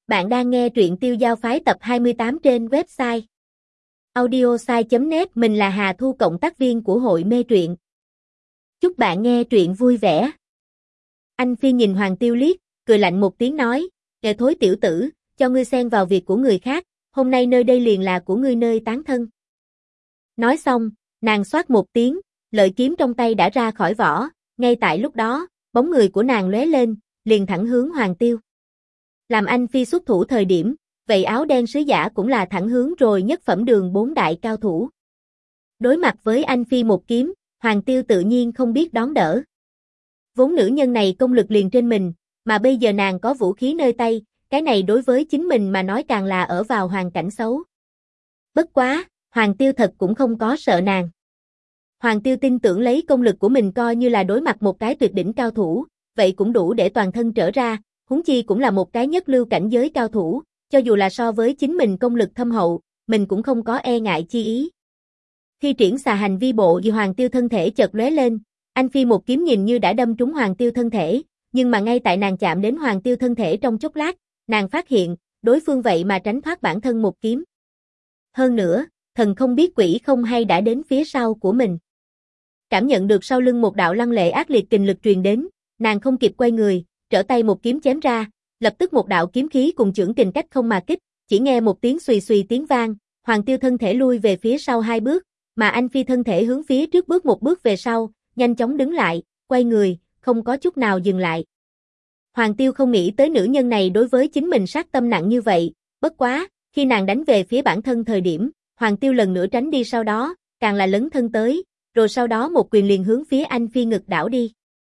Bạn đang nghe truyện Tiêu Giao Phái tập 28 trên website audiosai.net. Mình là Hà Thu, cộng tác viên của hội mê truyện. Chúc bạn nghe truyện vui vẻ. Anh Phi nhìn Hoàng Tiêu liếc, cười lạnh một tiếng nói, "Kẻ thối tiểu tử, cho ngươi xen vào việc của người khác, hôm nay nơi đây liền là của ngươi nơi tán thân." Nói xong, nàng xoát một tiếng, lợi kiếm trong tay đã ra khỏi vỏ, ngay tại lúc đó, bóng người của nàng lóe lên, liền thẳng hướng Hoàng Tiêu. Làm anh Phi xuất thủ thời điểm, vậy áo đen sứ giả cũng là thẳng hướng rồi nhất phẩm đường 4 đại cao thủ. Đối mặt với anh Phi một kiếm, Hoàng Tiêu tự nhiên không biết đón đỡ. Vốn nữ nhân này công lực liền trên mình, mà bây giờ nàng có vũ khí nơi tay, cái này đối với chính mình mà nói càng là ở vào hoàn cảnh xấu. Bất quá, Hoàng Tiêu thật cũng không có sợ nàng. Hoàng Tiêu tin tưởng lấy công lực của mình coi như là đối mặt một cái tuyệt đỉnh cao thủ, vậy cũng đủ để toàn thân trở ra, huống chi cũng là một cái nhất lưu cảnh giới cao thủ, cho dù là so với chính mình công lực thâm hậu, mình cũng không có e ngại chi ý. Khi triển xà hành vi bộ vì Hoàng Tiêu thân thể chợt lóe lên, anh Phi một kiếm nhìn như đã đâm trúng Hoàng Tiêu thân thể, nhưng mà ngay tại nàng chạm đến Hoàng Tiêu thân thể trong chốc lát, nàng phát hiện, đối phương vậy mà tránh thoát bản thân một kiếm. Hơn nữa, thần không biết quỷ không hay đã đến phía sau của mình. Cảm nhận được sau lưng một đạo lăng lệ ác liệt kình lực truyền đến, nàng không kịp quay người, trở tay một kiếm chém ra, lập tức một đạo kiếm khí cùng chưởng kình cách không mà kích, chỉ nghe một tiếng xùy xùy tiếng vang, Hoàng Tiêu thân thể lui về phía sau 2 bước, mà anh Phi thân thể hướng phía trước bước 1 bước về sau, nhanh chóng đứng lại, quay người, không có chút nào dừng lại. Hoàng Tiêu không nghĩ tới nữ nhân này đối với chính mình sát tâm nặng như vậy, bất quá, khi nàng đánh về phía bản thân thời điểm, Hoàng Tiêu lần nữa tránh đi, sau đó, càng là lấn thân tới, rồi sau đó một quyền liền hướng phía anh Phi ngực đảo đi.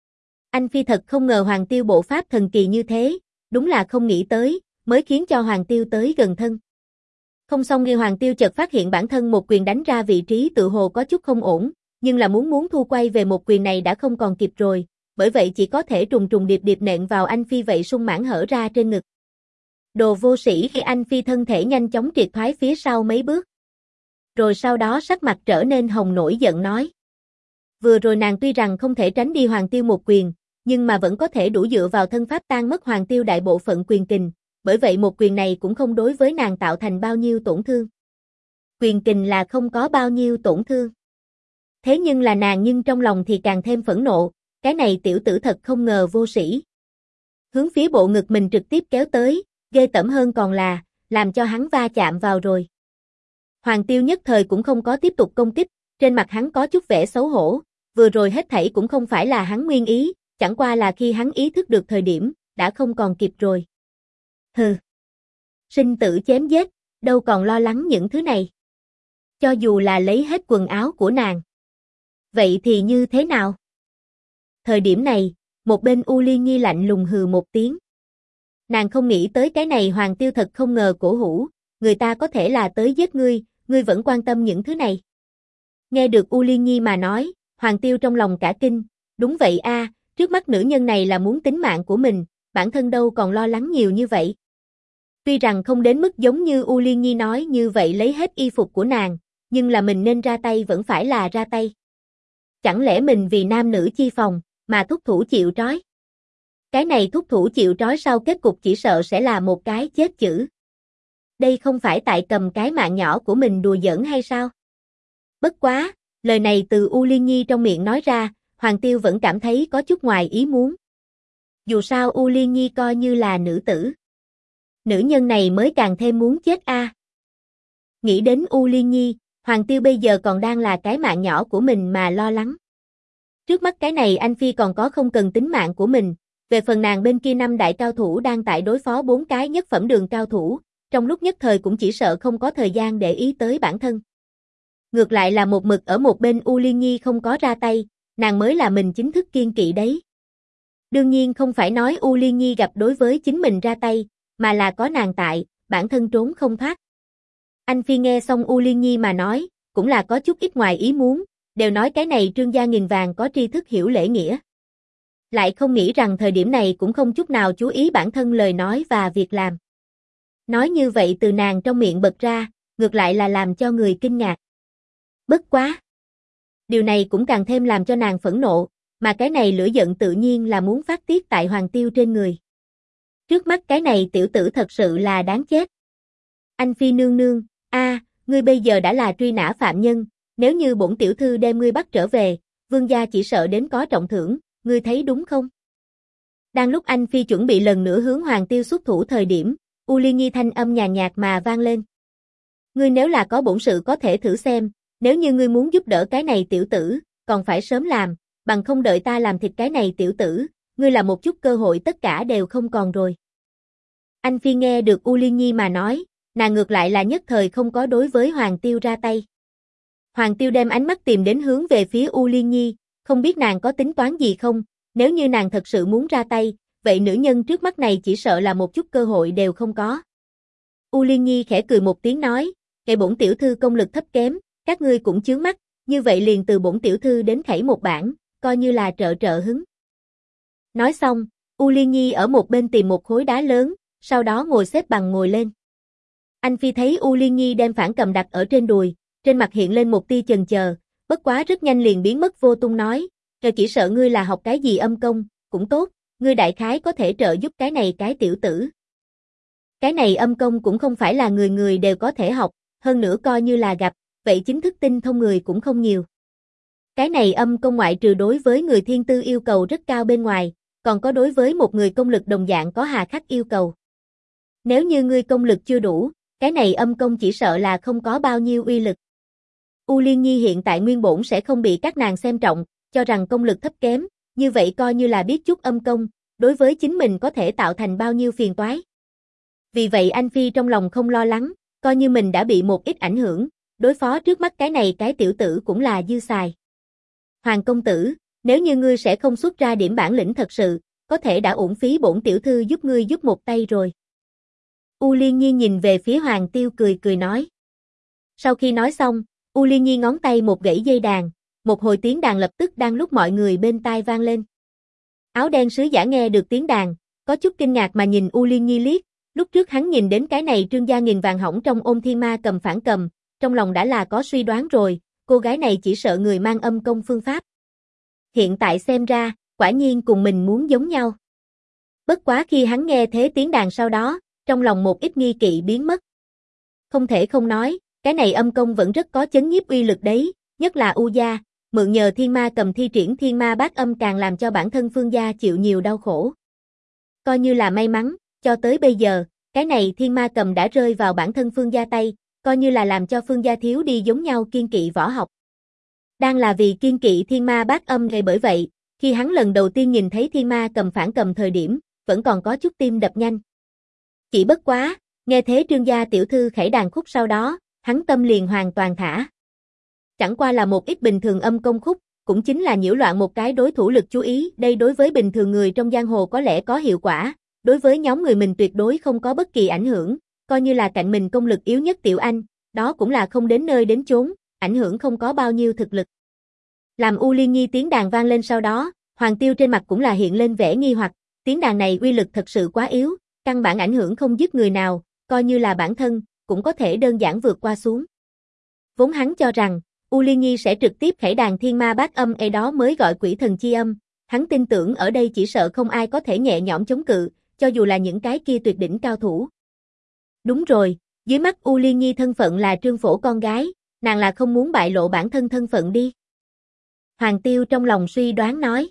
Anh Phi thật không ngờ Hoàng Tiêu bộ pháp thần kỳ như thế, đúng là không nghĩ tới, mới khiến cho Hoàng Tiêu tới gần thân. Không xong, khi Hoàng Tiêu chợt phát hiện bản thân một quyền đánh ra vị trí tự hồ có chút không ổn, nhưng là muốn thu quay về một quyền này đã không còn kịp rồi, bởi vậy chỉ có thể trùng trùng điệp điệp nện vào anh Phi vậy sung mãn hở ra trên ngực. Đồ vô sĩ! Khi anh Phi thân thể nhanh chóng triệt thoái phía sau mấy bước. Rồi sau đó sắc mặt trở nên hồng nổi giận nói. Vừa rồi nàng tuy rằng không thể tránh đi Hoàng Tiêu một quyền, nhưng mà vẫn có thể đủ dựa vào thân pháp tan mất Hoàng Tiêu đại bộ phận quyền kình, bởi vậy một quyền này cũng không đối với nàng tạo thành bao nhiêu tổn thương. Quyền kình là không có bao nhiêu tổn thương. Thế nhưng là nàng nhưng trong lòng thì càng thêm phẫn nộ, cái này tiểu tử thật không ngờ vô sĩ. Hướng phía bộ ngực mình trực tiếp kéo tới, ghê tởm hơn còn là, làm cho hắn va chạm vào rồi. Hoàng Tiêu nhất thời cũng không có tiếp tục công kích, trên mặt hắn có chút vẻ xấu hổ, vừa rồi hết thảy cũng không phải là hắn nguyên ý, chẳng qua là khi hắn ý thức được thời điểm, đã không còn kịp rồi. Hừ. Sinh tử chém giết, đâu còn lo lắng những thứ này. Cho dù là lấy hết quần áo của nàng. Vậy thì như thế nào? Thời điểm này, một bên U Ly Nhi lạnh lùng hừ một tiếng. Nàng không nghĩ tới cái này Hoàng Tiêu thật không ngờ cổ hủ, người ta có thể là tới giết ngươi vẫn quan tâm những thứ này. Nghe được U Ly Nhi mà nói, Hoàng Tiêu trong lòng cả kinh, đúng vậy a, trước mắt nữ nhân này là muốn tính mạng của mình, bản thân đâu còn lo lắng nhiều như vậy. Tuy rằng không đến mức giống như U Ly Nhi nói như vậy lấy hết y phục của nàng, nhưng là mình nên ra tay vẫn phải là ra tay. Chẳng lẽ mình vì nam nữ chi phòng, mà thúc thủ chịu trói? Cái này thúc thủ chịu trói sau kết cục chỉ sợ sẽ là một cái chết chữ. Đây không phải tại cầm cái mạng nhỏ của mình đùa giỡn hay sao? Bất quá, lời này từ U Liên Nhi trong miệng nói ra, Hoàng Tiêu vẫn cảm thấy có chút ngoài ý muốn. Dù sao U Liên Nhi coi như là nữ tử. Nữ nhân này mới càng thêm muốn chết a. Nghĩ đến U Liên Nhi, Hoàng Tiêu bây giờ còn đang là cái mạng nhỏ của mình mà lo lắng. Trước mắt cái này anh Phi còn có không cần tính mạng của mình, về phần nàng bên kia 5 đại cao thủ đang tại đối phó 4 cái nhất phẩm đường cao thủ, trong lúc nhất thời cũng chỉ sợ không có thời gian để ý tới bản thân. Ngược lại là một mực ở một bên U Liên Nhi không có ra tay, nàng mới là mình chính thức kiên kỵ đấy. Đương nhiên không phải nói U Liên Nhi gặp đối với chính mình ra tay, mà là có nàng tại, bản thân trốn không thoát. Anh Phi nghe xong U Liên Nhi mà nói, cũng là có chút ít ngoài ý muốn, đều nói cái này trương gia nghìn vàng có tri thức hiểu lễ nghĩa. Lại không nghĩ rằng thời điểm này cũng không chút nào chú ý bản thân lời nói và việc làm. Nói như vậy từ nàng trong miệng bật ra, ngược lại là làm cho người kinh ngạc. Bất quá. Điều này cũng càng thêm làm cho nàng phẫn nộ, mà cái này lửa giận tự nhiên là muốn phát tiết tại Hoàng Tiêu trên người. Trước mắt cái này tiểu tử thật sự là đáng chết. Anh Phi nương nương, ngươi bây giờ đã là truy nã phạm nhân, nếu như bổn tiểu thư đem ngươi bắt trở về, vương gia chỉ sợ đến có trọng thưởng, ngươi thấy đúng không? Đang lúc anh Phi chuẩn bị lần nữa hướng Hoàng Tiêu xuất thủ thời điểm, U Liên Nhi thanh âm nhàn nhạt mà vang lên. Ngươi nếu là có bổn sự có thể thử xem, nếu như ngươi muốn giúp đỡ cái này tiểu tử, còn phải sớm làm, bằng không đợi ta làm thịt cái này tiểu tử, ngươi là một chút cơ hội tất cả đều không còn rồi. Anh Phi nghe được U Liên Nhi mà nói, nàng ngược lại là nhất thời không có đối với Hoàng Tiêu ra tay. Hoàng Tiêu đem ánh mắt tìm đến hướng về phía U Liên Nhi, không biết nàng có tính toán gì không, nếu như nàng thật sự muốn ra tay, vậy nữ nhân trước mắt này chỉ sợ là một chút cơ hội đều không có. U Liên Nhi khẽ cười một tiếng nói, kệ bổn tiểu thư công lực thấp kém, các ngươi cũng chướng mắt, như vậy liền từ bổn tiểu thư đến khẩy một bản, coi như là trợ hứng. Nói xong, U Liên Nhi ở một bên tìm một khối đá lớn, sau đó ngồi xếp bằng ngồi lên. Anh Phi thấy U Liên Nhi đem phản cầm đặt ở trên đùi, trên mặt hiện lên một tia chần chờ, bất quá rất nhanh liền biến mất vô tung nói, chỉ sợ ngươi là học cái gì âm công, cũng tốt, ngươi đại khái có thể trợ giúp cái này cái tiểu tử. Cái này âm công cũng không phải là người người đều có thể học, hơn nữa coi như là gặp, vậy chính thức tinh thông người cũng không nhiều. Cái này âm công ngoại trừ đối với người thiên tư yêu cầu rất cao bên ngoài, còn có đối với một người công lực đồng dạng có hà khắc yêu cầu. Nếu như ngươi công lực chưa đủ, cái này âm công chỉ sợ là không có bao nhiêu uy lực. U Liên Nhi hiện tại nguyên bổn sẽ không bị các nàng xem trọng, cho rằng công lực thấp kém, như vậy coi như là biết chút âm công, đối với chính mình có thể tạo thành bao nhiêu phiền toái. Vì vậy anh Phi trong lòng không lo lắng, coi như mình đã bị một ít ảnh hưởng, đối phó trước mắt cái này cái tiểu tử cũng là dư xài. Hoàng công tử, nếu như ngươi sẽ không xuất ra điểm bản lĩnh thật sự, có thể đã uổng phí bổn tiểu thư giúp ngươi giúp một tay rồi. U Liên Nhi nhìn về phía Hoàng Tiêu cười nói. Sau khi nói xong, U Liên Nhi ngón tay một gãy dây đàn, một hồi tiếng đàn lập tức đang lúc mọi người bên tai vang lên. Áo đen sứ giả nghe được tiếng đàn, có chút kinh ngạc mà nhìn U Liên Nhi liếc, lúc trước hắn nhìn đến cái này trương gia nghìn vàng hỏng trong ôm thiên ma cầm phản cầm, trong lòng đã là có suy đoán rồi, cô gái này chỉ sợ người mang âm công phương pháp. Hiện tại xem ra, quả nhiên cùng mình muốn giống nhau. Bất quá khi hắn nghe thế tiếng đàn sau đó, trong lòng một ít nghi kỵ biến mất. Không thể không nói, cái này âm công vẫn rất có chấn nhiếp uy lực đấy, nhất là U gia, mượn nhờ thiên ma cầm thi triển thiên ma bát âm càng làm cho bản thân Phương gia chịu nhiều đau khổ. Coi như là may mắn, cho tới bây giờ, cái này thiên ma cầm đã rơi vào bản thân Phương gia tay, coi như là làm cho Phương gia thiếu đi giống nhau kiên kỵ võ học. Đang là vì kiên kỵ thiên ma bát âm gây bởi vậy, khi hắn lần đầu tiên nhìn thấy thiên ma cầm phản cầm thời điểm, vẫn còn có chút tim đập nhanh. Chỉ bất quá, nghe thế trương gia tiểu thư khẩy đàn khúc sau đó, hắn tâm liền hoàn toàn thả. Chẳng qua là một ít bình thường âm công khúc, cũng chính là nhiễu loạn một cái đối thủ lực chú ý, đây đối với bình thường người trong giang hồ có lẽ có hiệu quả, đối với nhóm người mình tuyệt đối không có bất kỳ ảnh hưởng, coi như là cạnh mình công lực yếu nhất tiểu anh, đó cũng là không đến nơi đến chốn, ảnh hưởng không có bao nhiêu thực lực. Làm U Liên Nhi tiếng đàn vang lên sau đó, Hoàng Tiêu trên mặt cũng là hiện lên vẻ nghi hoặc, tiếng đàn này uy lực thật sự quá yếu, căn bản ảnh hưởng không dứt người nào, coi như là bản thân, cũng có thể đơn giản vượt qua xuống. Vốn hắn cho rằng, U Liên Nhi sẽ trực tiếp khẩy đàn thiên ma bát âm đó mới gọi quỷ thần chi âm, hắn tin tưởng ở đây chỉ sợ không ai có thể nhẹ nhõm chống cự, cho dù là những cái kia tuyệt đỉnh cao thủ. Đúng rồi, dưới mắt U Liên Nhi thân phận là Trương Phổ con gái, nàng là không muốn bại lộ bản thân thân phận đi. Hoàng Tiêu trong lòng suy đoán nói.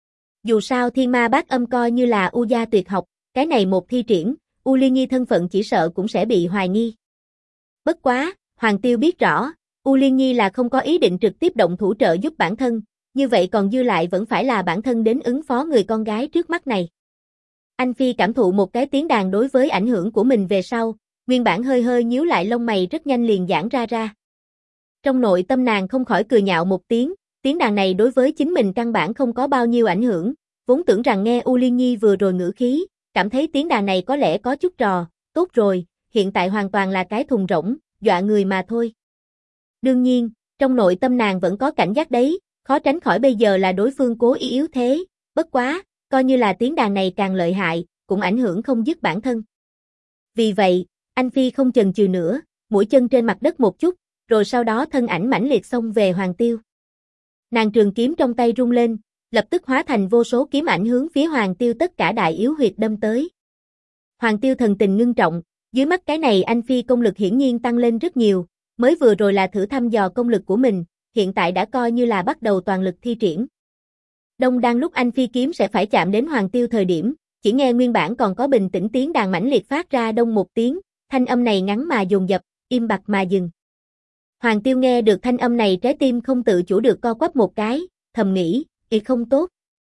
Dù sao thiên ma bát âm coi như là U gia tuyệt học, cái này một thi triển, U Liên Nhi thân phận chỉ sợ cũng sẽ bị hoài nghi. Bất quá, Hoàng Tiêu biết rõ, U Liên Nhi là không có ý định trực tiếp động thủ trợ giúp bản thân, như vậy còn dư lại vẫn phải là bản thân đến ứng phó người con gái trước mắt này. Anh Phi cảm thụ một cái tiếng đàn đối với ảnh hưởng của mình về sau, nguyên bản hơi nhíu lại lông mày rất nhanh liền giãn ra. Trong nội tâm nàng không khỏi cười nhạo một tiếng đàn này đối với chính mình căn bản không có bao nhiêu ảnh hưởng, vốn tưởng rằng nghe U Liên Nhi vừa rồi ngữ khí, cảm thấy tiếng đàn này có lẽ có chút trò, tốt rồi, hiện tại hoàn toàn là cái thùng rỗng, dọa người mà thôi. Đương nhiên, trong nội tâm nàng vẫn có cảnh giác đấy, khó tránh khỏi bây giờ là đối phương cố ý yếu thế, bất quá, coi như là tiếng đàn này càng lợi hại, cũng ảnh hưởng không dứt bản thân. Vì vậy, anh Phi không chần chừ nữa, mũi chân trên mặt đất một chút, rồi sau đó thân ảnh mãnh liệt xông về Hoàng Tiêu. Nàng trường kiếm trong tay rung lên, lập tức hóa thành vô số kiếm ảnh hướng phía Hoàng Tiêu tất cả đại yếu huyệt đâm tới. Hoàng Tiêu thần tình ngưng trọng, dưới mắt cái này anh Phi công lực hiển nhiên tăng lên rất nhiều, mới vừa rồi là thử thăm dò công lực của mình, hiện tại đã coi như là bắt đầu toàn lực thi triển. Đông đang lúc anh Phi kiếm sẽ phải chạm đến Hoàng Tiêu thời điểm, chỉ nghe nguyên bản còn có bình tĩnh tiếng đàn mãnh liệt phát ra đông một tiếng, thanh âm này ngắn mà dồn dập, im bặt mà dừng. Hoàng Tiêu nghe được thanh âm này trái tim không tự chủ được co quắp một cái, thầm nghĩ, không tốt.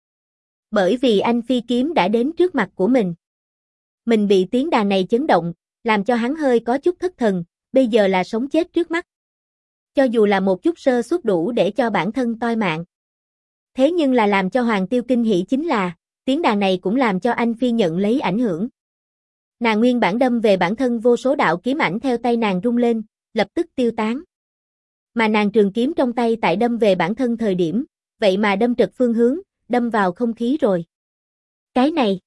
Bởi vì anh Phi kiếm đã đến trước mặt của mình. Mình bị tiếng đàn này chấn động, làm cho hắn hơi có chút thất thần, bây giờ là sống chết trước mắt. Cho dù là một chút sơ suất đủ để cho bản thân toi mạng. Thế nhưng là làm cho Hoàng Tiêu kinh hỉ chính là, tiếng đàn này cũng làm cho anh Phi nhận lấy ảnh hưởng. Nàng nguyên bản đâm về bản thân vô số đạo kiếm ảnh theo tay nàng rung lên, lập tức tiêu tán. Mà nàng trường kiếm trong tay tại đâm về bản thân thời điểm, vậy mà đâm trật phương hướng, đâm vào không khí rồi. Cái này.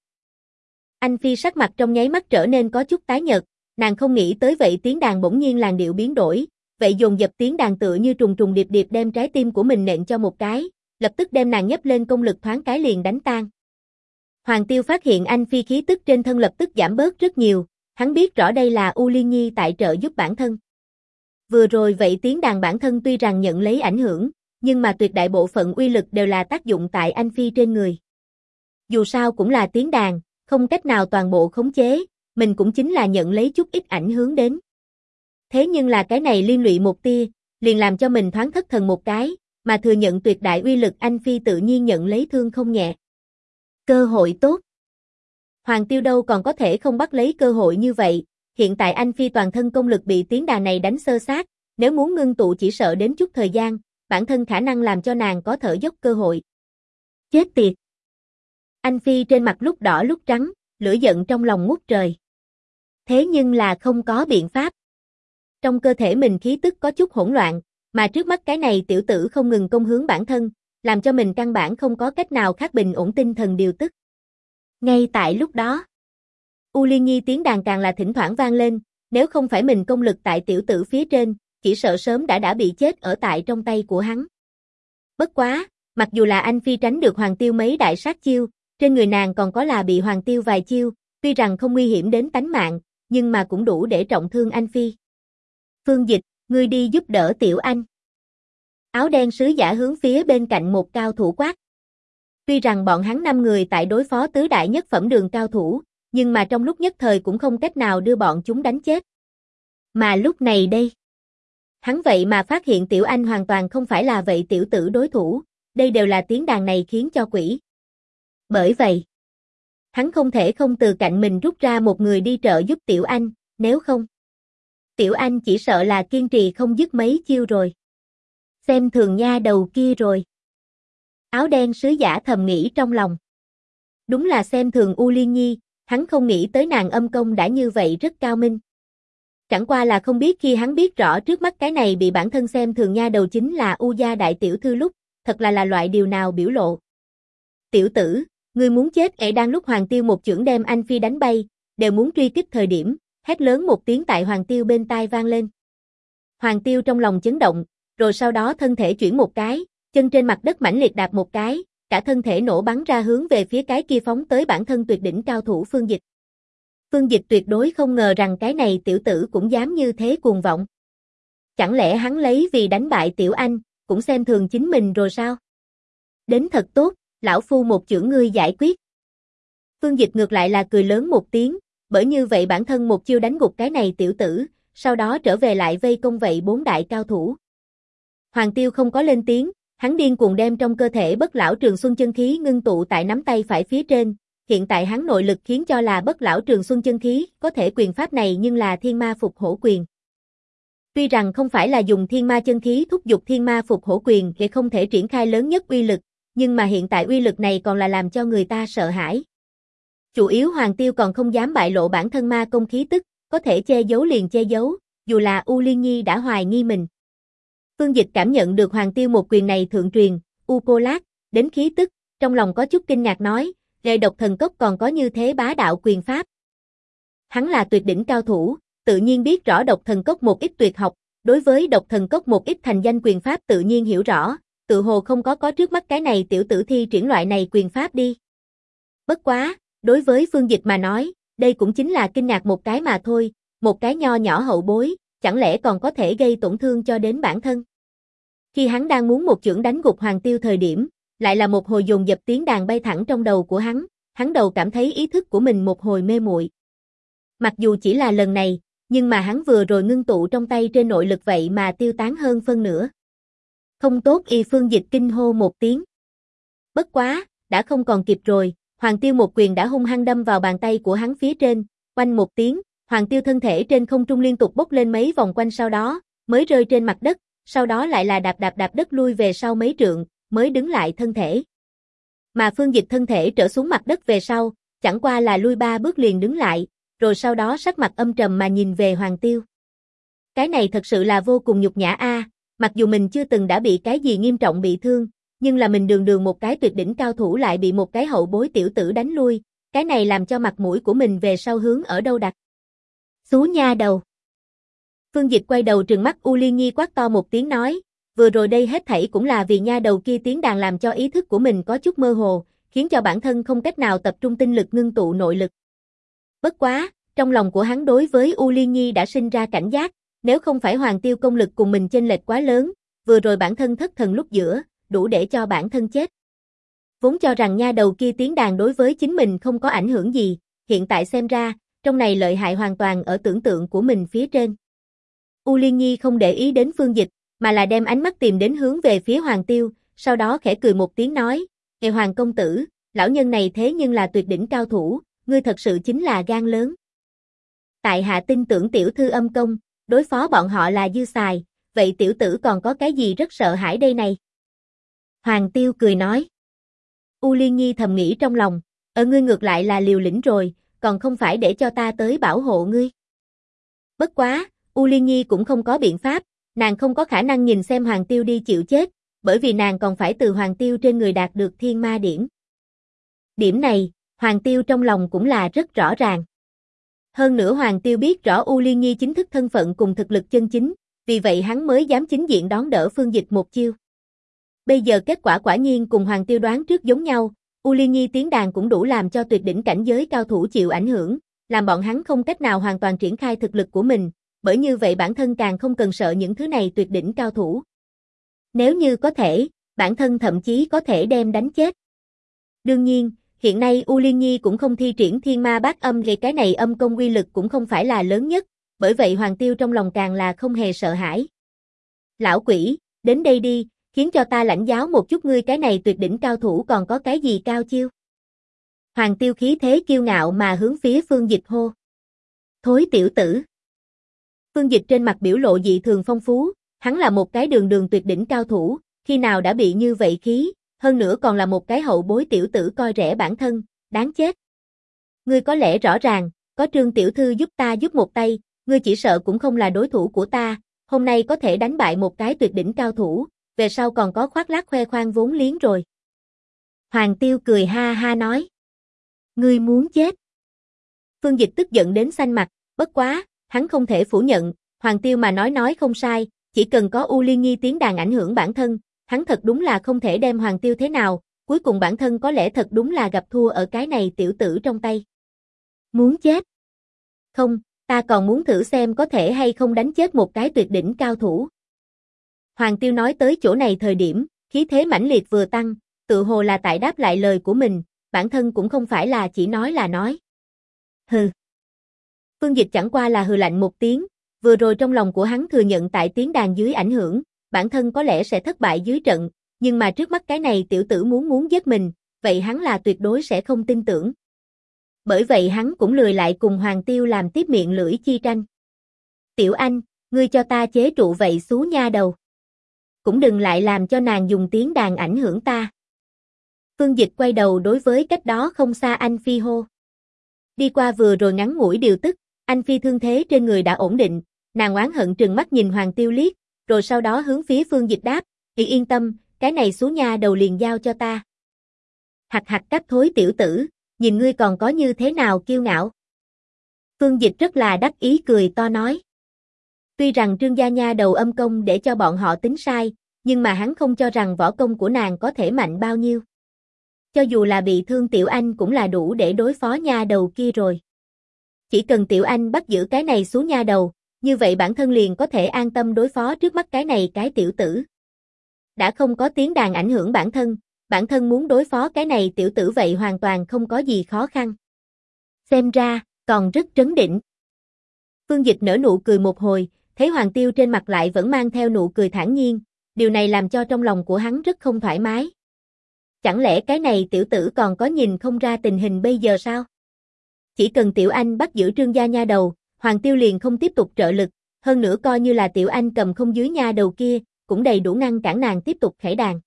Anh Phi sắc mặt trong nháy mắt trở nên có chút tái nhợt, nàng không nghĩ tới vậy tiếng đàn bỗng nhiên làn điệu biến đổi, vậy dồn dập tiếng đàn tựa như trùng trùng điệp điệp đem trái tim của mình nện cho một cái, lập tức đem nàng nhấc lên công lực thoáng cái liền đánh tan. Hoàng Tiêu phát hiện anh Phi khí tức trên thân lập tức giảm bớt rất nhiều, hắn biết rõ đây là U Liên Nhi tại trợ giúp bản thân. Vừa rồi vậy tiếng đàn bản thân tuy rằng nhận lấy ảnh hưởng, nhưng mà tuyệt đại bộ phận uy lực đều là tác dụng tại anh Phi trên người. Dù sao cũng là tiếng đàn, không cách nào toàn bộ khống chế, mình cũng chính là nhận lấy chút ít ảnh hưởng đến. Thế nhưng là cái này liên lụy một tia, liền làm cho mình thoáng thất thần một cái, mà thừa nhận tuyệt đại uy lực anh Phi tự nhiên nhận lấy thương không nhẹ. Cơ hội tốt. Hoàng Tiêu đâu còn có thể không bắt lấy cơ hội như vậy, hiện tại anh Phi toàn thân công lực bị tiếng đàn này đánh xơ xác, nếu muốn ngưng tụ chỉ sợ đến chút thời gian, bản thân khả năng làm cho nàng có thở dốc cơ hội. Chết tiệt. Anh Phi trên mặt lúc đỏ lúc trắng, lửa giận trong lòng ngút trời. Thế nhưng là không có biện pháp. Trong cơ thể mình khí tức có chút hỗn loạn, mà trước mắt cái này tiểu tử không ngừng công hướng bản thân, làm cho mình căn bản không có cách nào khác bình ổn tinh thần điều tức. Ngay tại lúc đó, U Liên Nhi tiếng đàn càng là thỉnh thoảng vang lên, nếu không phải mình công lực tại tiểu tử phía trên, chỉ sợ sớm đã bị chết ở tại trong tay của hắn. Bất quá, mặc dù là anh Phi tránh được Hoàng Tiêu mấy đại sát chiêu, trên người nàng còn có là bị Hoàng Tiêu vài chiêu, tuy rằng không nguy hiểm đến tánh mạng, nhưng mà cũng đủ để trọng thương anh Phi. Phương Dịch, ngươi đi giúp đỡ tiểu anh. Áo đen sứ giả hướng phía bên cạnh một cao thủ quát. Tuy rằng bọn hắn 5 người tại đối phó tứ đại nhất phẩm đường cao thủ, nhưng mà trong lúc nhất thời cũng không cách nào đưa bọn chúng đánh chết. Mà lúc này đây, hắn vậy mà phát hiện tiểu anh hoàn toàn không phải là vậy tiểu tử đối thủ, đây đều là tiếng đàn này khiến cho quỷ. Bởi vậy, hắn không thể không từ cạnh mình rút ra một người đi trợ giúp tiểu anh, nếu không, tiểu anh chỉ sợ là kiên trì không dứt mấy chiêu rồi. Xem thường nha đầu kia rồi. Áo đen sứ giả thầm nghĩ trong lòng. Đúng là xem thường U Liên Nhi, hắn không nghĩ tới nàng âm công đã như vậy rất cao minh. Chẳng qua là không biết khi hắn biết rõ trước mắt cái này bị bản thân xem thường nha đầu chính là U gia đại tiểu thư lúc, thật là loại điều nào biểu lộ. Tiểu tử, ngươi muốn chết đang lúc Hoàng Tiêu một chưởng đem anh Phi đánh bay, đều muốn truy kích thời điểm, hét lớn một tiếng tại Hoàng Tiêu bên tai vang lên. Hoàng Tiêu trong lòng chấn động, rồi sau đó thân thể chuyển một cái, chân trên mặt đất mãnh liệt đạp một cái, cả thân thể nổ bắn ra hướng về phía cái kia phóng tới bản thân tuyệt đỉnh cao thủ Phương Dịch. Phương Dịch tuyệt đối không ngờ rằng cái này tiểu tử cũng dám như thế cuồng vọng. Chẳng lẽ hắn lấy vì đánh bại tiểu anh, cũng xem thường chính mình rồi sao? Đến thật tốt, lão phu một chưởng ngươi giải quyết. Phương Dịch ngược lại là cười lớn một tiếng, bởi như vậy bản thân một chiêu đánh gục cái này tiểu tử, sau đó trở về lại vây công vậy 4 đại cao thủ. Hoàng Tiêu không có lên tiếng, hắn điên cuồng đem trong cơ thể bất lão trường xuân chân khí ngưng tụ tại nắm tay phải phía trên, hiện tại hắn nội lực khiến cho là bất lão trường xuân chân khí, có thể quyền pháp này nhưng là thiên ma phục hổ quyền. Tuy rằng không phải là dùng thiên ma chân khí thúc giục thiên ma phục hổ quyền để không thể triển khai lớn nhất uy lực, nhưng mà hiện tại uy lực này còn là làm cho người ta sợ hãi. Chủ yếu Hoàng Tiêu còn không dám bại lộ bản thân ma công khí tức, có thể che giấu liền che giấu, dù là U Liên Nhi đã hoài nghi mình. Phương Dịch cảm nhận được Hoàng Tiêu một quyền này thượng truyền, U Cô Lát, đến khí tức, trong lòng có chút kinh ngạc nói, Lệ Độc Thần Cốc còn có như thế bá đạo quyền pháp. Hắn là tuyệt đỉnh cao thủ, tự nhiên biết rõ Độc Thần Cốc một ít tuyệt học, đối với Độc Thần Cốc một ít thành danh quyền pháp tự nhiên hiểu rõ, tự hồ không có trước mắt cái này tiểu tử thi triển loại này quyền pháp đi. Bất quá, đối với Phương Dịch mà nói, Đây cũng chính là kinh ngạc một cái mà thôi, một cái nho nhỏ hậu bối, chẳng lẽ còn có thể gây tổn thương cho đến bản thân. Khi hắn đang muốn một chưởng đánh gục Hoàng Tiêu thời điểm, lại là một hồi dồn dập tiếng đàn bay thẳng trong đầu của hắn đầu cảm thấy ý thức của mình một hồi mê muội. Mặc dù chỉ là lần này, nhưng mà hắn vừa rồi ngưng tụ trong tay trên nội lực vậy mà tiêu tán hơn phân nửa. Không tốt. Phương Dịch kinh hô một tiếng. Bất quá, đã không còn kịp rồi, Hoàng Tiêu một quyền đã hung hăng đâm vào bàn tay của hắn phía trên, oanh một tiếng, Hoàng Tiêu thân thể trên không trung liên tục bốc lên mấy vòng quanh sau đó, mới rơi trên mặt đất, sau đó lại là đạp đất lui về sau mấy trượng, mới đứng lại thân thể. Mà Phương Dịch thân thể trở xuống mặt đất về sau, chẳng qua là lui 3 bước liền đứng lại, rồi sau đó sắc mặt âm trầm mà nhìn về Hoàng Tiêu. Cái này thật sự là vô cùng nhục nhã a, mặc dù mình chưa từng đã bị cái gì nghiêm trọng bị thương, nhưng là mình đường đường một cái tuyệt đỉnh cao thủ lại bị một cái hậu bối tiểu tử đánh lui, cái này làm cho mặt mũi của mình về sau hướng ở đâu đặt. Xú nha đầu. Phương Dịch quay đầu trừng mắt U Liên Nhi quát to một tiếng nói, vừa rồi đây hết thảy cũng là vì nha đầu kia tiếng đàn làm cho ý thức của mình có chút mơ hồ, khiến cho bản thân không cách nào tập trung tinh lực ngưng tụ nội lực. Bất quá, trong lòng của hắn đối với U Liên Nhi đã sinh ra cảnh giác, nếu không phải Hoàng Tiêu công lực cùng mình chênh lệch quá lớn, vừa rồi bản thân thất thần lúc giữa, đủ để cho bản thân chết. Vốn cho rằng nha đầu kia tiếng đàn đối với chính mình không có ảnh hưởng gì, hiện tại xem ra, trong này lợi hại hoàn toàn ở tưởng tượng của mình phía trên. U Liên Nhi không để ý đến Phương Dịch, mà là đem ánh mắt tìm đến hướng về phía Hoàng Tiêu, sau đó khẽ cười một tiếng nói, "Ngài Hoàng công tử, lão nhân này thế nhưng là tuyệt đỉnh cao thủ, ngươi thật sự chính là gan lớn. Tại hạ tin tưởng tiểu thư âm công, đối phó bọn họ là dư xài, vậy tiểu tử còn có cái gì rất sợ hãi đây này?" Hoàng Tiêu cười nói. U Liên Nhi thầm nghĩ trong lòng, ngươi ngược lại là liều lĩnh rồi, còn không phải để cho ta tới bảo hộ ngươi. Bất quá, U Liên Nhi cũng không có biện pháp, nàng không có khả năng nhìn xem Hoàng Tiêu đi chịu chết, bởi vì nàng còn phải từ Hoàng Tiêu trên người đạt được thiên ma điển. Điểm này, Hoàng Tiêu trong lòng cũng là rất rõ ràng. Hơn nữa Hoàng Tiêu biết rõ U Liên Nhi chính thức thân phận cùng thực lực chân chính, vì vậy hắn mới dám chính diện đón đỡ Phương Dịch một chiêu. Bây giờ kết quả quả nhiên cùng Hoàng Tiêu đoán trước giống nhau, U Liên Nhi tiếng đàn cũng đủ làm cho tuyệt đỉnh cảnh giới cao thủ chịu ảnh hưởng, làm bọn hắn không cách nào hoàn toàn triển khai thực lực của mình, bởi như vậy bản thân càng không cần sợ những thứ này tuyệt đỉnh cao thủ. Nếu như có thể, bản thân thậm chí có thể đem đánh chết. Đương nhiên, hiện nay U Liên Nhi cũng không thi triển thiên ma bát âm vì cái này âm công uy lực cũng không phải là lớn nhất, bởi vậy Hoàng Tiêu trong lòng càng là không hề sợ hãi. Lão quỷ, đến đây đi, khiến cho ta lãnh giáo một chút ngươi cái này tuyệt đỉnh cao thủ còn có cái gì cao chiêu. Hoàng Tiêu khí thế kiêu ngạo mà hướng phía Phương Dịch hô. Thối tiểu tử. Phương Dịch trên mặt biểu lộ dị thường phong phú, hắn là một cái đường đường tuyệt đỉnh cao thủ, khi nào đã bị như vậy khí, hơn nữa còn là một cái hậu bối tiểu tử coi rẻ bản thân, đáng chết. Ngươi có lẽ rõ ràng, có Trương tiểu thư giúp ta giúp một tay, ngươi chỉ sợ cũng không là đối thủ của ta, hôm nay có thể đánh bại một cái tuyệt đỉnh cao thủ, về sau còn có khoác lác khoe khoang vốn liếng rồi. Hoàng Tiêu cười ha ha nói. Ngươi muốn chết. Phương Dịch tức giận đến xanh mặt, bất quá, hắn không thể phủ nhận, Hoàng Tiêu mà nói không sai, chỉ cần có U Liên Nhi tiếng đàn ảnh hưởng bản thân, hắn thật đúng là không thể đem Hoàng Tiêu thế nào, cuối cùng bản thân có lẽ thật đúng là gặp thua ở cái này tiểu tử trong tay. Muốn chết? Không, ta còn muốn thử xem có thể hay không đánh chết một cái tuyệt đỉnh cao thủ. Hoàng Tiêu nói tới chỗ này thời điểm, khí thế mãnh liệt vừa tăng, tự hồ là tại đáp lại lời của mình, bản thân cũng không phải là chỉ nói là nói. Hừ. Phương Dịch chẳng qua là hừ lạnh một tiếng, vừa rồi trong lòng của hắn thừa nhận tại tiếng đàn dưới ảnh hưởng, bản thân có lẽ sẽ thất bại dưới trận, nhưng mà trước mắt cái này tiểu tử muốn giết mình, vậy hắn là tuyệt đối sẽ không tin tưởng. Bởi vậy hắn cũng lười lại cùng Hoàng Tiêu làm tiếp miệng lưỡi chi tranh. Tiểu anh, ngươi cho ta chế trụ vậy xú nha đầu. Cũng đừng lại làm cho nàng dùng tiếng đàn ảnh hưởng ta. Phương Dịch quay đầu đối với cách đó không xa anh Phi hô. Đi qua vừa rồi ngắn ngủi điều tức, anh Phi thương thế trên người đã ổn định, nàng oán hận trừng mắt nhìn Hoàng Tiêu liếc, rồi sau đó hướng phía Phương Dịch đáp, yên tâm, cái này xú nha đầu liền giao cho ta. Hặc hặc cắp thối tiểu tử, nhìn ngươi còn có như thế nào kiêu ngạo. Phương Dịch rất là đắc ý cười to nói. Tuy rằng Trương gia nha đầu âm công để cho bọn họ tính sai, nhưng mà hắn không cho rằng võ công của nàng có thể mạnh bao nhiêu. Cho dù là bị thương tiểu anh cũng là đủ để đối phó nha đầu kia rồi. Chỉ cần Tiểu Anh bắt giữ cái này xuống nha đầu, như vậy bản thân liền có thể an tâm đối phó trước mắt cái này cái tiểu tử. Đã không có tiếng đàn ảnh hưởng bản thân muốn đối phó cái này tiểu tử vậy hoàn toàn không có gì khó khăn. Xem ra, còn rất trấn định. Phương Dịch nở nụ cười một hồi, thấy Hoàng Tiêu trên mặt lại vẫn mang theo nụ cười thản nhiên, điều này làm cho trong lòng của hắn rất không thoải mái. Chẳng lẽ cái này tiểu tử còn có nhìn không ra tình hình bây giờ sao? Chỉ cần Tiểu Anh bắt giữ Trương gia nha đầu, Hoàng Tiêu liền không tiếp tục trợ lực, hơn nữa coi như là Tiểu Anh cầm không dưới nha đầu kia, cũng đầy đủ ngăn cản nàng tiếp tục khởi đàn.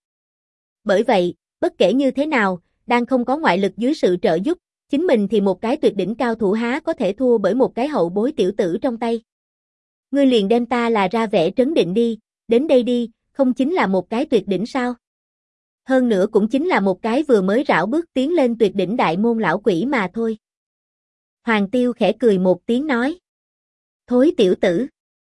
Bởi vậy, bất kể như thế nào, đang không có ngoại lực dưới sự trợ giúp, chính mình thì một cái tuyệt đỉnh cao thủ há có thể thua bởi một cái hậu bối tiểu tử trong tay. Ngươi liền đem ta là ra vẻ trấn định đi, đến đây đi, không chính là một cái tuyệt đỉnh sao? Hơn nữa cũng chính là một cái vừa mới rảo bước tiến lên tuyệt đỉnh đại môn lão quỷ mà thôi. Hoàng Tiêu khẽ cười một tiếng nói. Thối tiểu tử.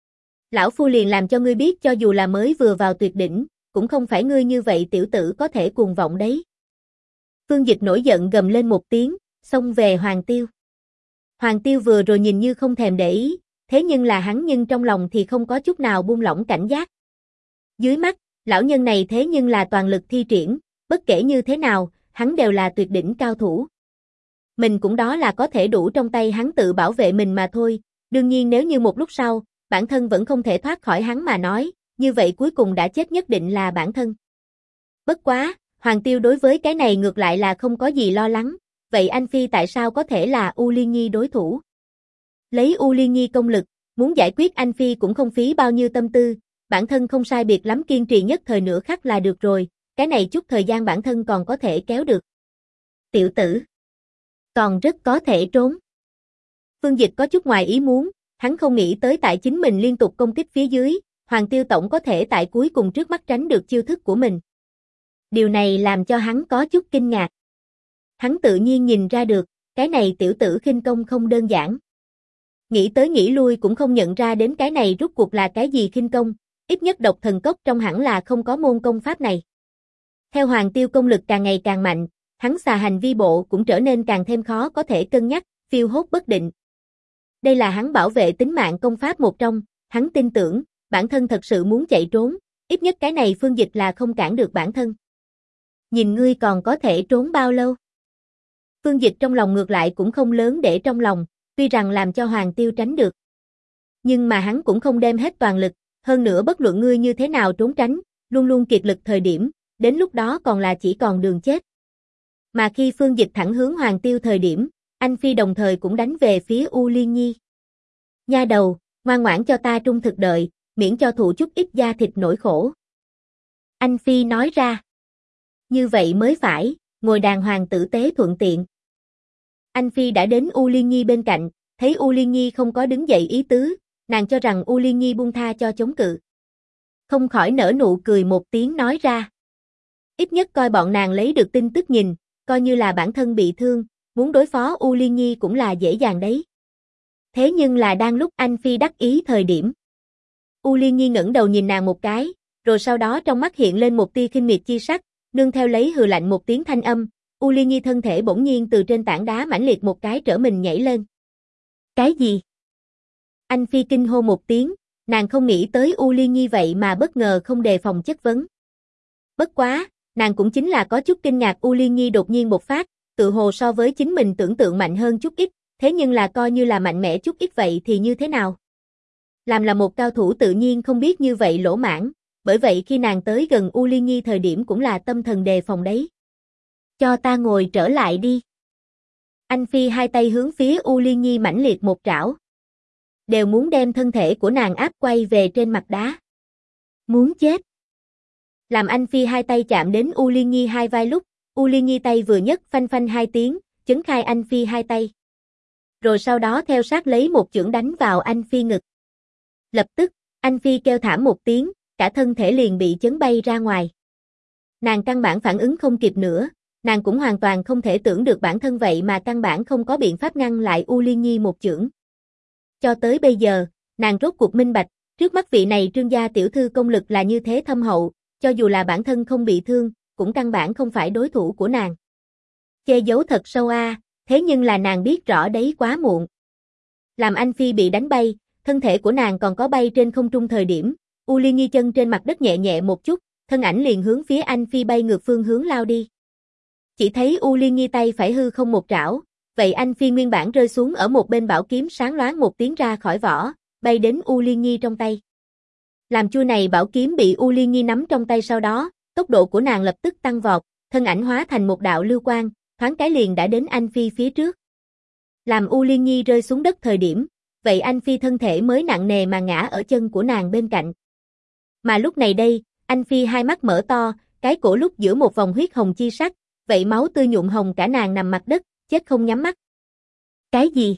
Lão Phu liền làm cho ngươi biết cho dù là mới vừa vào tuyệt đỉnh, cũng không phải ngươi như vậy tiểu tử có thể cuồng vọng đấy. Phương Dịch nổi giận gầm lên một tiếng, xông về Hoàng Tiêu. Hoàng Tiêu vừa rồi nhìn như không thèm để ý, thế nhưng là hắn nhưng trong lòng thì không có chút nào buông lỏng cảnh giác. Dưới mắt, lão nhân này thế nhưng là toàn lực thi triển, bất kể như thế nào, hắn đều là tuyệt đỉnh cao thủ. Mình cũng đó là có thể đủ trong tay hắn tự bảo vệ mình mà thôi, đương nhiên nếu như một lúc sau, bản thân vẫn không thể thoát khỏi hắn mà nói, như vậy cuối cùng đã chết nhất định là bản thân. Bất quá, Hoàng Tiêu đối với cái này ngược lại là không có gì lo lắng, vậy anh Phi tại sao có thể là U Liên Nhi đối thủ? Lấy U Liên Nhi công lực, muốn giải quyết anh Phi cũng không phí bao nhiêu tâm tư, bản thân không sai biệt lắm kiên trì nhất thời nửa khắc là được rồi, cái này chút thời gian bản thân còn có thể kéo được. Tiểu tử, còn rất có thể trốn. Phương Dịch có chút ngoài ý muốn, hắn không nghĩ tới tại chính mình liên tục công kích phía dưới, Hoàng Tiêu tổng có thể tại cuối cùng trước mắt tránh được chiêu thức của mình. Điều này làm cho hắn có chút kinh ngạc. Hắn tự nhiên nhìn ra được, cái này tiểu tử khinh công không đơn giản. Nghĩ tới nghĩ lui cũng không nhận ra đến cái này rốt cuộc là cái gì khinh công, ít nhất độc thần cốc trong hẳn là không có môn công pháp này. Theo Hoàng Tiêu công lực càng ngày càng mạnh, hắn xà hành vi bộ cũng trở nên càng thêm khó có thể cân nhắc, phiêu hốt bất định. Đây là hắn bảo vệ tính mạng công pháp một trong, hắn tin tưởng, bản thân thật sự muốn chạy trốn, ít nhất cái này Phương Dịch là không cản được bản thân. Nhìn ngươi còn có thể trốn bao lâu? Phương Dịch trong lòng ngược lại cũng không lớn để trong lòng, tuy rằng làm cho Hoàng Tiêu tránh được. Nhưng mà hắn cũng không đem hết toàn lực, hơn nữa bất luận ngươi như thế nào trốn tránh, luôn luôn kiệt lực thời điểm, đến lúc đó còn là chỉ còn đường chết. Mà khi Phương Dịch thẳng hướng Hoàng Tiêu thời điểm, anh Phi đồng thời cũng đánh về phía U Liên Nhi. Nha đầu, ngoan ngoãn cho ta trung thực đợi, miễn cho thụ chút ít da thịt nỗi khổ. Anh Phi nói ra. Như vậy mới phải, ngồi đàng hoàng tử tế thuận tiện. Anh Phi đã đến U Liên Nhi bên cạnh, thấy U Liên Nhi không có đứng dậy ý tứ, nàng cho rằng U Liên Nhi buông tha cho chống cự. Không khỏi nở nụ cười một tiếng nói ra. Ít nhất coi bọn nàng lấy được tin tức nhìn, coi như là bản thân bị thương, muốn đối phó U Liên Nhi cũng là dễ dàng đấy. Thế nhưng là đang lúc anh Phi đắc ý thời điểm. U Liên Nhi ngẩng đầu nhìn nàng một cái, rồi sau đó trong mắt hiện lên một tia khinh miệt chi sắc, nương theo lấy hừ lạnh một tiếng thanh âm, U Liên Nhi thân thể bỗng nhiên từ trên tảng đá mãnh liệt một cái trở mình nhảy lên. Cái gì? Anh Phi kinh hô một tiếng, nàng không nghĩ tới U Liên Nhi vậy mà bất ngờ không đề phòng chất vấn. Bất quá, nàng cũng chính là có chút kinh ngạc U Liên Nhi đột nhiên bộc phát, tự hồ so với chính mình tưởng tượng mạnh hơn chút ít, thế nhưng là coi như là mạnh mẽ chút ít vậy thì như thế nào? Làm là một cao thủ tự nhiên không biết như vậy lỗ mãng, bởi vậy khi nàng tới gần U Liên Nhi thời điểm cũng là tâm thần đề phòng đấy. Cho ta ngồi trở lại đi. Anh Phi hai tay hướng phía U Liên Nhi mãnh liệt một trảo. Đều muốn đem thân thể của nàng áp quay về trên mặt đá. Muốn chết. Làm anh Phi hai tay chạm đến U Liên Nhi hai vai lúc, U Liên Nhi tay vừa nhấc phanh phanh hai tiếng, chấn khai anh Phi hai tay. Rồi sau đó theo sát lấy một chưởng đánh vào anh Phi ngực. Lập tức, anh Phi kêu thảm một tiếng, cả thân thể liền bị chấn bay ra ngoài. Nàng căn bản phản ứng không kịp nữa, nàng cũng hoàn toàn không thể tưởng được bản thân vậy mà căn bản không có biện pháp ngăn lại U Liên Nhi một chưởng. Cho tới bây giờ, nàng rốt cuộc minh bạch, trước mắt vị này Trương gia tiểu thư công lực là như thế thâm hậu, cho dù là bản thân không bị thương, cũng căn bản không phải đối thủ của nàng. Che giấu thật sâu a, thế nhưng là nàng biết rõ đấy quá muộn. Làm Anh Phi bị đánh bay, thân thể của nàng còn có bay trên không trung thời điểm, U Liên Nghi chân trên mặt đất nhẹ nhẹ một chút, thân ảnh liền hướng phía Anh Phi bay ngược phương hướng lao đi. Chỉ thấy U Liên Nghi tay phải hư không một trảo, vậy Anh Phi nguyên bản rơi xuống ở một bên bảo kiếm sáng loáng một tiếng ra khỏi vỏ, bay đến U Liên Nghi trong tay. Làm chuôi này bảo kiếm bị U Liên Nghi nắm trong tay sau đó, tốc độ của nàng lập tức tăng vọt, thân ảnh hóa thành một đạo lưu quang, thoáng cái liền đã đến Anh Phi phía trước. Làm U Liên Nghi rơi xuống đất thời điểm, vậy Anh Phi thân thể mới nặng nề mà ngã ở chân của nàng bên cạnh. Mà lúc này đây, Anh Phi hai mắt mở to, cái cổ lúc giữa một vòng huyết hồng chi sắc, vậy máu tươi nhuộm hồng cả nàng nằm mặt đất, chết không nhắm mắt. Cái gì?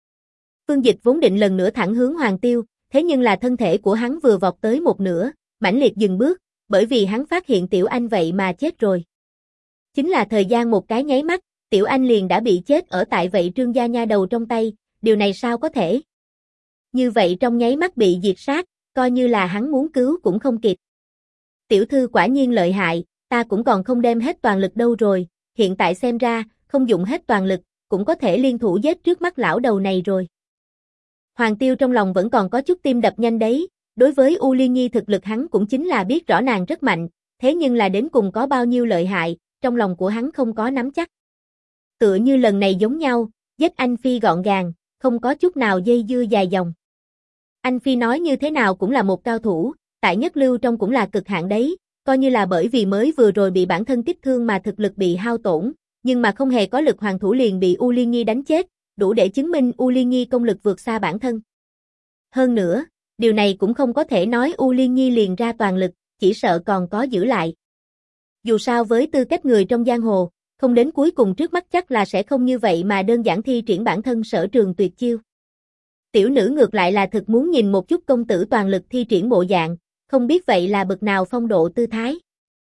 Phương Dịch vốn định lần nữa thẳng hướng Hoàng Tiêu, thế nhưng là thân thể của hắn vừa vọt tới một nửa, mãnh liệt dừng bước, bởi vì hắn phát hiện Tiểu Anh vậy mà chết rồi. Chính là thời gian một cái nháy mắt, Tiểu Anh liền đã bị chết ở tại vậy Trương gia nha đầu trong tay, điều này sao có thể? Như vậy trong nháy mắt bị diệt sát, coi như là hắn muốn cứu cũng không kịp. Tiểu thư quả nhiên lợi hại, ta cũng còn không đem hết toàn lực đâu rồi, hiện tại xem ra, không dùng hết toàn lực, cũng có thể liên thủ giết trước mắt lão đầu này rồi. Hoàng Tiêu trong lòng vẫn còn có chút tim đập nhanh đấy, đối với U Liên Nhi thực lực hắn cũng chính là biết rõ nàng rất mạnh, thế nhưng là đến cùng có bao nhiêu lợi hại, trong lòng của hắn không có nắm chắc. Tựa như lần này giống nhau, giết Anh Phi gọn gàng, không có chút nào dây dưa dài dòng. Anh Phi nói như thế nào cũng là một cao thủ, tại nhất lưu trong cũng là cực hạn đấy, coi như là bởi vì mới vừa rồi bị bản thân kích thương mà thực lực bị hao tổn, nhưng mà không hề có lực hoàng thủ liền bị U Liên Nhi đánh chết, đủ để chứng minh U Liên Nhi công lực vượt xa bản thân. Hơn nữa, điều này cũng không có thể nói U Liên Nhi liền ra toàn lực, chỉ sợ còn có giữ lại. Dù sao với tư cách người trong giang hồ, không đến cuối cùng trước mắt chắc là sẽ không như vậy mà đơn giản thi triển bản thân sở trường tuyệt chiêu. Tiểu nữ ngược lại là thực muốn nhìn một chút công tử toàn lực thi triển bộ dạng, không biết vậy là bậc nào phong độ tư thái.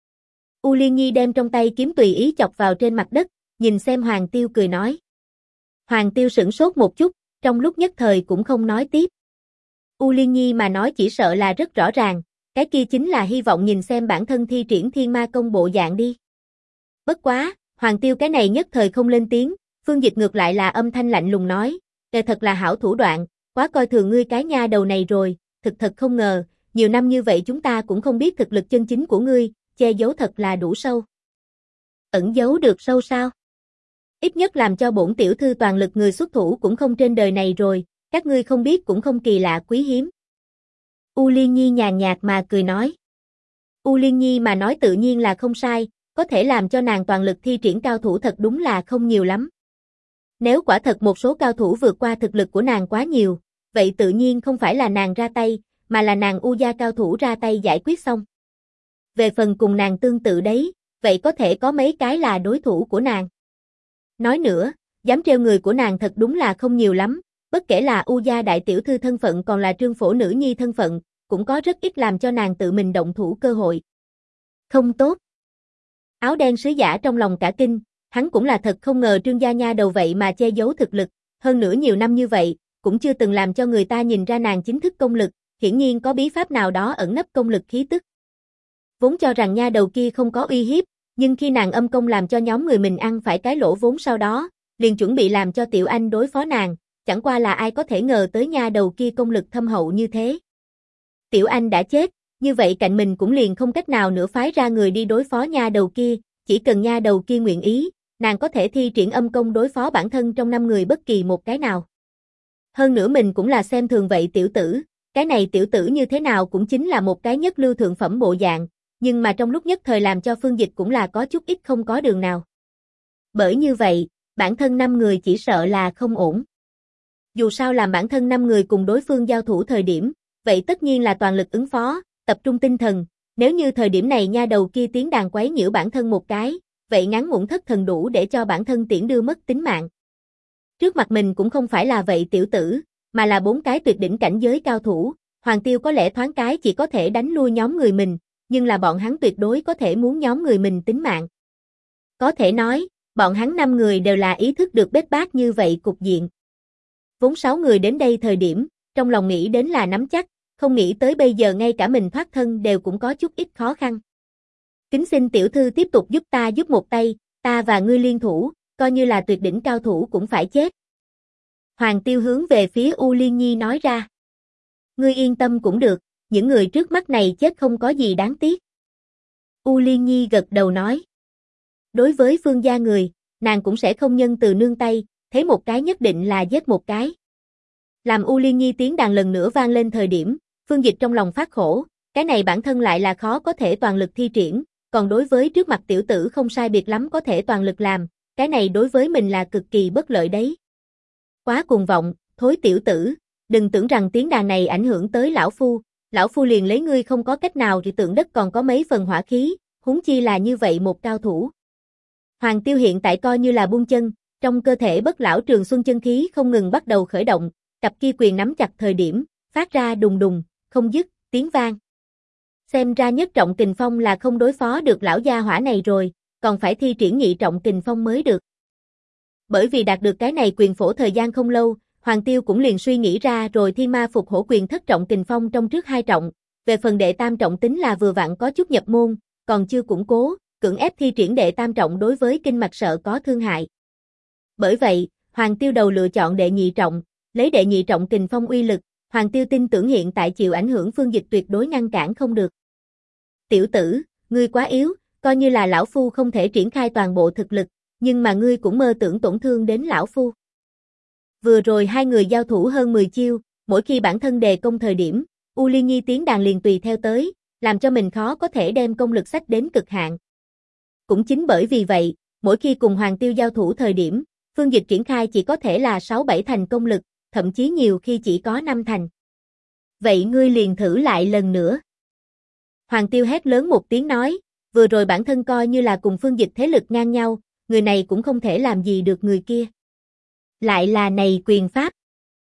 U Liên Nhi đem trong tay kiếm tùy ý chọc vào trên mặt đất, nhìn xem Hoàng Tiêu cười nói. Hoàng Tiêu sửng sốt một chút, trong lúc nhất thời cũng không nói tiếp. U Liên Nhi mà nói chỉ sợ là rất rõ ràng, cái kia chính là hy vọng nhìn xem bản thân thi triển thiên ma công bộ dạng đi. Bất quá, Hoàng Tiêu cái này nhất thời không lên tiếng, Phương Dịch ngược lại là âm thanh lạnh lùng nói, thật là hảo thủ đoạn, quá coi thường ngươi cái nha đầu này rồi, thật không ngờ, nhiều năm như vậy chúng ta cũng không biết thực lực chân chính của ngươi, che giấu thật là đủ sâu. Ẩn giấu được sâu sao? Ít nhất làm cho bổn tiểu thư toàn lực người xuất thủ cũng không trên đời này rồi, các ngươi không biết cũng không kỳ lạ quý hiếm. U Liên Nhi nhàn nhạt mà cười nói. U Liên Nhi mà nói tự nhiên là không sai, có thể làm cho nàng toàn lực thi triển cao thủ thật đúng là không nhiều lắm. Nếu quả thật một số cao thủ vượt qua thực lực của nàng quá nhiều, vậy tự nhiên không phải là nàng ra tay, mà là nàng U gia cao thủ ra tay giải quyết xong. Về phần cùng nàng tương tự đấy, vậy có thể có mấy cái là đối thủ của nàng. Nói nữa, dám trêu người của nàng thật đúng là không nhiều lắm, bất kể là U gia đại tiểu thư thân phận còn là trương phổ nữ nhi thân phận, cũng có rất ít làm cho nàng tự mình động thủ cơ hội. Không tốt. Áo đen sứ giả trong lòng cả kinh, hắn cũng là thật không ngờ Trương gia nha đầu vậy mà che giấu thực lực, hơn nữa nhiều năm như vậy, cũng chưa từng làm cho người ta nhìn ra nàng chính thức công lực, hiển nhiên có bí pháp nào đó ẩn nấp công lực khí tức. Vốn cho rằng nha đầu kia không có uy hiếp, nhưng khi nàng âm công làm cho nhóm người mình ăn phải cái lỗ vốn sau đó, liền chuẩn bị làm cho Tiểu Anh đối phó nàng, chẳng qua là ai có thể ngờ tới nha đầu kia công lực thâm hậu như thế. Tiểu Anh đã chết, như vậy cạnh mình cũng liền không cách nào nữa phái ra người đi đối phó nha đầu kia, chỉ cần nha đầu kia nguyện ý, nàng có thể thi triển âm công đối phó bản thân trong 5 người bất kỳ một cái nào. Hơn nữa mình cũng là xem thường vậy tiểu tử, cái này tiểu tử như thế nào cũng chính là một cái nhất lưu thượng phẩm bộ dạng, nhưng mà trong lúc nhất thời làm cho Phương Dịch cũng là có chút ít không có đường nào. Bởi như vậy, bản thân 5 người chỉ sợ là không ổn. Dù sao làm bản thân 5 người cùng đối phương giao thủ thời điểm, vậy tất nhiên là toàn lực ứng phó, tập trung tinh thần, nếu như thời điểm này nha đầu kia tiến đàn quấy nhiễu bản thân một cái, vậy ngắn ngủn thất thần đủ để cho bản thân tiễn đưa mất tính mạng. Trước mặt mình cũng không phải là vậy tiểu tử, mà là 4 cái tuyệt đỉnh cảnh giới cao thủ, Hoàng Tiêu có lẽ thoáng cái chỉ có thể đánh lui nhóm người mình, nhưng là bọn hắn tuyệt đối có thể muốn nhóm người mình tính mạng. Có thể nói, bọn hắn 5 người đều là ý thức được bết bát như vậy cục diện. Vốn 6 người đến đây thời điểm, trong lòng nghĩ đến là nắm chắc, không nghĩ tới bây giờ ngay cả mình thoát thân đều cũng có chút ít khó khăn. Kính xin tiểu thư tiếp tục giúp ta giúp một tay, ta và ngươi liên thủ, coi như là tuyệt đỉnh cao thủ cũng phải chết. Hoàng Tiêu hướng về phía U Liên Nhi nói ra. Ngươi yên tâm cũng được, những người trước mắt này chết không có gì đáng tiếc. U Liên Nhi gật đầu nói. Đối với Phương gia người, nàng cũng sẽ không nhân từ nương tay, thấy một cái nhất định là giết một cái. Làm U Liên Nhi tiếng đàn lần nữa vang lên thời điểm, Phương Dịch trong lòng phát khổ, cái này bản thân lại là khó có thể toàn lực thi triển, còn đối với trước mặt tiểu tử không sai biệt lắm có thể toàn lực làm, cái này đối với mình là cực kỳ bất lợi đấy. Quá cuồng vọng, thối tiểu tử, đừng tưởng rằng tiếng đàn này ảnh hưởng tới lão phu liền lấy ngươi không có cách nào thì tượng đất còn có mấy phần hỏa khí, huống chi là như vậy một cao thủ. Hoàng Tiêu hiện tại coi như là buông chân, trong cơ thể bất lão trường xuân chân khí không ngừng bắt đầu khởi động, cặp kia quyền nắm chặt thời điểm, phát ra đùng đùng, không dứt, tiếng vang. Xem ra nhất trọng kình phong là không đối phó được lão gia hỏa này rồi, còn phải thi triển nhị trọng kình phong mới được. Bởi vì đạt được cái này quyền phổ thời gian không lâu, Hoàng Tiêu cũng liền suy nghĩ ra rồi thiên ma phục hổ quyền thất trọng kình phong trong trước hai trọng, về phần đệ tam trọng tính là vừa vặn có chút nhập môn, còn chưa củng cố, cưỡng ép thi triển đệ tam trọng đối với kinh mạch sợ có thương hại. Bởi vậy, Hoàng Tiêu đầu lựa chọn đệ nhị trọng, lấy đệ nhị trọng kình phong uy lực, Hoàng Tiêu tin tưởng hiện tại chịu ảnh hưởng Phương Dịch tuyệt đối ngăn cản không được. Tiểu tử, ngươi quá yếu, coi như là lão phu không thể triển khai toàn bộ thực lực, nhưng mà ngươi cũng mơ tưởng tổn thương đến lão phu. Vừa rồi hai người giao thủ hơn 10 chiêu, mỗi khi bản thân đề công thời điểm, U Liên Nhi tiếng đàn liền tùy theo tới, làm cho mình khó có thể đem công lực sách đến cực hạn. Cũng chính bởi vì vậy, mỗi khi cùng Hoàng Tiêu giao thủ thời điểm, Phương Dịch triển khai chỉ có thể là 6-7 thành công lực, thậm chí nhiều khi chỉ có 5 thành. Vậy ngươi liền thử lại lần nữa. Hoàng Tiêu hét lớn một tiếng nói, vừa rồi bản thân coi như là cùng Phương Dịch thế lực ngang nhau, người này cũng không thể làm gì được người kia. Lại là này quyền pháp.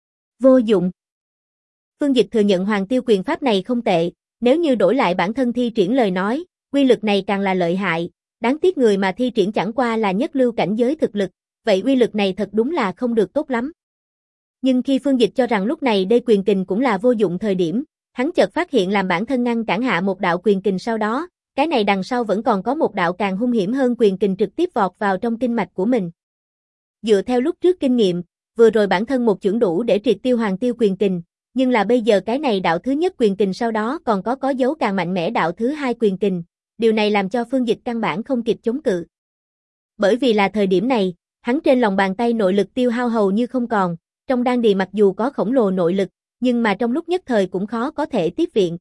Vô dụng. Phương Dịch thừa nhận Hoàng Tiêu quyền pháp này không tệ, nếu như đổi lại bản thân thi triển lời nói, quy lực này càng là lợi hại, đáng tiếc người mà thi triển chẳng qua là nhất lưu cảnh giới thực lực, vậy uy lực này thật đúng là không được tốt lắm. Nhưng khi Phương Dịch cho rằng lúc này đây quyền kình cũng là vô dụng thời điểm, hắn chợt phát hiện làm bản thân ngăn cản hạ một đạo quyền kình sau đó, cái này đằng sau vẫn còn có một đạo càng hung hiểm hơn quyền kình trực tiếp vọt vào trong kinh mạch của mình. Dựa theo lúc trước kinh nghiệm, vừa rồi bản thân một chưởng đủ để triệt tiêu Hoàng Tiêu quyền kình, nhưng là bây giờ cái này đạo thứ nhất quyền kình sau đó còn có dấu càng mạnh mẽ đạo thứ hai quyền kình, điều này làm cho Phương Dịch căn bản không kịp chống cự. Bởi vì là thời điểm này, hắn trên lòng bàn tay nội lực tiêu hao hầu như không còn, trong đan điền mặc dù có khổng lồ nội lực, nhưng mà trong lúc nhất thời cũng khó có thể tiếp viện.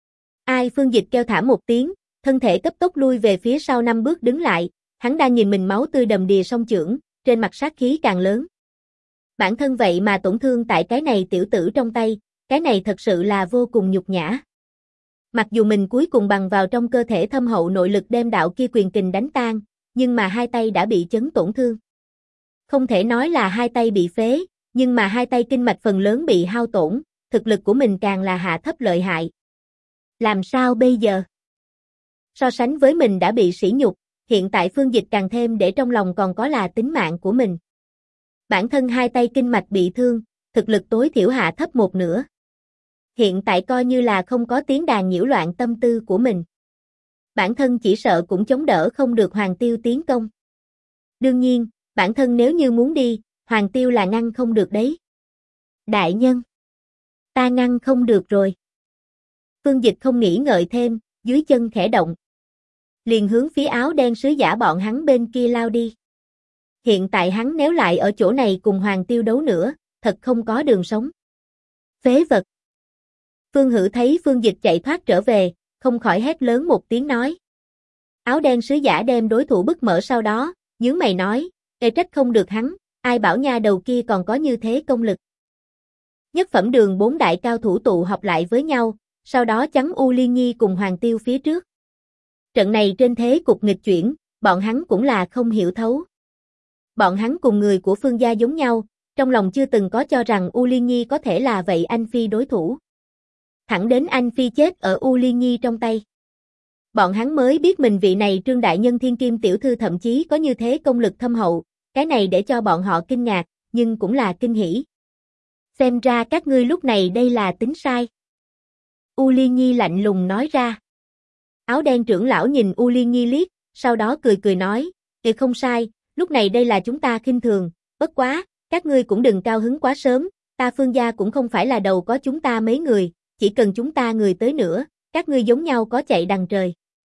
Ai Phương Dịch kêu thảm một tiếng, thân thể cấp tốc lui về phía sau 5 bước đứng lại, hắn đang nhìn mình máu tươi đầm đìa song chưởng, trên mặt sát khí càng lớn. Bản thân vậy mà tổn thương tại cái này tiểu tử trong tay, cái này thật sự là vô cùng nhục nhã. Mặc dù mình cuối cùng bằng vào trong cơ thể thâm hậu nội lực đem đạo kia quyền kình đánh tan, nhưng mà hai tay đã bị chấn tổn thương. Không thể nói là hai tay bị phế, nhưng mà hai tay kinh mạch phần lớn bị hao tổn, thực lực của mình càng là hạ thấp lợi hại. Làm sao bây giờ? So sánh với mình đã bị sỉ nhục, hiện tại Phương Dịch càng thêm để trong lòng còn có là tính mạng của mình. Bản thân hai tay kinh mạch bị thương, thực lực tối thiểu hạ thấp một nửa. Hiện tại coi như là không có tiếng đàn nhiễu loạn tâm tư của mình. Bản thân chỉ sợ cũng chống đỡ không được Hoàng Tiêu tiến công. Đương nhiên, bản thân nếu như muốn đi, Hoàng Tiêu là ngăn không được đấy. Đại nhân, ta ngăn không được rồi. Phương Dịch không nghĩ ngợi thêm, dưới chân khẽ động. Liền hướng phía áo đen sứ giả bọn hắn bên kia lao đi. Hiện tại hắn nếu lại ở chỗ này cùng Hoàng Tiêu đấu nữa, thật không có đường sống. Phế vật. Phương Hử thấy Phương Dịch chạy thoát trở về, không khỏi hét lớn một tiếng nói. Áo đen sứ giả đem đối thủ bức mở sau đó, nhướng mày nói, "Ê trách không được hắn, ai bảo nha đầu kia còn có như thế công lực." Nhất phẩm đường 4 đại cao thủ tụ họp lại với nhau, sau đó chắn U Liên Nhi cùng Hoàng Tiêu phía trước. Trận này trên thế cục nghịch chuyển, bọn hắn cũng là không hiểu thấu. Bọn hắn cùng người của Phương gia giống nhau, trong lòng chưa từng có cho rằng U Liên Nhi có thể là vậy Anh Phi đối thủ. Thẳng đến Anh Phi chết ở U Liên Nhi trong tay. Bọn hắn mới biết mình vị này Trương đại nhân thiên kim tiểu thư thậm chí có như thế công lực thâm hậu, cái này để cho bọn họ kinh ngạc, nhưng cũng là kinh hỉ. Xem ra các ngươi lúc này đây là tính sai. U Liên Nhi lạnh lùng nói ra. Áo đen trưởng lão nhìn U Liên Nhi liếc, sau đó cười cười nói, không sai, lúc này đây là chúng ta khinh thường, bất quá, các ngươi cũng đừng cao hứng quá sớm, ta Phương gia cũng không phải là đầu có chúng ta mấy người, chỉ cần chúng ta người tới nữa, các ngươi giống nhau có chạy đằng trời.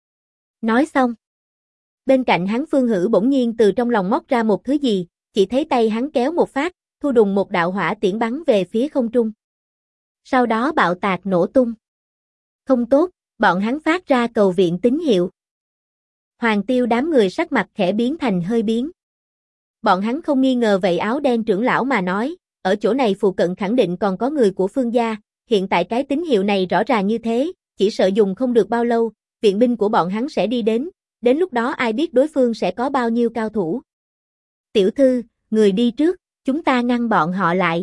Nói xong. Bên cạnh hắn Phương Hử bỗng nhiên từ trong lòng móc ra một thứ gì, chỉ thấy tay hắn kéo một phát, thu đùng một đạo hỏa tiễn bắn về phía không trung. Sau đó bạo tạc nổ tung. Không tốt, bọn hắn phát ra cầu viện tín hiệu. Hoàng Tiêu đám người sắc mặt khẽ biến thành hơi biến. Bọn hắn không nghi ngờ vậy áo đen trưởng lão mà nói, ở chỗ này phụ cận khẳng định còn có người của Phương gia, hiện tại cái tín hiệu này rõ ràng như thế, chỉ sợ dùng không được bao lâu, viện binh của bọn hắn sẽ đi đến lúc đó ai biết đối phương sẽ có bao nhiêu cao thủ. Tiểu thư, người đi trước, chúng ta ngăn bọn họ lại.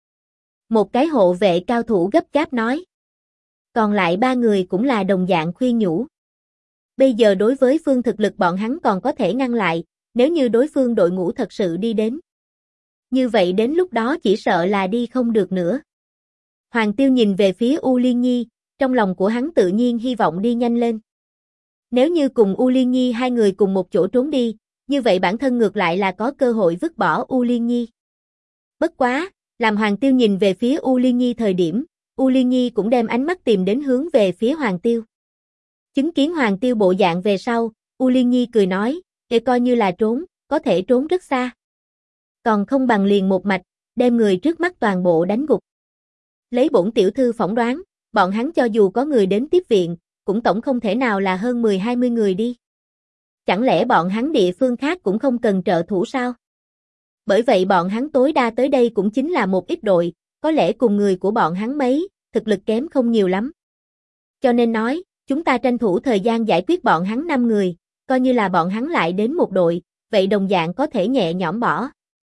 Một cái hộ vệ cao thủ gấp gáp nói. Còn lại 3 người cũng là đồng dạng khuyên nhủ. Bây giờ đối với phương thực lực bọn hắn còn có thể ngăn lại, nếu như đối phương đội ngũ thật sự đi đến. Như vậy đến lúc đó chỉ sợ là đi không được nữa. Hoàng Tiêu nhìn về phía U Liên Nhi, trong lòng của hắn tự nhiên hy vọng đi nhanh lên. Nếu như cùng U Liên Nhi hai người cùng một chỗ trốn đi, như vậy bản thân ngược lại là có cơ hội vứt bỏ U Liên Nhi. Bất quá, làm Hoàng Tiêu nhìn về phía U Liên Nhi thời điểm, U Liên Nhi cũng đem ánh mắt tìm đến hướng về phía Hoàng Tiêu. Chứng kiến Hoàng Tiêu bộ dạng về sau, U Liên Nhi cười nói, để coi như là trốn, có thể trốn rất xa. Còn không bằng liền một mạch, đem người trước mắt toàn bộ đánh gục. Lấy bổn tiểu thư phỏng đoán, bọn hắn cho dù có người đến tiếp viện, cũng tổng không thể nào là hơn 10-20 người đi. Chẳng lẽ bọn hắn địa phương khác cũng không cần trợ thủ sao? Bởi vậy bọn hắn tối đa tới đây cũng chính là một ít đội, có lẽ cùng người của bọn hắn mấy, thực lực kém không nhiều lắm. Cho nên nói, chúng ta tranh thủ thời gian giải quyết bọn hắn 5 người, coi như là bọn hắn lại đến một đội, vậy đồng dạng có thể nhẹ nhõm bỏ.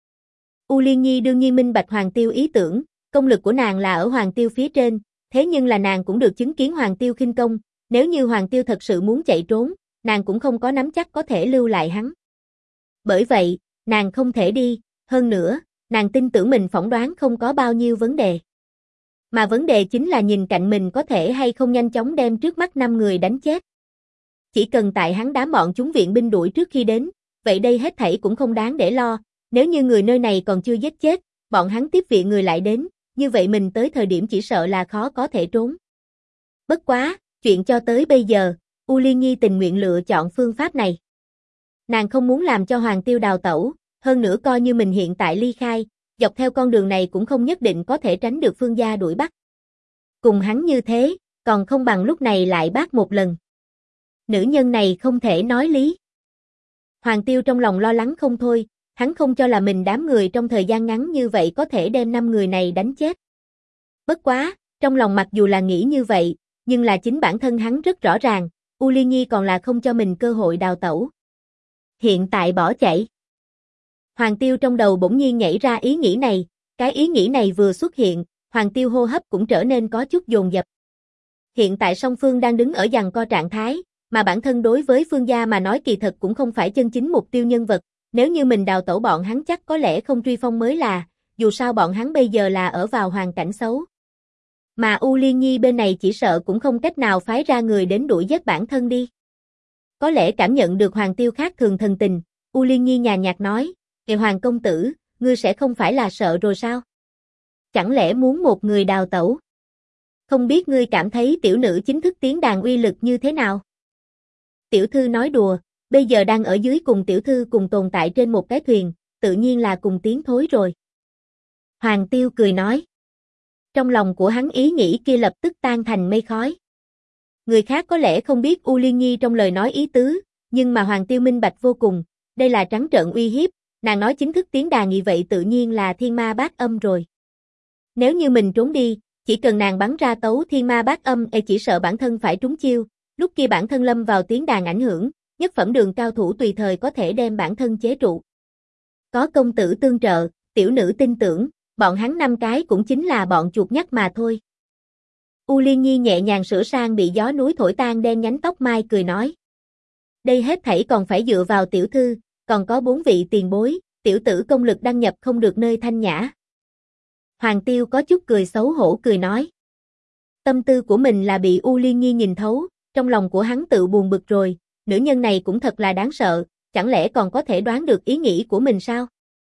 U Liên Nhi đương nhiên minh bạch Hoàng Tiêu ý tưởng, công lực của nàng là ở Hoàng Tiêu phía trên, thế nhưng là nàng cũng được chứng kiến Hoàng Tiêu khinh công, nếu như Hoàng Tiêu thật sự muốn chạy trốn, nàng cũng không có nắm chắc có thể lưu lại hắn. Bởi vậy, nàng không thể đi, hơn nữa, nàng tin tưởng mình phỏng đoán không có bao nhiêu vấn đề. Mà vấn đề chính là nhìn cạnh mình có thể hay không nhanh chóng đem trước mắt 5 người đánh chết. Chỉ cần tại hắn đám bọn chúng viện binh đuổi trước khi đến, vậy đây hết thảy cũng không đáng để lo, nếu như người nơi này còn chưa giết chết, bọn hắn tiếp viện người lại đến, như vậy mình tới thời điểm chỉ sợ là khó có thể trốn. Bất quá, chuyện cho tới bây giờ, U Liên Nhi tình nguyện lựa chọn phương pháp này. Nàng không muốn làm cho Hoàng Tiêu đào tẩu, hơn nữa coi như mình hiện tại ly khai, dọc theo con đường này cũng không nhất định có thể tránh được Phương gia đuổi bắt. Cùng hắn như thế, còn không bằng lúc này lại bắt một lần. Nữ nhân này không thể nói lý. Hoàng Tiêu trong lòng lo lắng không thôi, hắn không cho là mình đám người trong thời gian ngắn như vậy có thể đem 5 người này đánh chết. Bất quá, trong lòng mặc dù là nghĩ như vậy, nhưng là chính bản thân hắn rất rõ ràng, U Liên Nhi còn là không cho mình cơ hội đào tẩu. Hiện tại bỏ chạy. Hoàng Tiêu trong đầu bỗng nhiên nhảy ra ý nghĩ này, cái ý nghĩ này vừa xuất hiện, Hoàng Tiêu hô hấp cũng trở nên có chút dồn dập. Hiện tại song phương đang đứng ở giằng co trạng thái, mà bản thân đối với Phương gia mà nói kỳ thật cũng không phải chân chính mục tiêu nhân vật, nếu như mình đào tẩu bọn hắn chắc có lẽ không truy phong mới là, dù sao bọn hắn bây giờ là ở vào hoàn cảnh xấu. Mà U Liên Nhi bên này chỉ sợ cũng không cách nào phái ra người đến đuổi giết bản thân đi. Có lẽ cảm nhận được Hoàng Tiêu khác thường thần tình, U Liên Nhi nhàn nhạt nói, "Kệ Hoàng công tử, ngươi sẽ không phải là sợ rồi sao? Chẳng lẽ muốn một người đào tẩu? Không biết ngươi cảm thấy tiểu nữ chính thức tiến đàn uy lực như thế nào?" Tiểu thư nói đùa, bây giờ đang ở dưới cùng tiểu thư cùng tồn tại trên một cái thuyền, tự nhiên là cùng tiến thối rồi. Hoàng Tiêu cười nói. Trong lòng của hắn ý nghĩ kia lập tức tan thành mây khói. Người khác có lẽ không biết U Liên Nhi trong lời nói ý tứ, nhưng mà Hoàng Tiêu minh bạch vô cùng, đây là trắng trợn uy hiếp, nàng nói chính thức tiến đàn như vậy tự nhiên là thiên ma bát âm rồi. Nếu như mình trốn đi, chỉ cần nàng bắn ra tấu thiên ma bát âm chỉ sợ bản thân phải trúng chiêu, lúc kia bản thân lâm vào tiếng đàn ảnh hưởng, nhất phẩm đường cao thủ tùy thời có thể đem bản thân chế trụ. Có công tử tương trợ, tiểu nữ tin tưởng, bọn hắn 5 cái cũng chính là bọn chuột nhắt mà thôi. U Liên Nhi nhẹ nhàng sửa sang bị gió núi thổi tan đen nhánh tóc mai cười nói. Đây hết thảy còn phải dựa vào tiểu thư, còn có 4 vị tiền bối, tiểu tử công lực đăng nhập không được nơi thanh nhã. Hoàng Tiêu có chút cười xấu hổ cười nói. Tâm tư của mình là bị U Liên Nhi nhìn thấu, trong lòng của hắn tự buồn bực rồi, nữ nhân này cũng thật là đáng sợ, chẳng lẽ còn có thể đoán được ý nghĩ của mình sao?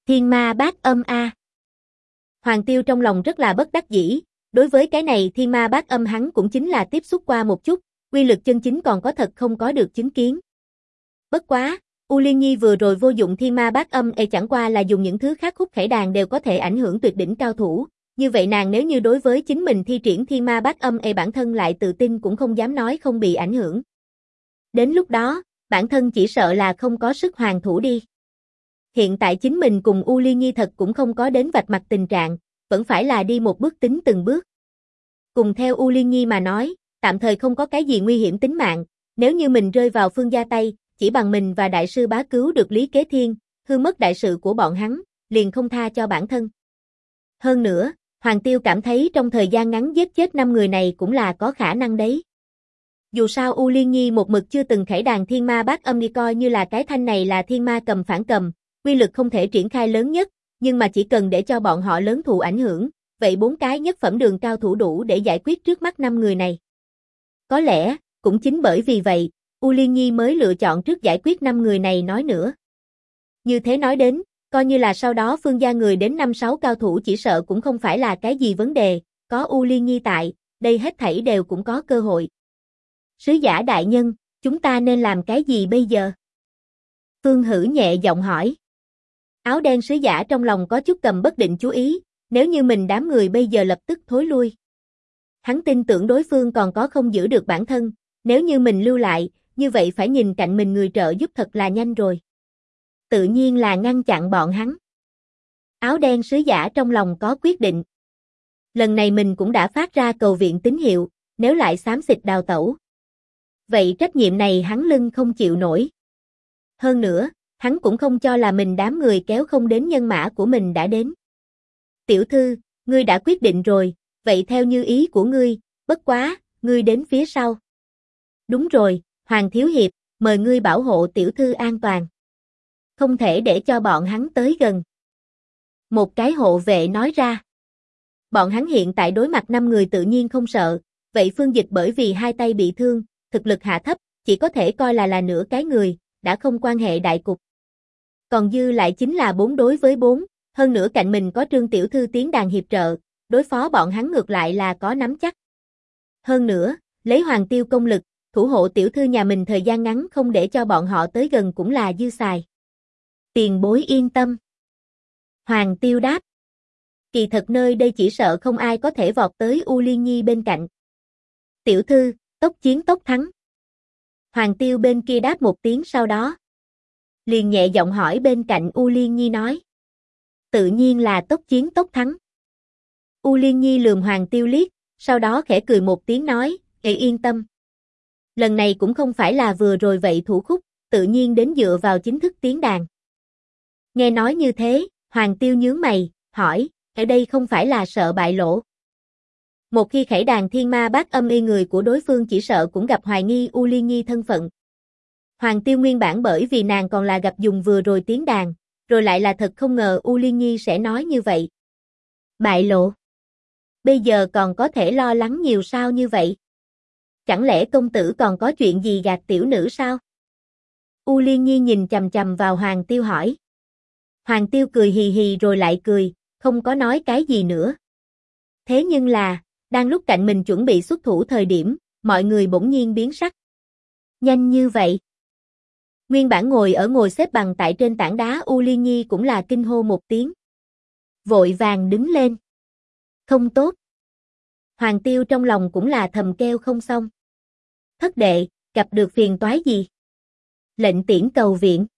Thiên ma bát âm a. Hoàng Tiêu trong lòng rất là bất đắc dĩ, đối với cái này thiên ma bát âm hắn cũng chính là tiếp xúc qua một chút, quy lực chân chính còn có thật không có được chứng kiến. Bất quá, U Liên Nhi vừa rồi vô dụng thiên ma bát âm chẳng qua là dùng những thứ khác khúc khải đàn đều có thể ảnh hưởng tuyệt đỉnh cao thủ, như vậy nàng nếu như đối với chính mình thi triển thiên ma bát âm bản thân lại tự tin cũng không dám nói không bị ảnh hưởng. Đến lúc đó, bản thân chỉ sợ là không có sức hoàn thủ đi. Hiện tại chính mình cùng U Liên Nhi thật cũng không có đến vạch mặt tình trạng, vẫn phải là đi một bước tính từng bước. Cùng theo U Liên Nhi mà nói, tạm thời không có cái gì nguy hiểm tính mạng, nếu như mình rơi vào Phương gia tay, chỉ bằng mình và đại sư bá cứu được Lý Kế Thiên, hư mất đại sự của bọn hắn, liền không tha cho bản thân. Hơn nữa, Hoàng Tiêu cảm thấy trong thời gian ngắn giết chết 5 người này cũng là có khả năng đấy. Dù sao U Liên Nhi một mực chưa từng khải đàn thiên ma bát âm đi coi như là cái thanh này là thiên ma cầm phản cầm, quy lực không thể triển khai lớn nhất, nhưng mà chỉ cần để cho bọn họ lớn thụ ảnh hưởng, vậy 4 cái nhất phẩm đường cao thủ đủ để giải quyết trước mắt 5 người này. Có lẽ, cũng chính bởi vì vậy, U Liên Nhi mới lựa chọn trước giải quyết 5 người này nói nữa. Như thế nói đến, coi như là sau đó Phương gia người đến 5-6 cao thủ chỉ sợ cũng không phải là cái gì vấn đề, có U Liên Nhi tại, đây hết thảy đều cũng có cơ hội. Sứ giả đại nhân, chúng ta nên làm cái gì bây giờ? Phương Hử nhẹ giọng hỏi. Áo đen sứ giả trong lòng có chút cầm bất định chú ý, nếu như mình đám người bây giờ lập tức thối lui. Hắn tin tưởng đối phương còn có không giữ được bản thân, nếu như mình lưu lại, như vậy phải nhìn cạnh mình người trợ giúp thật là nhanh rồi. Tự nhiên là ngăn chặn bọn hắn. Áo đen sứ giả trong lòng có quyết định. Lần này mình cũng đã phát ra cầu viện tín hiệu, nếu lại xám xịt đào tẩu. Vậy trách nhiệm này hắn lưng không chịu nổi. Hơn nữa, hắn cũng không cho là mình đám người kéo không đến nhân mã của mình đã đến. Tiểu thư, ngươi đã quyết định rồi, vậy theo như ý của ngươi, bất quá, ngươi đến phía sau. Đúng rồi, Hoàng Thiếu Hiệp, mời ngươi bảo hộ tiểu thư an toàn. Không thể để cho bọn hắn tới gần. Một cái hộ vệ nói ra. Bọn hắn hiện tại đối mặt 5 người tự nhiên không sợ, vậy Phương Dịch bởi vì hai tay bị thương, thực lực hạ thấp, chỉ có thể coi là nửa cái người, đã không quan hệ đại cục. Còn dư lại chính là 4 đối với 4, hơn nữa cạnh mình có Trương tiểu thư tiến đàn hiệp trợ, đối phó bọn hắn ngược lại là có nắm chắc. Hơn nữa, lấy Hoàng Tiêu công lực, thủ hộ tiểu thư nhà mình thời gian ngắn không để cho bọn họ tới gần cũng là dư xài. Tiền bối yên tâm. Hoàng Tiêu đáp. Kỳ thật nơi đây chỉ sợ không ai có thể vọt tới U Liên Nhi bên cạnh. Tiểu thư, tốc chiến tốc thắng. Hoàng Tiêu bên kia đáp một tiếng sau đó. Liền nhẹ giọng hỏi bên cạnh U Liên Nhi nói. Tự nhiên là tốc chiến tốc thắng. U Liên Nhi lườm Hoàng Tiêu liếc, sau đó khẽ cười một tiếng nói, yên tâm. Lần này cũng không phải là vừa rồi vậy thủ khúc, tự nhiên đến dựa vào chính thức tiến đàn. Nghe nói như thế, Hoàng Tiêu nhướng mày, hỏi, ở đây không phải là sợ bại lộ. Một khi khải đàn thiên ma bát âm người của đối phương chỉ sợ cũng gặp hoài nghi U Liên Nhi thân phận. Hoàng Tiêu nguyên bản bởi vì nàng còn là gặp dùng vừa rồi tiến đàn, rồi lại là thật không ngờ U Liên Nhi sẽ nói như vậy. Bại lộ. Bây giờ còn có thể lo lắng nhiều sao như vậy? Chẳng lẽ công tử còn có chuyện gì gạt tiểu nữ sao? U Liên Nhi nhìn chằm chằm vào Hoàng Tiêu hỏi. Hoàng Tiêu cười hì hì rồi lại cười, không có nói cái gì nữa. Thế nhưng là, đang lúc cạnh mình chuẩn bị xuất thủ thời điểm, mọi người bỗng nhiên biến sắc. Nhanh như vậy. Nguyên bản ngồi xếp bằng tại trên tảng đá U Liên Nhi cũng là kinh hô một tiếng. Vội vàng đứng lên. Không tốt. Hoàng Tiêu trong lòng cũng là thầm kêu không xong. Thất đệ, gặp được phiền toái gì? Lệnh tiễn cầu viện.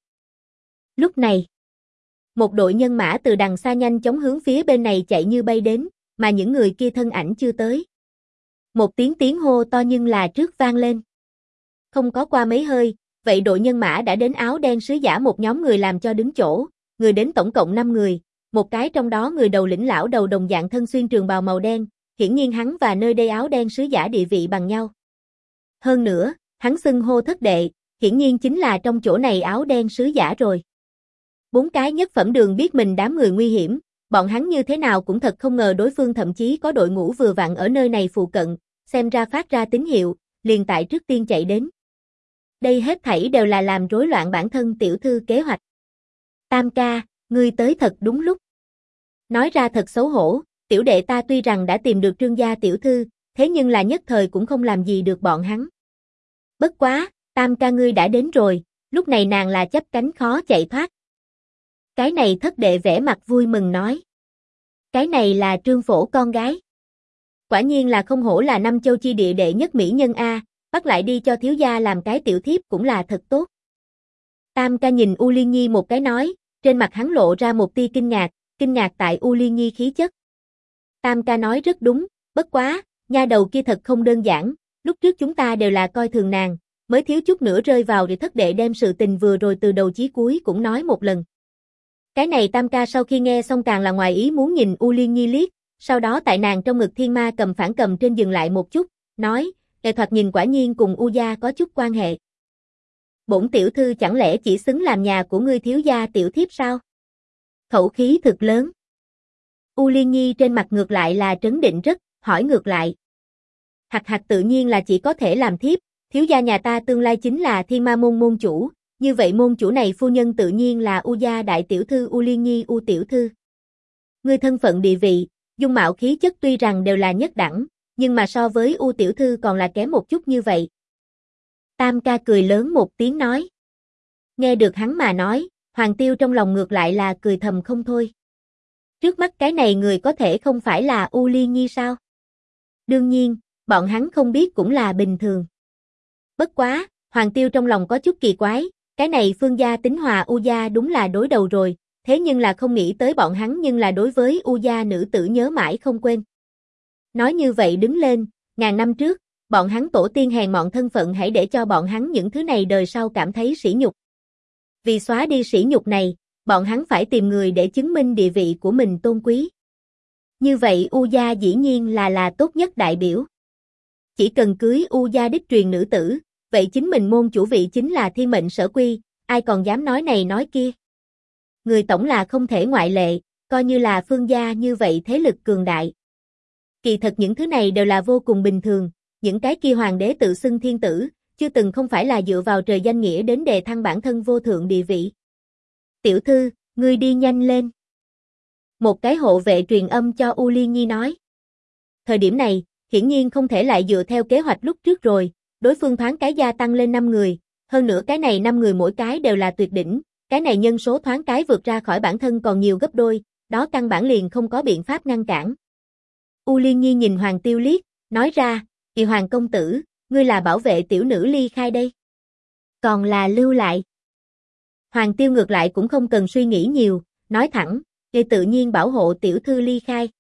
Lúc này, một đội nhân mã từ đằng xa nhanh chóng hướng phía bên này chạy như bay đến, mà những người kia thân ảnh chưa tới. Một tiếng hô to nhưng là trước vang lên. Không có qua mấy hơi, vậy đội nhân mã đã đến áo đen sứ giả một nhóm người làm cho đứng chỗ, người đến tổng cộng 5 người, một cái trong đó người đầu lĩnh lão đầu đồng dạng thân xuyên trường bào màu đen, hiển nhiên hắn và nơi đây áo đen sứ giả địa vị bằng nhau. Hơn nữa, hắn xưng hô thất đệ, hiển nhiên chính là trong chỗ này áo đen sứ giả rồi. 4 cái nhất phẩm đường biết mình đám người nguy hiểm, bọn hắn như thế nào cũng thật không ngờ đối phương thậm chí có đội ngũ vừa vặn ở nơi này phụ cận, xem ra phát ra tín hiệu, liền tại trước tiên chạy đến. Đây hết thảy đều là làm rối loạn bản thân tiểu thư kế hoạch. Tam ca, Ngươi tới thật đúng lúc. Nói ra thật xấu hổ, tiểu đệ ta tuy rằng đã tìm được Trương gia tiểu thư, thế nhưng là nhất thời cũng không làm gì được bọn hắn. Bất quá, Tam ca ngươi đã đến rồi, lúc này nàng là chấp cánh khó chạy thoát. Cái này thất đệ vẻ mặt vui mừng nói. Cái này là Trương Phổ con gái. Quả nhiên là không hổ là năm châu chi địa đệ nhất mỹ nhân a, bắt lại đi cho thiếu gia làm cái tiểu thiếp cũng là thật tốt. Tam ca nhìn U Liên Nhi một cái nói, trên mặt hắn lộ ra một tia kinh ngạc tại U Liên Nhi khí chất. Tam ca nói rất đúng, bất quá, nha đầu kia thật không đơn giản, lúc trước chúng ta đều là coi thường nàng, mới thiếu chút nữa rơi vào để thất đệ đem sự tình vừa rồi từ đầu chí cuối cũng nói một lần. Cái này Tam ca sau khi nghe xong càng là ngoài ý muốn nhìn U Liên Nhi liếc, sau đó tại nàng trong ngực thiên ma cầm phản cầm trên dừng lại một chút, nói, nghệ thoạt nhìn quả nhiên cùng U gia có chút quan hệ. Bổn tiểu thư chẳng lẽ chỉ xứng làm nhà của ngươi thiếu gia tiểu thiếp sao? Khẩu khí thực lớn. U Liên Nhi trên mặt ngược lại là trấn định rất, hỏi ngược lại. Hạc tự nhiên là chỉ có thể làm thiếp, thiếu gia nhà ta tương lai chính là Thiên Ma môn môn chủ, như vậy môn chủ này phu nhân tự nhiên là U gia đại tiểu thư U Liên Nhi U tiểu thư. Ngươi thân phận địa vị, dung mạo khí chất tuy rằng đều là nhất đẳng, nhưng mà so với U tiểu thư còn là kém một chút như vậy. Tam ca cười lớn một tiếng nói. Nghe được hắn mà nói, Hoàng Tiêu trong lòng ngược lại là cười thầm không thôi. Trước mắt cái này người có thể không phải là U Liên Nhi sao? Đương nhiên, bọn hắn không biết cũng là bình thường. Bất quá, Hoàng Tiêu trong lòng có chút kỳ quái, cái này Phương gia tính hòa U gia đúng là đối đầu rồi, thế nhưng là không nghĩ tới bọn hắn nhưng là đối với U gia nữ tử nhớ mãi không quên. Nói như vậy đứng lên, ngàn năm trước, bọn hắn tổ tiên hèn mọn thân phận hãy để cho bọn hắn những thứ này đời sau cảm thấy sỉ nhục. Vì xóa đi sỉ nhục này, bọn hắn phải tìm người để chứng minh địa vị của mình tôn quý. Như vậy U gia dĩ nhiên là tốt nhất đại biểu. Chỉ cần cưới U gia đích truyền nữ tử, vậy chính mình môn chủ vị chính là thiên mệnh sở quy, ai còn dám nói này nói kia. Người tổng là không thể ngoại lệ, coi như là Phương gia như vậy thế lực cường đại. Kỳ thật những thứ này đều là vô cùng bình thường, những cái kia hoàng đế tự xưng thiên tử, chưa từng không phải là dựa vào trời danh nghĩa đến đề thăng bản thân vô thượng địa vị. Tiểu thư, ngươi đi nhanh lên. Một cái hộ vệ truyền âm cho U Liên Nhi nói. Thời điểm này, hiển nhiên không thể lại dựa theo kế hoạch lúc trước rồi, đối phương thoáng cái gia tăng lên 5 người, hơn nữa cái này 5 người mỗi cái đều là tuyệt đỉnh, cái này nhân số thoáng cái vượt ra khỏi bản thân còn nhiều gấp đôi, đó căn bản liền không có biện pháp ngăn cản. U Liên Nhi nhìn Hoàng Tiêu liếc, nói ra, "Kỳ Hoàng công tử, ngươi là bảo vệ tiểu nữ ly khai đây, còn là lưu lại?" Hoàng Tiêu ngược lại cũng không cần suy nghĩ nhiều, nói thẳng, "Ngươi tự nhiên bảo hộ tiểu thư ly khai."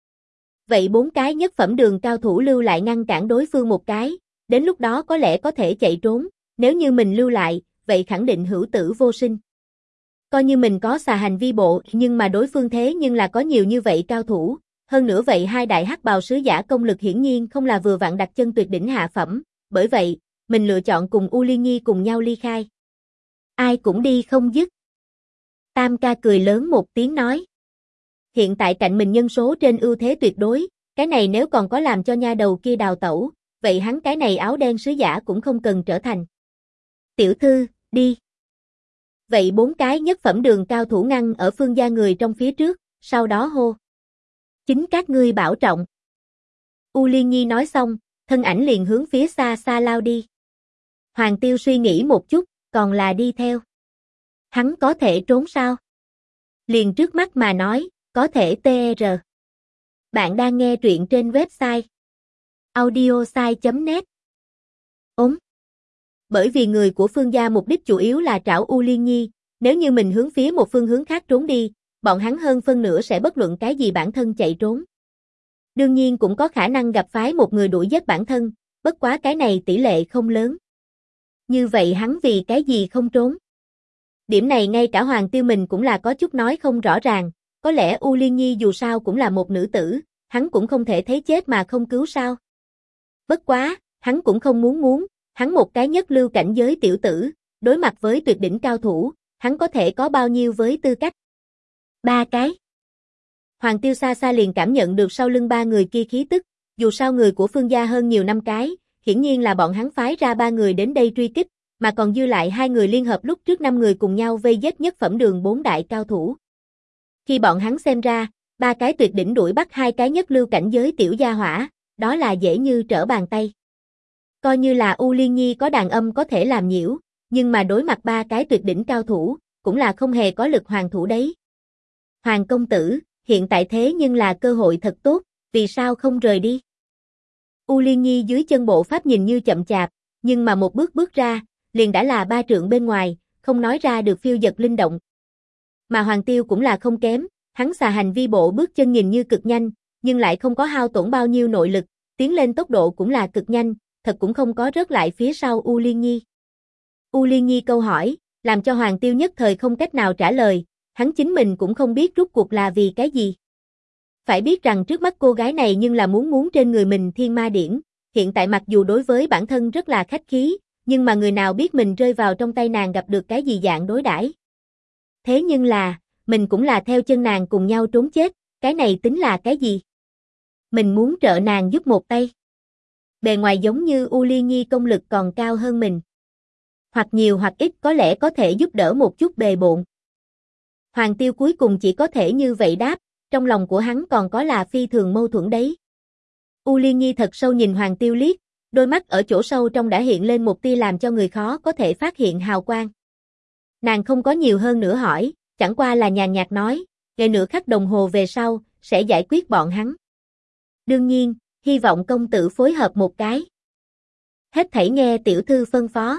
Vậy 4 cái nhất phẩm đường cao thủ lưu lại ngăn cản đối phương một cái, đến lúc đó có lẽ có thể chạy trốn, nếu như mình lưu lại, vậy khẳng định hữu tử vô sinh. Coi như mình có xà hành vi bộ, nhưng mà đối phương thế nhưng là có nhiều như vậy cao thủ, hơn nữa vậy hai đại hắc bào sứ giả công lực hiển nhiên không là vừa vặn đặt chân tuyệt đỉnh hạ phẩm, bởi vậy, mình lựa chọn cùng U Liên Nhi cùng nhau ly khai. Ai cũng đi không dứt. Tam ca cười lớn một tiếng nói. Hiện tại cạnh mình nhân số trên ưu thế tuyệt đối, cái này nếu còn có làm cho nha đầu kia đào tẩu, vậy hắn cái này áo đen sứ giả cũng không cần trở thành. Tiểu thư, đi. Vậy 4 cái nhất phẩm đường cao thủ ngăn ở Phương gia người trong phía trước, sau đó hô. Chính các ngươi bảo trọng. U Liên Nhi nói xong, thân ảnh liền hướng phía xa xa lao đi. Hoàng Tiêu suy nghĩ một chút, còn là đi theo. Hắn có thể trốn sao? Liền trước mắt mà nói, có thể TR. Bạn đang nghe truyện trên website audiosai.net. Bởi vì người của Phương gia mục đích chủ yếu là trảo U Liên Nhi, nếu như mình hướng phía một phương hướng khác trốn đi, bọn hắn hơn phân nửa sẽ bất luận cái gì bản thân chạy trốn. Đương nhiên cũng có khả năng gặp phái một người đuổi giết bản thân, bất quá cái này tỷ lệ không lớn. Như vậy hắn vì cái gì không trốn? Điểm này ngay cả Hoàng Tiêu mình cũng là có chút nói không rõ ràng, có lẽ U Liên Nhi dù sao cũng là một nữ tử, hắn cũng không thể thấy chết mà không cứu sao. Bất quá, hắn cũng không muốn, hắn một cái nhất lưu cảnh giới tiểu tử, đối mặt với tuyệt đỉnh cao thủ, hắn có thể có bao nhiêu với tư cách? 3 cái. Hoàng Tiêu xa xa liền cảm nhận được sau lưng 3 người kia khí tức, dù sao người của Phương gia hơn nhiều năm cái, hiển nhiên là bọn hắn phái ra 3 người đến đây truy kích, mà còn dư lại 2 người liên hợp lúc trước 5 người cùng nhau vây giết nhất phẩm đường 4 đại cao thủ. Khi bọn hắn xem ra, ba cái tuyệt đỉnh đuổi bắt hai cái nhất lưu cảnh giới tiểu gia hỏa, đó là dễ như trở bàn tay. Coi như là U Liên Nhi có đàn âm có thể làm nhiễu, nhưng mà đối mặt ba cái tuyệt đỉnh cao thủ, cũng là không hề có lực hoàn thủ đấy. Hoàng công tử, hiện tại thế nhưng là cơ hội thật tốt, vì sao không rời đi? U Liên Nhi dưới chân bộ pháp nhìn như chậm chạp, nhưng mà một bước bước ra, liền đã là 3 trượng bên ngoài, không nói ra được phiêu dật linh động. Mà Hoàng Tiêu cũng là không kém, hắn xà hành vi bộ bước chân nhìn như cực nhanh, nhưng lại không có hao tổn bao nhiêu nội lực, tiến lên tốc độ cũng là cực nhanh, thật cũng không có rớt lại phía sau U Liên Nhi. U Liên Nhi câu hỏi, làm cho Hoàng Tiêu nhất thời không cách nào trả lời, hắn chính mình cũng không biết rốt cuộc là vì cái gì. Phải biết rằng trước mắt cô gái này nhưng là muốn trên người mình thiên ma điển, hiện tại mặc dù đối với bản thân rất là khách khí, nhưng mà người nào biết mình rơi vào trong tay nàng gặp được cái gì dạng đối đãi. Thế nhưng là, mình cũng là theo chân nàng cùng nhau trốn chết, cái này tính là cái gì? Mình muốn trợ nàng giúp một tay. Bề ngoài giống như U Liên Nhi công lực còn cao hơn mình. Hoặc nhiều hoặc ít có lẽ có thể giúp đỡ một chút bề bộn. Hoàng Tiêu cuối cùng chỉ có thể như vậy đáp, trong lòng của hắn còn có là phi thường mâu thuẫn đấy. U Liên Nhi thật sâu nhìn Hoàng Tiêu liếc, đôi mắt ở chỗ sâu trong đã hiện lên một tia làm cho người khó có thể phát hiện hào quang. Nàng không có nhiều hơn nữa hỏi, chẳng qua là nhàn nhạt nói, ngày nửa khắc đồng hồ về sau, sẽ giải quyết bọn hắn. Đương nhiên, hy vọng công tử phối hợp một cái. Hết thảy nghe tiểu thư phân phó.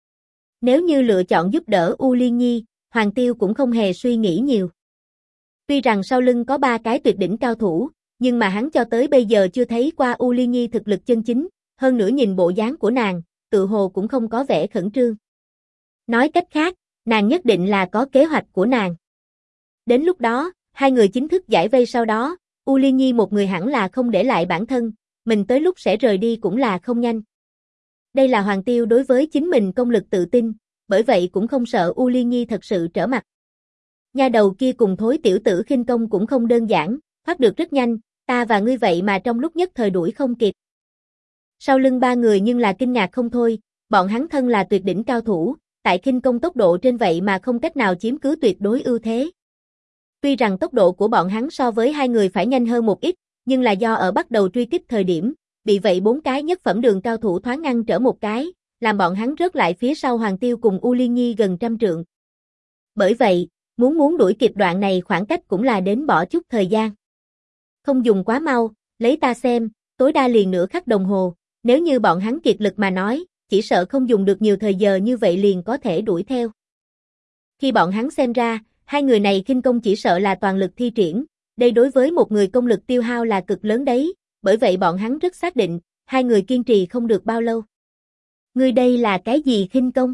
Nếu như lựa chọn giúp đỡ U Liên Nhi, Hoàng Tiêu cũng không hề suy nghĩ nhiều. Tuy rằng sau lưng có 3 cái tuyệt đỉnh cao thủ, nhưng mà hắn cho tới bây giờ chưa thấy qua U Liên Nhi thực lực chân chính, hơn nữa nhìn bộ dáng của nàng, tự hồ cũng không có vẻ khẩn trương. Nói cách khác, nàng nhất định là có kế hoạch của nàng. Đến lúc đó, hai người chính thức giải vây sau đó, U Liên Nhi một người hẳn là không để lại bản thân, mình tới lúc sẽ rời đi cũng là không nhanh. Đây là Hoàng Tiêu đối với chính mình công lực tự tin, bởi vậy cũng không sợ U Liên Nhi thật sự trở mặt. Nha đầu kia cùng thối tiểu tử khinh công cũng không đơn giản, thoát được rất nhanh, ta và ngươi vậy mà trong lúc nhất thời đuổi không kịp. Sau lưng 3 người nhưng là kinh ngạc không thôi, bọn hắn thân là tuyệt đỉnh cao thủ, tại khinh công tốc độ trên vậy mà không cách nào chiếm cứ tuyệt đối ưu thế. Tuy rằng tốc độ của bọn hắn so với 2 người phải nhanh hơn một ít, nhưng là do ở bắt đầu truy kích thời điểm, bị vậy 4 cái nhất phẩm đường cao thủ thoáng ngăn trở một cái, làm bọn hắn rớt lại phía sau Hoàng Tiêu cùng U Liên Nhi gần 100 trượng. Bởi vậy, muốn đuổi kịp đoạn này khoảng cách cũng là đến bỏ chút thời gian. Không dùng quá mau, lấy ta xem, tối đa liền nửa khắc đồng hồ, nếu như bọn hắn kiệt lực mà nói, chỉ sợ không dùng được nhiều thời giờ như vậy liền có thể đuổi theo. Khi bọn hắn xem ra, hai người này khinh công chỉ sợ là toàn lực thi triển, đây đối với một người công lực tiêu hao là cực lớn đấy, bởi vậy bọn hắn rất xác định, hai người kiên trì không được bao lâu. Ngươi đây là cái gì khinh công?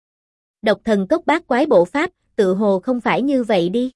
Độc thần cốc bát quái bộ pháp, tự hồ không phải như vậy đi.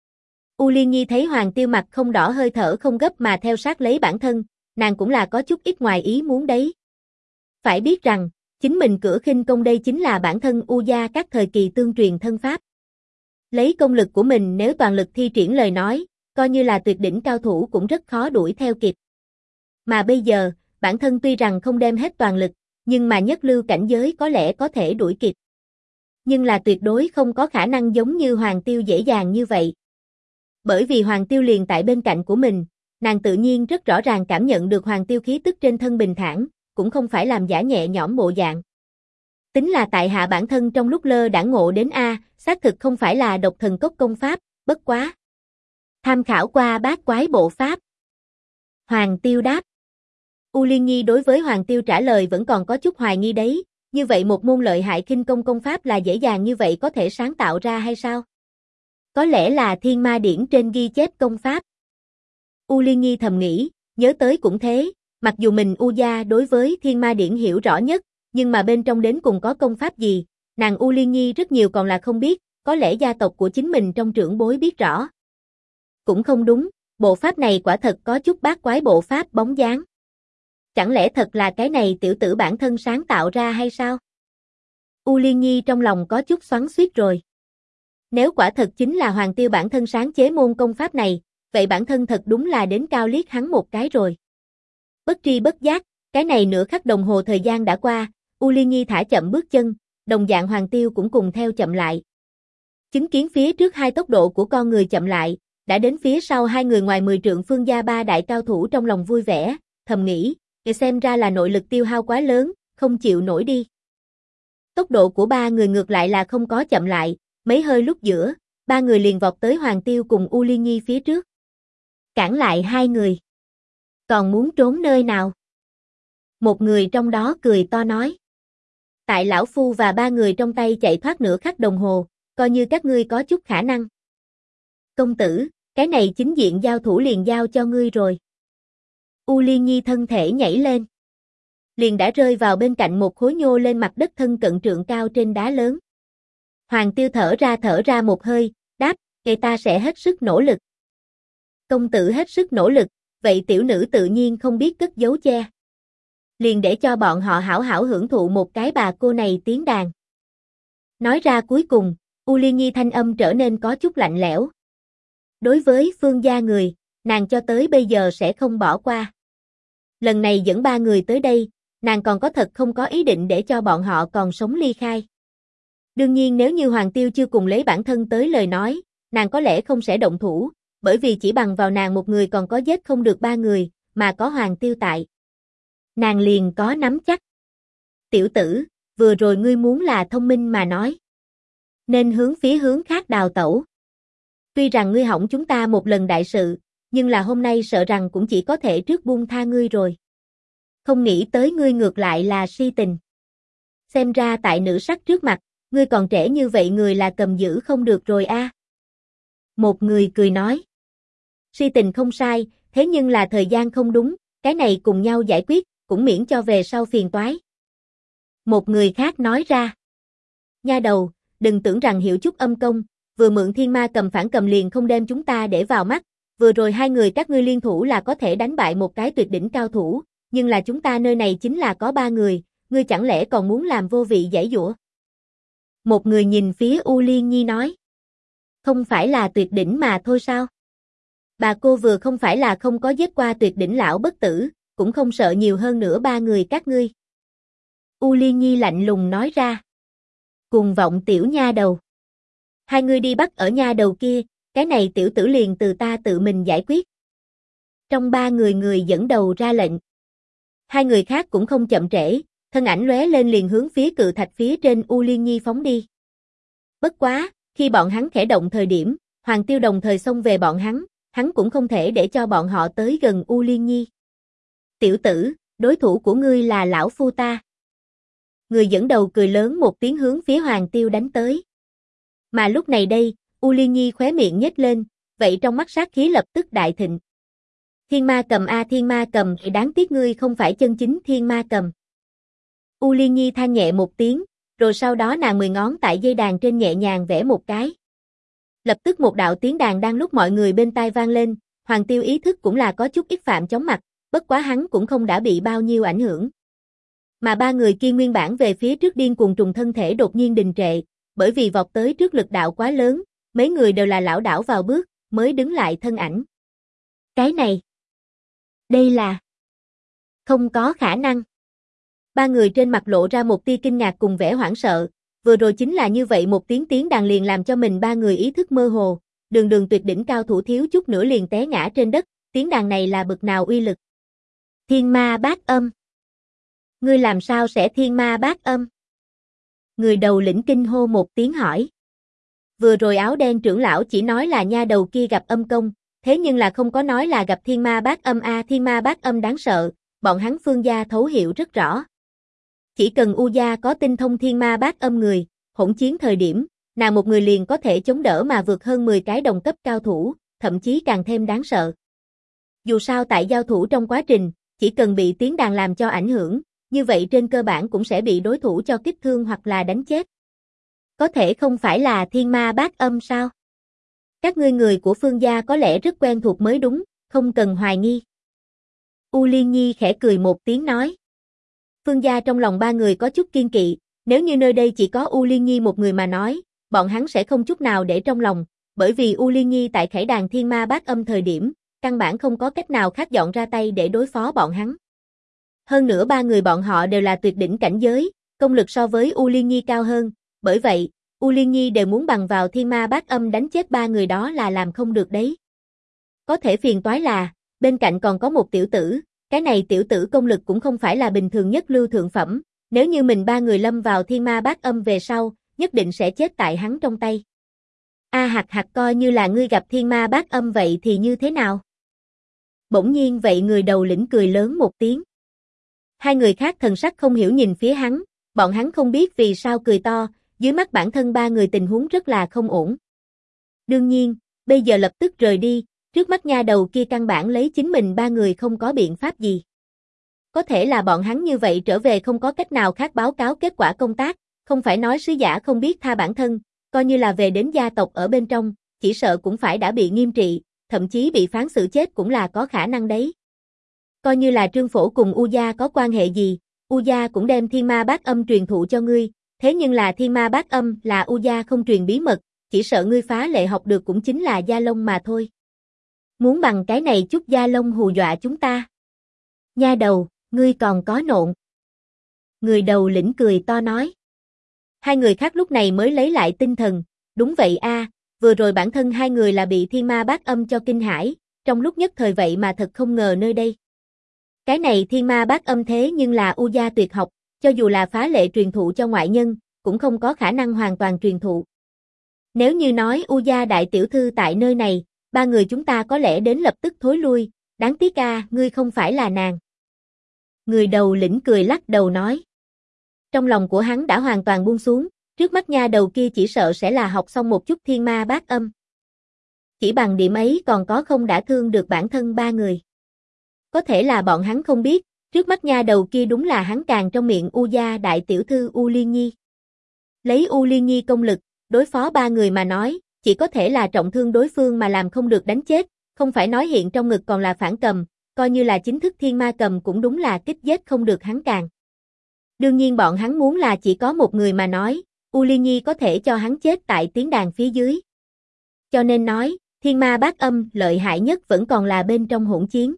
U Liên Nhi thấy Hoàng Tiêu mặt không đỏ hơi thở không gấp mà theo sát lấy bản thân, nàng cũng là có chút ít ngoài ý muốn đấy. Phải biết rằng, chính mình cửa khinh công đây chính là bản thân U gia các thời kỳ tương truyền thân pháp. Lấy công lực của mình nếu toàn lực thi triển lời nói, coi như là tuyệt đỉnh cao thủ cũng rất khó đuổi theo kịp. Mà bây giờ, bản thân tuy rằng không đem hết toàn lực, nhưng mà nhất lưu cảnh giới có lẽ có thể đuổi kịp. Nhưng là tuyệt đối không có khả năng giống như Hoàng Tiêu dễ dàng như vậy. Bởi vì Hoàng Tiêu liền tại bên cạnh của mình, nàng tự nhiên rất rõ ràng cảm nhận được Hoàng Tiêu khí tức trên thân bình thản, cũng không phải làm giả nhẹ nhõm bộ dạng. Tính là tại hạ bản thân trong lúc lơ đãng ngộ đến xác thực không phải là độc thần cốc công pháp, bất quá. Tham khảo qua bát quái bộ pháp. Hoàng Tiêu đáp. U Liên Nhi đối với Hoàng Tiêu trả lời vẫn còn có chút hoài nghi đấy, như vậy một môn lợi hại khinh công công pháp là dễ dàng như vậy có thể sáng tạo ra hay sao? Có lẽ là thiên ma điển trên ghi chép công pháp. U Liên Nhi thầm nghĩ, nhớ tới cũng thế, mặc dù mình U gia đối với thiên ma điển hiểu rõ nhất, nhưng mà bên trong đến cùng có công pháp gì, nàng U Liên Nhi rất nhiều còn là không biết, có lẽ gia tộc của chính mình trong trưởng bối biết rõ. Cũng không đúng, bộ pháp này quả thật có chút bát quái bộ pháp bóng dáng. Chẳng lẽ thật là cái này tiểu tử bản thân sáng tạo ra hay sao? U Liên Nhi trong lòng có chút xoắn xuýt rồi. Nếu quả thật chính là Hoàng Tiêu bản thân sáng chế môn công pháp này, vậy bản thân thật đúng là đến cao liếc hắn một cái rồi. Bất tri bất giác, cái này nửa khắc đồng hồ thời gian đã qua, U Liên Nhi thả chậm bước chân, đồng dạng Hoàng Tiêu cũng cùng theo chậm lại. Chứng kiến phía trước hai tốc độ của con người chậm lại, đã đến phía sau hai người ngoài 10 trượng Phương gia ba đại cao thủ trong lòng vui vẻ, thầm nghĩ, xem ra là nội lực tiêu hao quá lớn, không chịu nổi đi. Tốc độ của ba người ngược lại là không có chậm lại, mấy hơi lúc giữa, ba người liền vọt tới Hoàng Tiêu cùng U Liên Nhi phía trước. Cản lại hai người. Còn muốn trốn nơi nào? Một người trong đó cười to nói. Tại lão phu và ba người trong tay chạy thoát nửa khắc đồng hồ, coi như các ngươi có chút khả năng. Công tử, cái này chính diện giao thủ liền giao cho ngươi rồi. U Liên Nhi thân thể nhảy lên. Liền đã rơi vào bên cạnh một khối nhô lên mặt đất thân cận trượng cao trên đá lớn. Hoàng Tiêu thở ra một hơi, đáp, người ta sẽ hết sức nỗ lực. Công tử hết sức nỗ lực, vậy tiểu nữ tự nhiên không biết cất giấu che. Liền để cho bọn họ hảo hảo hưởng thụ một cái bà cô này tiếng đàn. Nói ra cuối cùng, U Liên Nhi thanh âm trở nên có chút lạnh lẽo. Đối với Phương gia người, nàng cho tới bây giờ sẽ không bỏ qua. Lần này dẫn ba người tới đây, nàng còn có thật không có ý định để cho bọn họ còn sống ly khai. Đương nhiên nếu như Hoàng Tiêu chưa cùng lấy bản thân tới lời nói, nàng có lẽ không sẽ động thủ, bởi vì chỉ bằng vào nàng một người còn có giết không được ba người, mà có Hoàng Tiêu tại. Nàng liền có nắm chắc. Tiểu tử, vừa rồi ngươi muốn là thông minh mà nói. Nên hướng phía hướng khác đào tẩu. Tuy rằng ngươi hỏng chúng ta một lần đại sự, nhưng là hôm nay sợ rằng cũng chỉ có thể trước buông tha ngươi rồi. Không nghĩ tới ngươi ngược lại là si tình. Xem ra tại nữ sắc trước mặt, ngươi còn trẻ như vậy người là cầm giữ không được rồi a. Một người cười nói. Si tình không sai, thế nhưng là thời gian không đúng, cái này cùng nhau giải quyết, cũng miễn cho về sau phiền toái. Một người khác nói ra. Nha đầu, đừng tưởng rằng hiểu chút âm công, vừa mượn thiên ma cầm phản cầm liền không đem chúng ta để vào mắt, vừa rồi hai người các ngươi liên thủ là có thể đánh bại một cái tuyệt đỉnh cao thủ, nhưng là chúng ta nơi này chính là có ba người, ngươi chẳng lẽ còn muốn làm vô vị giãy giụa? Một người nhìn phía U Liên Nhi nói. Không phải là tuyệt đỉnh mà thôi sao? Bà cô vừa không phải là không có giết qua tuyệt đỉnh lão bất tử, cũng không sợ nhiều hơn nữa ba người các ngươi. U Liên Nhi lạnh lùng nói ra. Cuồng vọng tiểu nha đầu. Hai ngươi đi bắt ở nha đầu kia, cái này tiểu tử liền từ ta tự mình giải quyết. Trong ba người dẫn đầu ra lệnh. Hai người khác cũng không chậm trễ, thân ảnh lóe lên liền hướng phía cự thạch phía trên U Liên Nhi phóng đi. Bất quá, khi bọn hắn khẽ động thời điểm, Hoàng Tiêu đồng thời xông về bọn hắn cũng không thể để cho bọn họ tới gần U Liên Nhi. Tiểu tử, đối thủ của ngươi là lão phu ta. Người dẫn đầu cười lớn một tiếng hướng phía Hoàng Tiêu đánh tới. Mà lúc này đây, U Liên Nhi khóe miệng nhếch lên, vậy trong mắt sát khí lập tức đại thịnh. Thiên ma cầm a thiên ma cầm, thì đáng tiếc ngươi không phải chân chính thiên ma cầm. U Liên Nhi than nhẹ một tiếng, rồi sau đó nàng 10 ngón tại dây đàn trên nhẹ nhàng vẽ một cái. Lập tức một đạo tiếng đàn đang lúc mọi người bên tai vang lên, Hoàng Tiêu ý thức cũng là có chút ít phạm chóng mặt, bất quá hắn cũng không đã bị bao nhiêu ảnh hưởng. Mà ba người kia nguyên bản về phía trước điên cuồng trùng thân thể đột nhiên đình trệ, bởi vì vọt tới trước lực đạo quá lớn, mấy người đều là lảo đảo vào bước, mới đứng lại thân ảnh. Cái này, đây là không có khả năng. Ba người trên mặt lộ ra một tia kinh ngạc cùng vẻ hoảng sợ, vừa rồi chính là như vậy một tiếng đàn liền làm cho mình ba người ý thức mơ hồ, đường tuyệt đỉnh cao thủ thiếu chút nữa liền té ngã trên đất, tiếng đàn này là bực nào uy lực. Thiên ma bát âm. Ngươi làm sao sẽ thiên ma bát âm? Người đầu lĩnh kinh hô một tiếng hỏi. Vừa rồi áo đen trưởng lão chỉ nói là nha đầu kia gặp âm công, thế nhưng là không có nói là gặp thiên ma bát âm a, thiên ma bát âm đáng sợ, bọn hắn Phương gia thấu hiểu rất rõ. Chỉ cần U gia có tinh thông thiên ma bát âm người, hỗn chiến thời điểm, nàng một người liền có thể chống đỡ mà vượt hơn 10 cái đồng cấp cao thủ, thậm chí càng thêm đáng sợ. Dù sao tại giao thủ trong quá trình, chỉ cần bị tiếng đàn làm cho ảnh hưởng, như vậy trên cơ bản cũng sẽ bị đối thủ cho kích thương hoặc là đánh chết. Có thể không phải là thiên ma bát âm sao? Các ngươi người của Phương gia có lẽ rất quen thuộc mới đúng, không cần hoài nghi. U Liên Nhi khẽ cười một tiếng nói. Phương gia trong lòng ba người có chút kiên kỵ, nếu như nơi đây chỉ có U Liên Nhi một người mà nói, bọn hắn sẽ không chút nào để trong lòng, bởi vì U Liên Nhi tại khải đàn thiên ma bát âm thời điểm, căn bản không có cách nào khác dọn ra tay để đối phó bọn hắn. Hơn nữa ba người bọn họ đều là tuyệt đỉnh cảnh giới, công lực so với U Liên Nhi cao hơn, bởi vậy, U Liên Nhi đều muốn bằng vào thiên ma bát âm đánh chết ba người đó là làm không được đấy. Có thể phiền toái là, bên cạnh còn có một tiểu tử, cái này tiểu tử công lực cũng không phải là bình thường nhất lưu thượng phẩm, nếu như mình ba người lâm vào thiên ma bát âm về sau, nhất định sẽ chết tại hắn trong tay. A hạt coi như là ngươi gặp thiên ma bát âm vậy thì như thế nào? Bỗng nhiên vậy người đầu lĩnh cười lớn một tiếng. Hai người khác thần sắc không hiểu nhìn phía hắn, bọn hắn không biết vì sao cười to, dưới mắt bản thân ba người tình huống rất là không ổn. Đương nhiên, bây giờ lập tức rời đi, trước mắt nha đầu kia căn bản lấy chính mình ba người không có biện pháp gì. Có thể là bọn hắn như vậy trở về không có cách nào khác báo cáo kết quả công tác, không phải nói sứ giả không biết tha bản thân, coi như là về đến gia tộc ở bên trong, chỉ sợ cũng phải đã bị nghiêm trị, thậm chí bị phán xử chết cũng là có khả năng đấy. Coi như là Trương Phổ cùng U Gia có quan hệ gì, U Gia cũng đem thiên ma bát âm truyền thụ cho ngươi, thế nhưng là thiên ma bát âm là U Gia không truyền bí mật, chỉ sợ ngươi phá lệ học được cũng chính là da lông mà thôi. Muốn bằng cái này chút da lông hù dọa chúng ta. Nha đầu, ngươi còn có nộn. Người đầu lĩnh cười to nói. Hai người khác lúc này mới lấy lại tinh thần, đúng vậy a, vừa rồi bản thân hai người là bị thiên ma bát âm cho kinh hãi, trong lúc nhất thời vậy mà thật không ngờ nơi đây. Cái này thiên ma bát âm thế nhưng là U Gia tuyệt học, cho dù là phá lệ truyền thụ cho ngoại nhân, cũng không có khả năng hoàn toàn truyền thụ. Nếu như nói U Gia đại tiểu thư tại nơi này, ba người chúng ta có lẽ đến lập tức thối lui, đáng tiếc ngươi không phải là nàng. Người đầu lĩnh cười lắc đầu nói. Trong lòng của hắn đã hoàn toàn buông xuống, trước mắt nha đầu kia chỉ sợ sẽ là học xong một chút thiên ma bát âm. Chỉ bằng điểm ấy còn có không đã thương được bản thân ba người. Có thể là bọn hắn không biết, trước mắt nha đầu kia đúng là hắn càng trong miệng U Gia đại tiểu thư U Liên Nhi. Lấy U Liên Nhi công lực, đối phó ba người mà nói, chỉ có thể là trọng thương đối phương mà làm không được đánh chết, không phải nói hiện trong ngực còn là phản cầm, coi như là chính thức thiên ma cầm cũng đúng là kích giết không được hắn càng. Đương nhiên bọn hắn muốn là chỉ có một người mà nói, U Liên Nhi có thể cho hắn chết tại tiếng đàn phía dưới. Cho nên nói, thiên ma bát âm lợi hại nhất vẫn còn là bên trong hỗn chiến.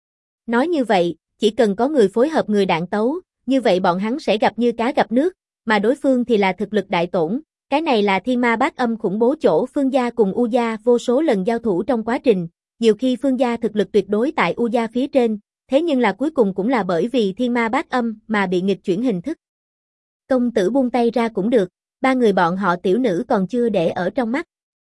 Nói như vậy, chỉ cần có người phối hợp người đạn tấu, như vậy bọn hắn sẽ gặp như cá gặp nước, mà đối phương thì là thực lực đại tổn. Cái này là thiên ma bát âm khủng bố chỗ Phương Gia cùng U Gia vô số lần giao thủ trong quá trình, nhiều khi Phương Gia thực lực tuyệt đối tại U Gia phía trên, thế nhưng là cuối cùng cũng là bởi vì thiên ma bát âm mà bị nghịch chuyển hình thức. Công tử buông tay ra cũng được, ba người bọn họ tiểu nữ còn chưa để ở trong mắt.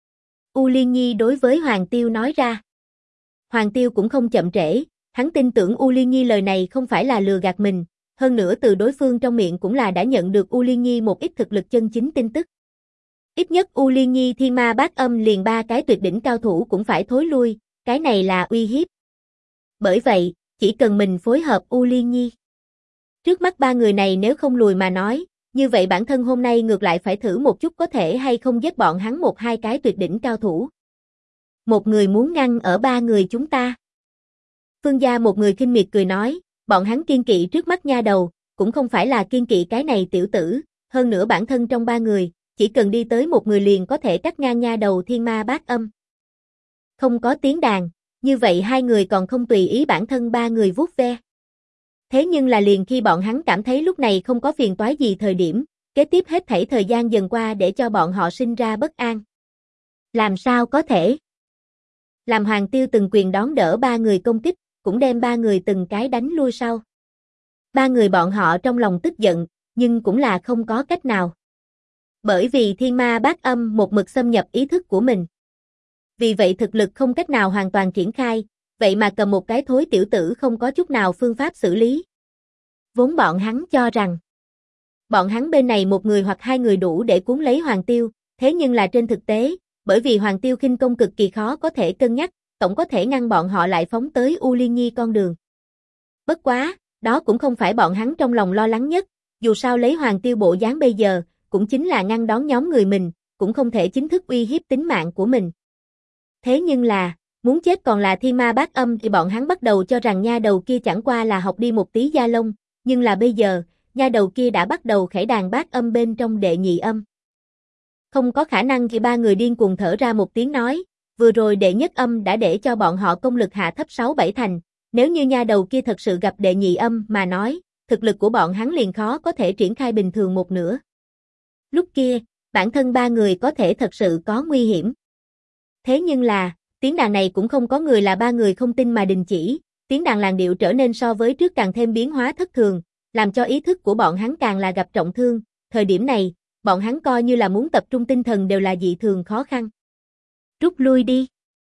U Liên Nhi đối với Hoàng Tiêu nói ra. Hoàng Tiêu cũng không chậm trễ, hắn tin tưởng U Liên Nhi lời này không phải là lừa gạt mình, hơn nữa từ đối phương trong miệng cũng là đã nhận được U Liên Nhi một ít thực lực chân chính tin tức. Ít nhất U Liên Nhi thiên ma bát âm liền ba cái tuyệt đỉnh cao thủ cũng phải thối lui, cái này là uy hiếp. Bởi vậy, chỉ cần mình phối hợp U Liên Nhi. Trước mắt ba người này nếu không lùi mà nói, như vậy bản thân hôm nay ngược lại phải thử một chút có thể hay không giết bọn hắn một hai cái tuyệt đỉnh cao thủ. Một người muốn ngăn ở ba người chúng ta. Phương Gia một người khinh miệt cười nói, bọn hắn kiên kỵ trước mắt nha đầu, cũng không phải là kiên kỵ cái này tiểu tử, hơn nữa bản thân trong ba người, chỉ cần đi tới một người liền có thể cắt ngang nha đầu thiên ma bát âm. Không có tiếng đàn, như vậy hai người còn không tùy ý bản thân ba người vuốt ve. Thế nhưng là liền khi bọn hắn cảm thấy lúc này không có phiền toái gì thời điểm, kế tiếp hết thảy thời gian dần qua để cho bọn họ sinh ra bất an. Làm sao có thể? Làm Hoàng Tiêu từng quyền đón đỡ ba người công kích, cũng đem ba người từng cái đánh lui sau. Ba người bọn họ trong lòng tức giận, nhưng cũng là không có cách nào. Bởi vì thiên ma bát âm một mực xâm nhập ý thức của mình. Vì vậy thực lực không cách nào hoàn toàn triển khai, vậy mà cầm một cái thối tiểu tử không có chút nào phương pháp xử lý. Vốn bọn hắn cho rằng, bọn hắn bên này một người hoặc hai người đủ để cuốn lấy Hoàng Tiêu, thế nhưng là trên thực tế, bởi vì Hoàng Tiêu khinh công cực kỳ khó có thể cân nhắc, tổng có thể ngăn bọn họ lại phóng tới U Liên Nhi con đường. Bất quá, đó cũng không phải bọn hắn trong lòng lo lắng nhất, dù sao lấy Hoàng Tiêu bộ dáng bây giờ, cũng chính là ngăn đón nhóm người mình, cũng không thể chính thức uy hiếp tính mạng của mình. Thế nhưng là, muốn chết còn là thiên ma bát âm thì bọn hắn bắt đầu cho rằng nha đầu kia chẳng qua là học đi một tí da lông, nhưng là bây giờ, nha đầu kia đã bắt đầu khải đàn bát âm bên trong đệ nhị âm. Không có khả năng khi ba người điên cuồng thở ra một tiếng nói, vừa rồi đệ nhất âm đã để cho bọn họ công lực hạ thấp 6-7 thành, nếu như nha đầu kia thật sự gặp đệ nhị âm mà nói, thực lực của bọn hắn liền khó có thể triển khai bình thường một nửa. Lúc kia, bản thân ba người có thể thật sự có nguy hiểm. Thế nhưng là, Tiếng đàn này cũng không có người là ba người không tin mà đình chỉ, tiếng đàn làn điệu trở nên so với trước càng thêm biến hóa thất thường, làm cho ý thức của bọn hắn càng là gặp trọng thương, thời điểm này, bọn hắn coi như là muốn tập trung tinh thần đều là dị thường khó khăn. Rút lui đi.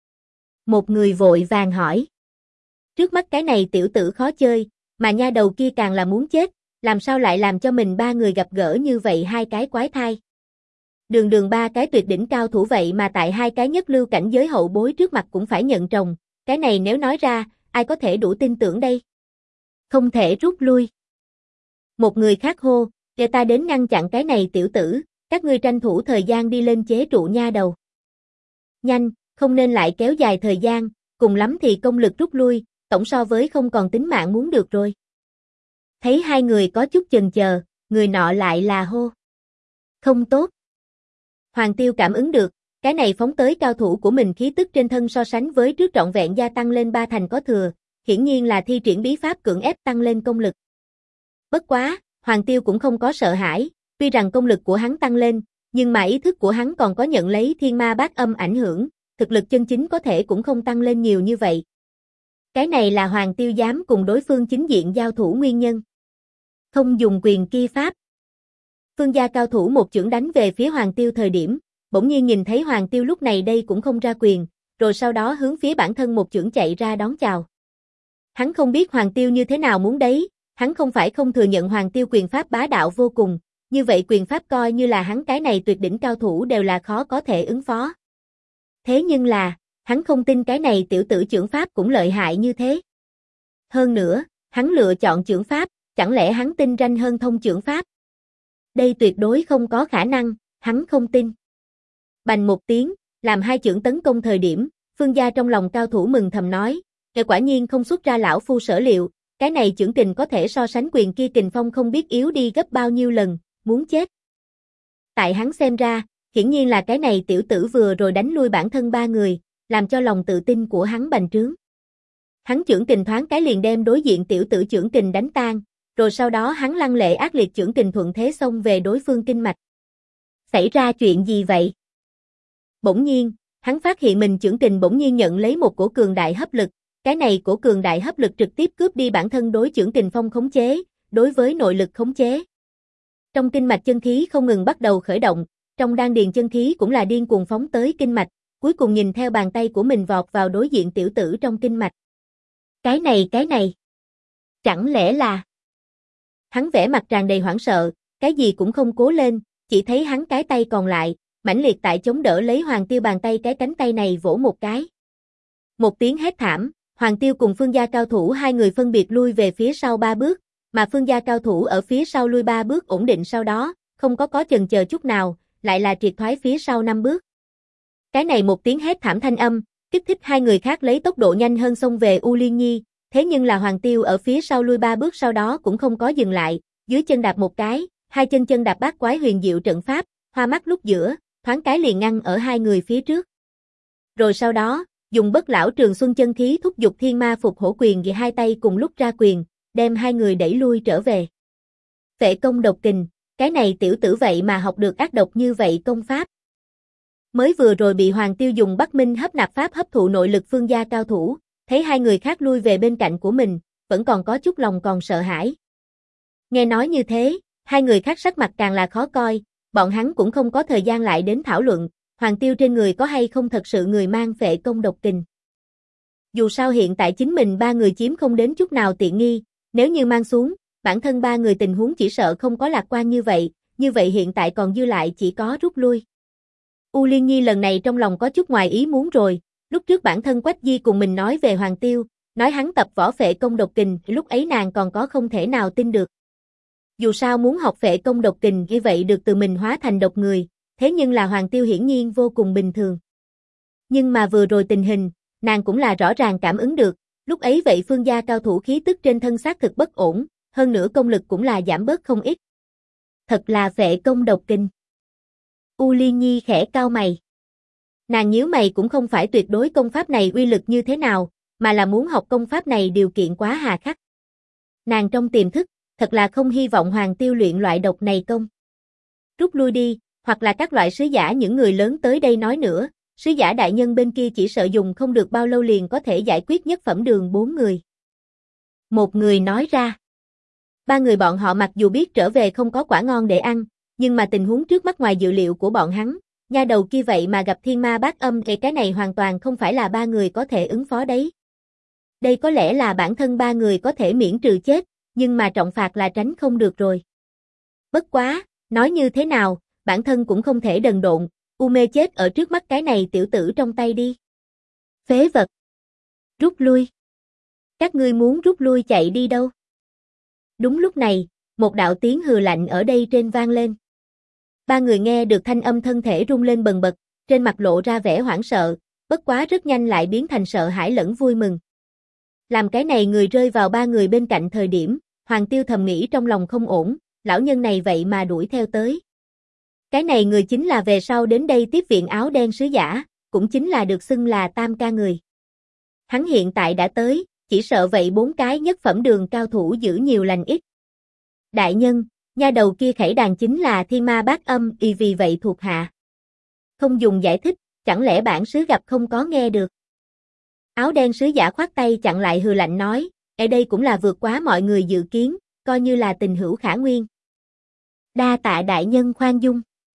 Một người vội vàng hỏi. Trước mắt cái này tiểu tử khó chơi, mà nha đầu kia càng là muốn chết, làm sao lại làm cho mình ba người gặp gỡ như vậy hai cái quái thai. Đường đường ba cái tuyệt đỉnh cao thủ vậy mà tại hai cái nhất lưu cảnh giới hậu bối trước mặt cũng phải nhận trồng, cái này nếu nói ra, ai có thể đủ tin tưởng đây? Không thể rút lui. Một người khác hô, để ta đến ngăn chặn cái này tiểu tử, các ngươi tranh thủ thời gian đi lên chế trụ nha đầu. Nhanh, không nên lại kéo dài thời gian, cùng lắm thì công lực rút lui, tổng so với không còn tính mạng muốn được rồi. Thấy hai người có chút chần chờ, người nọ lại là hô. Không tốt. Hoàng Tiêu cảm ứng được, cái này phóng tới cao thủ của mình khí tức trên thân so sánh với trước trọn vẹn gia tăng lên 3 thành có thừa, hiển nhiên là thi triển bí pháp cưỡng ép tăng lên công lực. Bất quá, Hoàng Tiêu cũng không có sợ hãi, tuy rằng công lực của hắn tăng lên, nhưng mà ý thức của hắn còn có nhận lấy thiên ma bát âm ảnh hưởng, thực lực chân chính có thể cũng không tăng lên nhiều như vậy. Cái này là Hoàng Tiêu dám cùng đối phương chính diện giao thủ nguyên nhân. Không dùng quyền kia pháp. Phương gia cao thủ một chưởng đánh về phía Hoàng Tiêu thời điểm, bỗng nhiên nhìn thấy Hoàng Tiêu lúc này đây cũng không ra quyền, rồi sau đó hướng phía bản thân một chưởng chạy ra đón chào. Hắn không biết Hoàng Tiêu như thế nào muốn đấy, hắn không phải không thừa nhận Hoàng Tiêu quyền pháp bá đạo vô cùng, như vậy quyền pháp coi như là hắn cái này tuyệt đỉnh cao thủ đều là khó có thể ứng phó. Thế nhưng là, hắn không tin cái này tiểu tử chưởng pháp cũng lợi hại như thế. Hơn nữa, hắn lựa chọn chưởng pháp, chẳng lẽ hắn tin ranh hơn thông chưởng pháp? Đây tuyệt đối không có khả năng, hắn không tin. Bành một tiếng, làm hai chưởng tấn công thời điểm, Phương gia trong lòng cao thủ mừng thầm nói, kẻ quả nhiên không xuất ra lão phu sở liệu, cái này chưởng kình có thể so sánh quyền kia kình phong không biết yếu đi gấp bao nhiêu lần, muốn chết. Tại hắn xem ra, hiển nhiên là cái này tiểu tử vừa rồi đánh lui bản thân ba người, làm cho lòng tự tin của hắn bành trướng. Hắn chưởng kình thoáng cái liền đem đối diện tiểu tử chưởng kình đánh tan, rồi sau đó hắn lăng lệ ác liệt chưởng kình thuận thế xông về đối phương kinh mạch. Xảy ra chuyện gì vậy? Bỗng nhiên, hắn phát hiện mình chưởng kình bỗng nhiên nhận lấy một cổ cường đại hấp lực, cái này cổ cường đại hấp lực trực tiếp cướp đi bản thân đối chưởng kình phong khống chế, đối với nội lực khống chế. Trong kinh mạch chân khí không ngừng bắt đầu khởi động, trong đan điền chân khí cũng là điên cuồng phóng tới kinh mạch, cuối cùng nhìn theo bàn tay của mình vọt vào đối diện tiểu tử trong kinh mạch. Cái này, chẳng lẽ là... Hắn vẻ mặt tràn đầy hoảng sợ, cái gì cũng không cố lên, chỉ thấy hắn cái tay còn lại, mãnh liệt tại chống đỡ lấy Hoàng Tiêu bàn tay cái cánh tay này vỗ một cái. Một tiếng hét thảm, Hoàng Tiêu cùng Phương gia cao thủ hai người phân biệt lui về phía sau 3 bước, mà Phương gia cao thủ ở phía sau lui 3 bước ổn định sau đó, không có chần chờ chút nào, lại là triệt thoái phía sau 5 bước. Cái này một tiếng hét thảm thanh âm, kích thích hai người khác lấy tốc độ nhanh hơn xông về U Liên Nhi, thế nhưng là Hoàng Tiêu ở phía sau lui 3 bước sau đó cũng không có dừng lại, dưới chân đạp một cái, hai chân đạp bát quái huyền diệu trận pháp, hoa mắt lúc giữa, thoáng cái liền ngăn ở hai người phía trước. Rồi sau đó, dùng bất lão trường xuân chân khí thúc giục thiên ma phục hổ quyền ghi hai tay cùng lúc ra quyền, đem hai người đẩy lui trở về. Vệ công độc kình, cái này tiểu tử vậy mà học được ác độc như vậy công pháp. Mới vừa rồi bị Hoàng Tiêu dùng Bắc Minh hấp nạp pháp hấp thụ nội lực Phương gia cao thủ, thấy hai người khác lui về bên cạnh của mình, vẫn còn có chút lòng còn sợ hãi. Nghe nói như thế, hai người khác sắc mặt càng là khó coi, bọn hắn cũng không có thời gian lại đến thảo luận, Hoàng Tiêu trên người có hay không thật sự người mang phệ công độc kình. Dù sao hiện tại chính mình ba người chiếm không đến chút nào tiện nghi, nếu như mang xuống, bản thân ba người tình huống chỉ sợ không có lạc quan như vậy hiện tại còn dư lại chỉ có rút lui. U Liên Nhi lần này trong lòng có chút ngoài ý muốn rồi, lúc trước bản thân Quách Di cùng mình nói về Hoàng Tiêu, nói hắn tập võ phệ công độc kình, lúc ấy nàng còn có không thể nào tin được. Dù sao muốn học phệ công độc kình như vậy được từ mình hóa thành độc người, thế nhưng là Hoàng Tiêu hiển nhiên vô cùng bình thường. Nhưng mà vừa rồi tình hình, nàng cũng là rõ ràng cảm ứng được, lúc ấy vậy Phương gia cao thủ khí tức trên thân xác thực bất ổn, hơn nữa công lực cũng là giảm bớt không ít. Thật là phệ công độc kình. U Liên Nhi khẽ cau mày. Nàng nhíu mày cũng không phải tuyệt đối công pháp này uy lực như thế nào, mà là muốn học công pháp này điều kiện quá hà khắc. Nàng trong tiềm thức, thật là không hy vọng Hoàng Tiêu luyện loại độc này công. Rút lui đi, hoặc là các loại sứ giả những người lớn tới đây nói nữa, sứ giả đại nhân bên kia chỉ sợ dùng không được bao lâu liền có thể giải quyết nhất phẩm đường 4 người. Một người nói ra. Ba người bọn họ mặc dù biết trở về không có quả ngon để ăn, nhưng mà tình huống trước mắt ngoài dự liệu của bọn hắn, nha đầu kia vậy mà gặp thiên ma bát âm thì cái này hoàn toàn không phải là ba người có thể ứng phó đấy. Đây có lẽ là bản thân ba người có thể miễn trừ chết, nhưng mà trọng phạt là tránh không được rồi. Bất quá, nói như thế nào, bản thân cũng không thể đần độn, u mê chết ở trước mắt cái này tiểu tử trong tay đi. Phế vật. Rút lui. Các ngươi muốn rút lui chạy đi đâu? Đúng lúc này, một đạo tiếng hừ lạnh ở đây trên vang lên. Ba người nghe được thanh âm thân thể rung lên bần bật, trên mặt lộ ra vẻ hoảng sợ, bất quá rất nhanh lại biến thành sợ hãi lẫn vui mừng. Làm cái này người rơi vào ba người bên cạnh thời điểm, Hoàng Tiêu thầm nghĩ trong lòng không ổn, lão nhân này vậy mà đuổi theo tới. Cái này người chính là về sau đến đây tiếp viện áo đen sứ giả, cũng chính là được xưng là Tam Ca người. Hắn hiện tại đã tới, chỉ sợ vậy 4 cái nhất phẩm đường cao thủ giữ nhiều lành ít. Đại nhân, nha đầu kia khẩy đàn chính là thiên ma bát âm, vì vậy thuộc hạ. Không dùng giải thích, chẳng lẽ bản sứ gặp không có nghe được. Áo đen sứ giả khoát tay chặn lại hừ lạnh nói, ở đây cũng là vượt quá mọi người dự kiến, coi như là tình hữu khả nguyên. Đa tạ đại nhân khoan dung.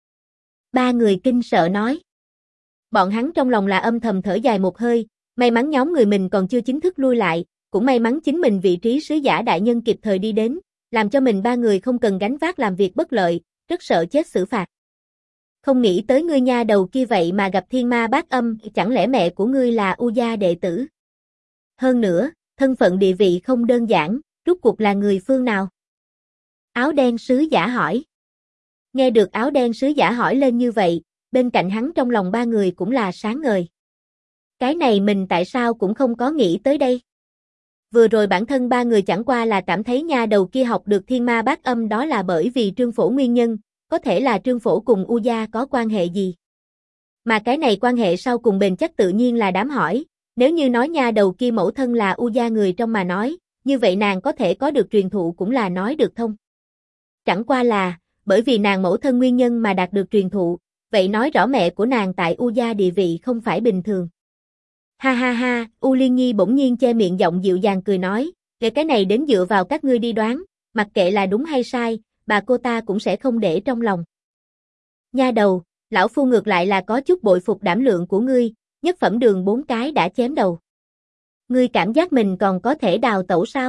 Ba người kinh sợ nói. Bọn hắn trong lòng là âm thầm thở dài một hơi, may mắn nhóm người mình còn chưa chính thức lui lại, cũng may mắn chính mình vị trí sứ giả đại nhân kịp thời đi đến, làm cho mình ba người không cần gánh vác làm việc bất lợi, rất sợ chết xử phạt. Không nghĩ tới ngươi nha đầu kia vậy mà gặp thiên ma bát âm, chẳng lẽ mẹ của ngươi là U gia đệ tử? Hơn nữa, thân phận địa vị không đơn giản, rốt cuộc là người phương nào? Áo đen sứ giả hỏi. Nghe được áo đen sứ giả hỏi lên như vậy, bên cạnh hắn trong lòng ba người cũng là sáng ngời. Cái này mình tại sao cũng không có nghĩ tới đây? Vừa rồi bản thân ba người chẳng qua là cảm thấy nha đầu kia học được thiên ma bát âm đó là bởi vì Trương Phổ nguyên nhân, có thể là Trương Phổ cùng U gia có quan hệ gì. Mà cái này quan hệ sau cùng bền chắc tự nhiên là đám hỏi, nếu như nói nha đầu kia mẫu thân là U gia người trong mà nói, như vậy nàng có thể có được truyền thụ cũng là nói được thông. Chẳng qua là, bởi vì nàng mẫu thân nguyên nhân mà đạt được truyền thụ, vậy nói rõ mẹ của nàng tại U gia địa vị không phải bình thường. Ha ha ha, U Liên Nhi bỗng nhiên che miệng giọng dịu dàng cười nói, cái này đến dựa vào các ngươi đi đoán, mặc kệ là đúng hay sai, bà cô ta cũng sẽ không để trong lòng. Nha đầu, lão phu ngược lại là có chút bội phục đảm lượng của ngươi, nhất phẩm đường 4 cái đã chém đầu. Ngươi cảm giác mình còn có thể đào tẩu sao?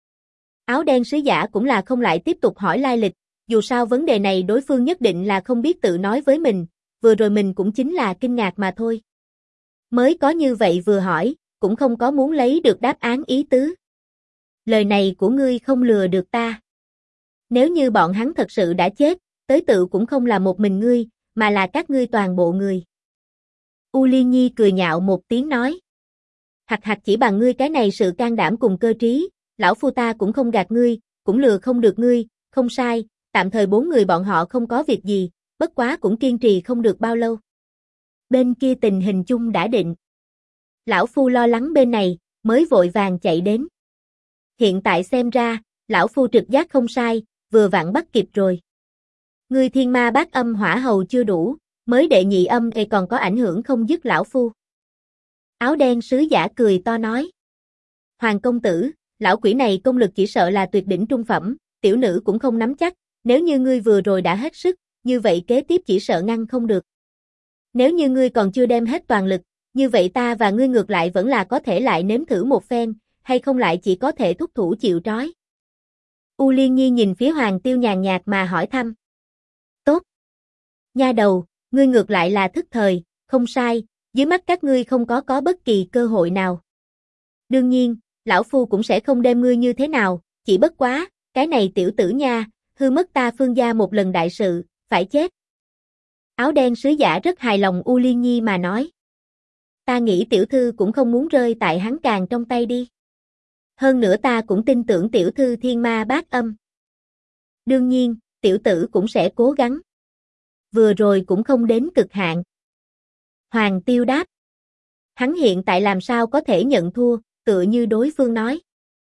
Áo đen sứ giả cũng là không lại tiếp tục hỏi lai lịch, dù sao vấn đề này đối phương nhất định là không biết tự nói với mình, vừa rồi mình cũng chính là kinh ngạc mà thôi. Mới có như vậy vừa hỏi, cũng không có muốn lấy được đáp án ý tứ. Lời này của ngươi không lừa được ta. Nếu như bọn hắn thật sự đã chết, tới tự cũng không là một mình ngươi, mà là các ngươi toàn bộ người. U Liên Nhi cười nhạo một tiếng nói. Hạc hạc chỉ bằng ngươi cái này sự can đảm cùng cơ trí, lão phu ta cũng không gạt ngươi, cũng lừa không được ngươi, không sai, tạm thời 4 người bọn họ không có việc gì, bất quá cũng kiên trì không được bao lâu. Bên kia tình hình chung đã định. Lão phu lo lắng bên này, mới vội vàng chạy đến. Hiện tại xem ra, lão phu trực giác không sai, vừa vặn bắt kịp rồi. Ngươi thiên ma bát âm hỏa hầu chưa đủ, mới đệ nhị âm còn có ảnh hưởng không dứt lão phu. Áo đen sứ giả cười to nói. Hoàng công tử, lão quỷ này công lực chỉ sợ là tuyệt đỉnh trung phẩm, tiểu nữ cũng không nắm chắc, nếu như ngươi vừa rồi đã hết sức, như vậy kế tiếp chỉ sợ ngăn không được. Nếu như ngươi còn chưa đem hết toàn lực, như vậy ta và ngươi ngược lại vẫn là có thể lại nếm thử một phen, hay không lại chỉ có thể thúc thủ chịu trói. U Liên Nhi nhìn phía Hoàng Tiêu nhàn nhạt mà hỏi thăm. Tốt. Nha đầu, ngươi ngược lại là thức thời, không sai, dưới mắt các ngươi không có bất kỳ cơ hội nào. Đương nhiên, lão phu cũng sẽ không đem ngươi như thế nào, chỉ bất quá, cái này tiểu tử nha, hư mất ta Phương gia một lần đại sự, phải chết. Áo đen sứ giả rất hài lòng U Liên Nhi mà nói. Ta nghĩ tiểu thư cũng không muốn rơi tại hắn càng trong tay đi. Hơn nữa ta cũng tin tưởng tiểu thư thiên ma bát âm. Đương nhiên, tiểu tử cũng sẽ cố gắng. Vừa rồi cũng không đến cực hạn. Hoàng Tiêu đáp. Hắn hiện tại làm sao có thể nhận thua, tựa như đối phương nói.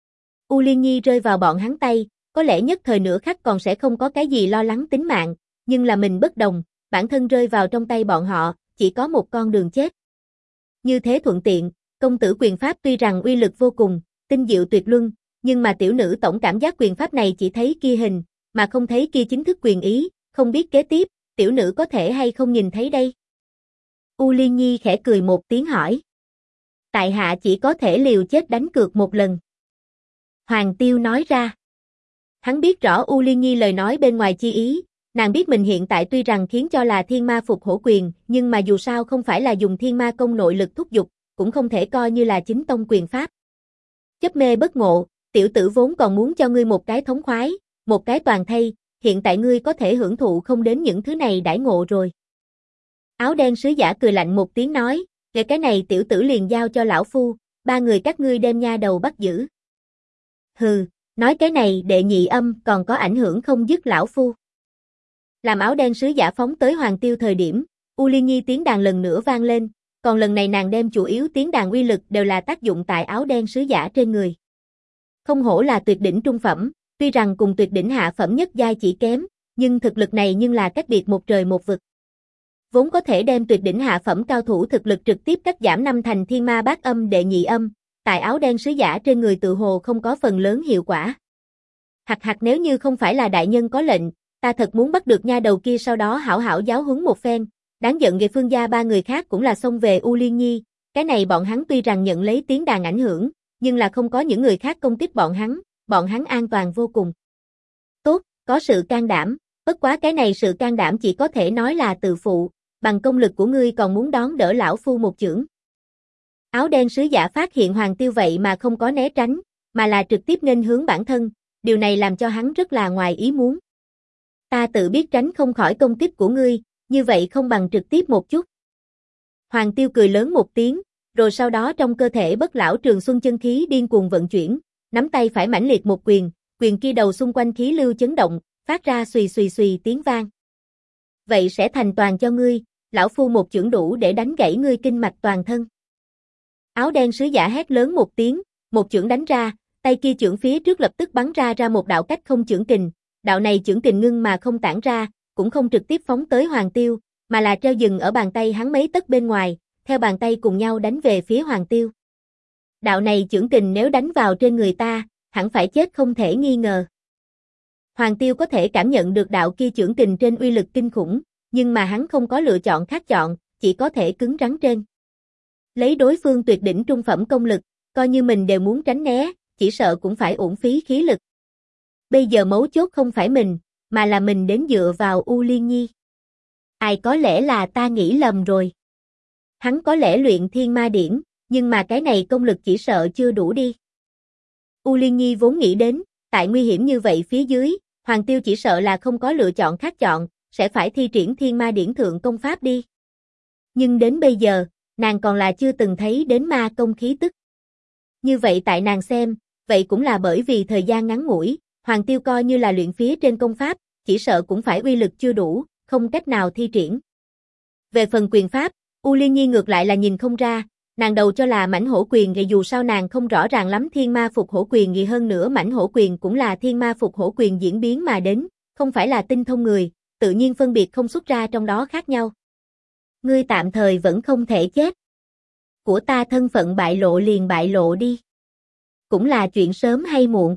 U Liên Nhi rơi vào bọn hắn tay, có lẽ nhất thời nửa khắc còn sẽ không có cái gì lo lắng tính mạng, nhưng là mình bất đồng, bản thân rơi vào trong tay bọn họ, chỉ có một con đường chết. Như thế thuận tiện, công tử quyền pháp tuy rằng uy lực vô cùng, tinh diệu tuyệt luân, nhưng mà tiểu nữ tổng cảm giác quyền pháp này chỉ thấy kia hình, mà không thấy kia chính thức quyền ý, không biết kế tiếp, tiểu nữ có thể hay không nhìn thấy đây. U Liên Nhi khẽ cười một tiếng hỏi. Tại hạ chỉ có thể liều chết đánh cược một lần. Hoàng Tiêu nói ra. Hắn biết rõ U Liên Nhi lời nói bên ngoài chi ý, nàng biết mình hiện tại tuy rằng khiến cho là thiên ma phục hổ quyền, nhưng mà dù sao không phải là dùng thiên ma công nội lực thúc giục, cũng không thể coi như là chính tông quyền pháp. Chấp mê bất ngộ, tiểu tử vốn còn muốn cho ngươi một cái thống khoái, một cái toàn thây, hiện tại ngươi có thể hưởng thụ không đến những thứ này đãi ngộ rồi. Áo đen sứ giả cười lạnh một tiếng nói, về cái này tiểu tử liền giao cho lão phu, ba người các ngươi đem nha đầu bắt giữ. Hừ, nói cái này đệ nhị âm còn có ảnh hưởng không dứt lão phu. Làm áo đen sứ giả phóng tới Hoàng Tiêu thời điểm, U Liên Nhi tiếng đàn lần nữa vang lên, còn lần này nàng đem chủ yếu tiếng đàn uy lực đều là tác dụng tại áo đen sứ giả trên người. Không hổ là tuyệt đỉnh trung phẩm, tuy rằng cùng tuyệt đỉnh hạ phẩm nhất giai chỉ kém, nhưng thực lực này nhưng là cách biệt một trời một vực. Vốn có thể đem tuyệt đỉnh hạ phẩm cao thủ thực lực trực tiếp cắt giảm 5 thành thiên ma bát âm đệ nhị âm, tại áo đen sứ giả trên người tự hồ không có phần lớn hiệu quả. Hặc nếu như không phải là đại nhân có lệnh, ta thật muốn bắt được nha đầu kia sau đó hảo hảo giáo huấn một phen. Đáng giận về Phương gia ba người khác cũng là xông về U Liên Nhi, cái này bọn hắn tuy rằng nhận lấy tiếng đàn ảnh hưởng, nhưng là không có những người khác công kích bọn hắn an toàn vô cùng. Tốt, có sự can đảm, bất quá cái này sự can đảm chỉ có thể nói là tự phụ, bằng công lực của ngươi còn muốn đón đỡ lão phu một chưởng. Áo đen sứ giả phát hiện Hoàng Tiêu vậy mà không có né tránh, mà là trực tiếp nghênh hướng bản thân, điều này làm cho hắn rất là ngoài ý muốn. Ta tự biết tránh không khỏi công kích của ngươi, như vậy không bằng trực tiếp một chút. Hoàng Tiêu cười lớn một tiếng, rồi sau đó trong cơ thể bất lão trường xuân chân khí điên cuồng vận chuyển, nắm tay phải mãnh liệt một quyền, quyền kia đầu xung quanh khí lưu chấn động, phát ra xùy xùy xùy tiếng vang. Vậy sẽ thành toàn cho ngươi, lão phu một chưởng đủ để đánh gãy ngươi kinh mạch toàn thân. Áo đen sứ giả hét lớn một tiếng, một chưởng đánh ra, tay kia chưởng phía trước lập tức bắn ra một đạo cách không chưởng kình, đạo này chưởng kình ngưng mà không tản ra, cũng không trực tiếp phóng tới Hoàng Tiêu, mà là treo dừng ở bàn tay hắn mấy tấc bên ngoài, theo bàn tay cùng nhau đánh về phía Hoàng Tiêu. Đạo này chưởng kình nếu đánh vào trên người ta, hẳn phải chết không thể nghi ngờ. Hoàng Tiêu có thể cảm nhận được đạo kia chưởng kình trên uy lực kinh khủng, nhưng mà hắn không có lựa chọn khác chọn, chỉ có thể cứng rắn trên. Lấy đối phương tuyệt đỉnh trung phẩm công lực, coi như mình đều muốn tránh né, chỉ sợ cũng phải uổng phí khí lực. Bây giờ mấu chốt không phải mình, mà là mình đến dựa vào U Liên Nhi. Ai có lẽ là ta nghĩ lầm rồi. Hắn có lẽ luyện thiên ma điển, nhưng mà cái này công lực chỉ sợ chưa đủ đi. U Liên Nhi vốn nghĩ đến, tại nguy hiểm như vậy phía dưới, Hoàng Tiêu chỉ sợ là không có lựa chọn khác chọn, sẽ phải thi triển thiên ma điển thượng công pháp đi. Nhưng đến bây giờ, nàng còn là chưa từng thấy đến ma công khí tức. Như vậy tại nàng xem, vậy cũng là bởi vì thời gian ngắn ngủi, Hoàng Tiêu coi như là luyện phía trên công pháp, chỉ sợ cũng phải uy lực chưa đủ, không cách nào thi triển. Về phần quyền pháp, U Liên Nhi ngược lại là nhìn không ra, nàng đầu cho là mãnh hổ quyền vì dù sao nàng không rõ ràng lắm thiên ma phục hổ quyền gì hơn nữa mãnh hổ quyền cũng là thiên ma phục hổ quyền diễn biến mà đến, không phải là tinh thông người, tự nhiên phân biệt không xuất ra trong đó khác nhau. Ngươi tạm thời vẫn không thể chết. Của ta thân phận bại lộ liền bại lộ đi. Cũng là chuyện sớm hay muộn.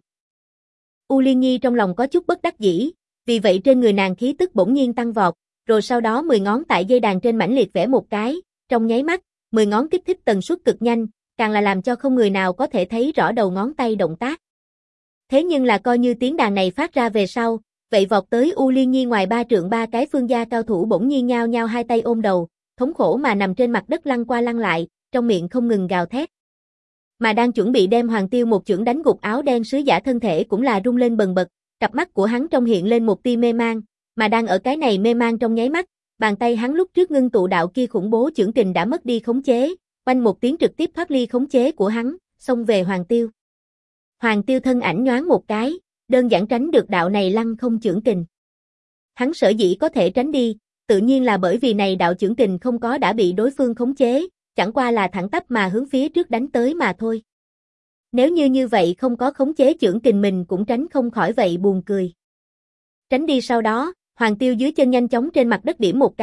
U Liên Nhi trong lòng có chút bất đắc dĩ, vì vậy trên người nàng khí tức bỗng nhiên tăng vọt, rồi sau đó 10 ngón tại dây đàn trên mãnh liệt vẽ một cái, trong nháy mắt, 10 ngón kích thích tần suất cực nhanh, càng là làm cho không người nào có thể thấy rõ đầu ngón tay động tác. Thế nhưng là coi như tiếng đàn này phát ra về sau, vậy vọt tới U Liên Nhi ngoài 3 trượng ba cái phương gia cao thủ bỗng nhiên nhao nhao hai tay ôm đầu, thống khổ mà nằm trên mặt đất lăn qua lăn lại, trong miệng không ngừng gào thét. Mà đang chuẩn bị đem Hoàng Tiêu một chưởng đánh gục áo đen sứ giả thân thể cũng là rung lên bần bật, cặp mắt của hắn trong hiện lên một tia mê mang, mà đang ở cái này mê mang trong nháy mắt, bàn tay hắn lúc trước ngưng tụ đạo kia khủng bố chưởng kình đã mất đi khống chế, oanh một tiếng trực tiếp thoát ly khống chế của hắn, xông về Hoàng Tiêu. Hoàng Tiêu thân ảnh nhoáng một cái, đơn giản tránh được đạo này lăng không chưởng kình. Hắn sở dĩ có thể tránh đi, tự nhiên là bởi vì này đạo chưởng kình không có đã bị đối phương khống chế, chẳng qua là thẳng tắp mà hướng phía trước đánh tới mà thôi. Nếu như vậy không có khống chế chưởng kình mình cũng tránh không khỏi vậy buồn cười. Tránh đi sau đó, Hoàng Tiêu dưới chân nhanh chóng trên mặt đất điểm một cái,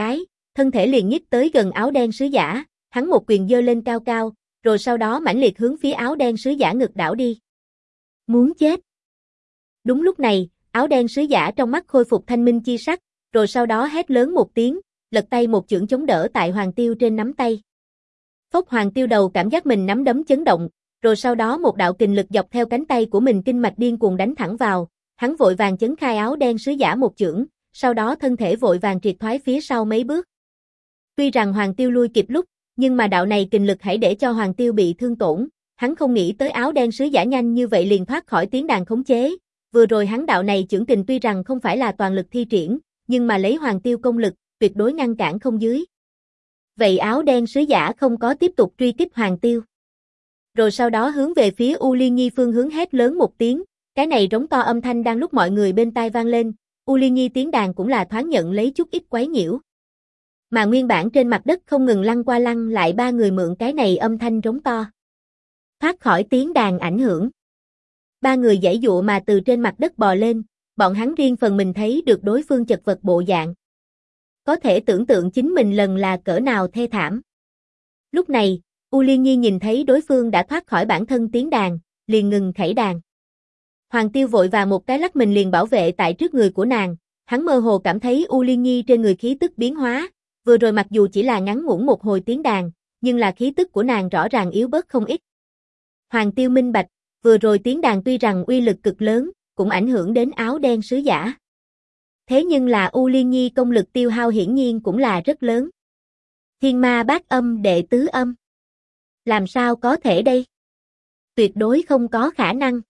thân thể liền nhích tới gần áo đen sứ giả, hắn một quyền giơ lên cao cao, rồi sau đó mãnh liệt hướng phía áo đen sứ giả ngực đảo đi. Muốn chết. Đúng lúc này, áo đen sứ giả trong mắt khôi phục thanh minh chi sắc, rồi sau đó hét lớn một tiếng, lật tay một chưởng chống đỡ tại Hoàng Tiêu trên nắm tay. Phốc, Hoàng Tiêu đầu cảm giác mình nắm đấm chấn động, rồi sau đó một đạo kình lực dọc theo cánh tay của mình kinh mạch điên cuồng đánh thẳng vào, hắn vội vàng chấn khai áo đen sứ giả một chưởng, sau đó thân thể vội vàng triệt thoái phía sau mấy bước. Tuy rằng Hoàng Tiêu lui kịp lúc, nhưng mà đạo này kình lực hãy để cho Hoàng Tiêu bị thương tổn, hắn không nghĩ tới áo đen sứ giả nhanh như vậy liền thoát khỏi tiếng đàn khống chế, vừa rồi hắn đạo này chưởng kình tuy rằng không phải là toàn lực thi triển, nhưng mà lấy Hoàng Tiêu công lực, tuyệt đối ngăn cản không dưới. Vậy áo đen sứ giả không có tiếp tục truy kích Hoàng Tiêu. Rồi sau đó hướng về phía U Liên Nhi phương hướng hét lớn một tiếng, cái này rống to âm thanh đang lúc mọi người bên tai vang lên, U Liên Nhi tiếng đàn cũng là thoáng nhận lấy chút ít quấy nhiễu. Mà nguyên bản trên mặt đất không ngừng lăn qua lăn lại ba người mượn cái này âm thanh rống to. Thoát khỏi tiếng đàn ảnh hưởng. Ba người giãy dụa mà từ trên mặt đất bò lên, bọn hắn riêng phần mình thấy được đối phương chật vật bộ dạng. Có thể tưởng tượng chính mình lần là cỡ nào thê thảm. Lúc này, U Liên Nhi nhìn thấy đối phương đã thoát khỏi bản thân tiếng đàn, liền ngừng khẩy đàn. Hoàng Tiêu vội vàng một cái lắc mình liền bảo vệ tại trước người của nàng, hắn mơ hồ cảm thấy U Liên Nhi trên người khí tức biến hóa, vừa rồi mặc dù chỉ là ngắn ngủn một hồi tiếng đàn, nhưng là khí tức của nàng rõ ràng yếu bớt không ít. Hoàng Tiêu minh bạch, vừa rồi tiếng đàn tuy rằng uy lực cực lớn, cũng ảnh hưởng đến áo đen sứ giả. Thế nhưng là U Liên Nhi công lực tiêu hao hiển nhiên cũng là rất lớn. Thiên ma bát âm đệ tứ âm. Làm sao có thể đây? Tuyệt đối không có khả năng.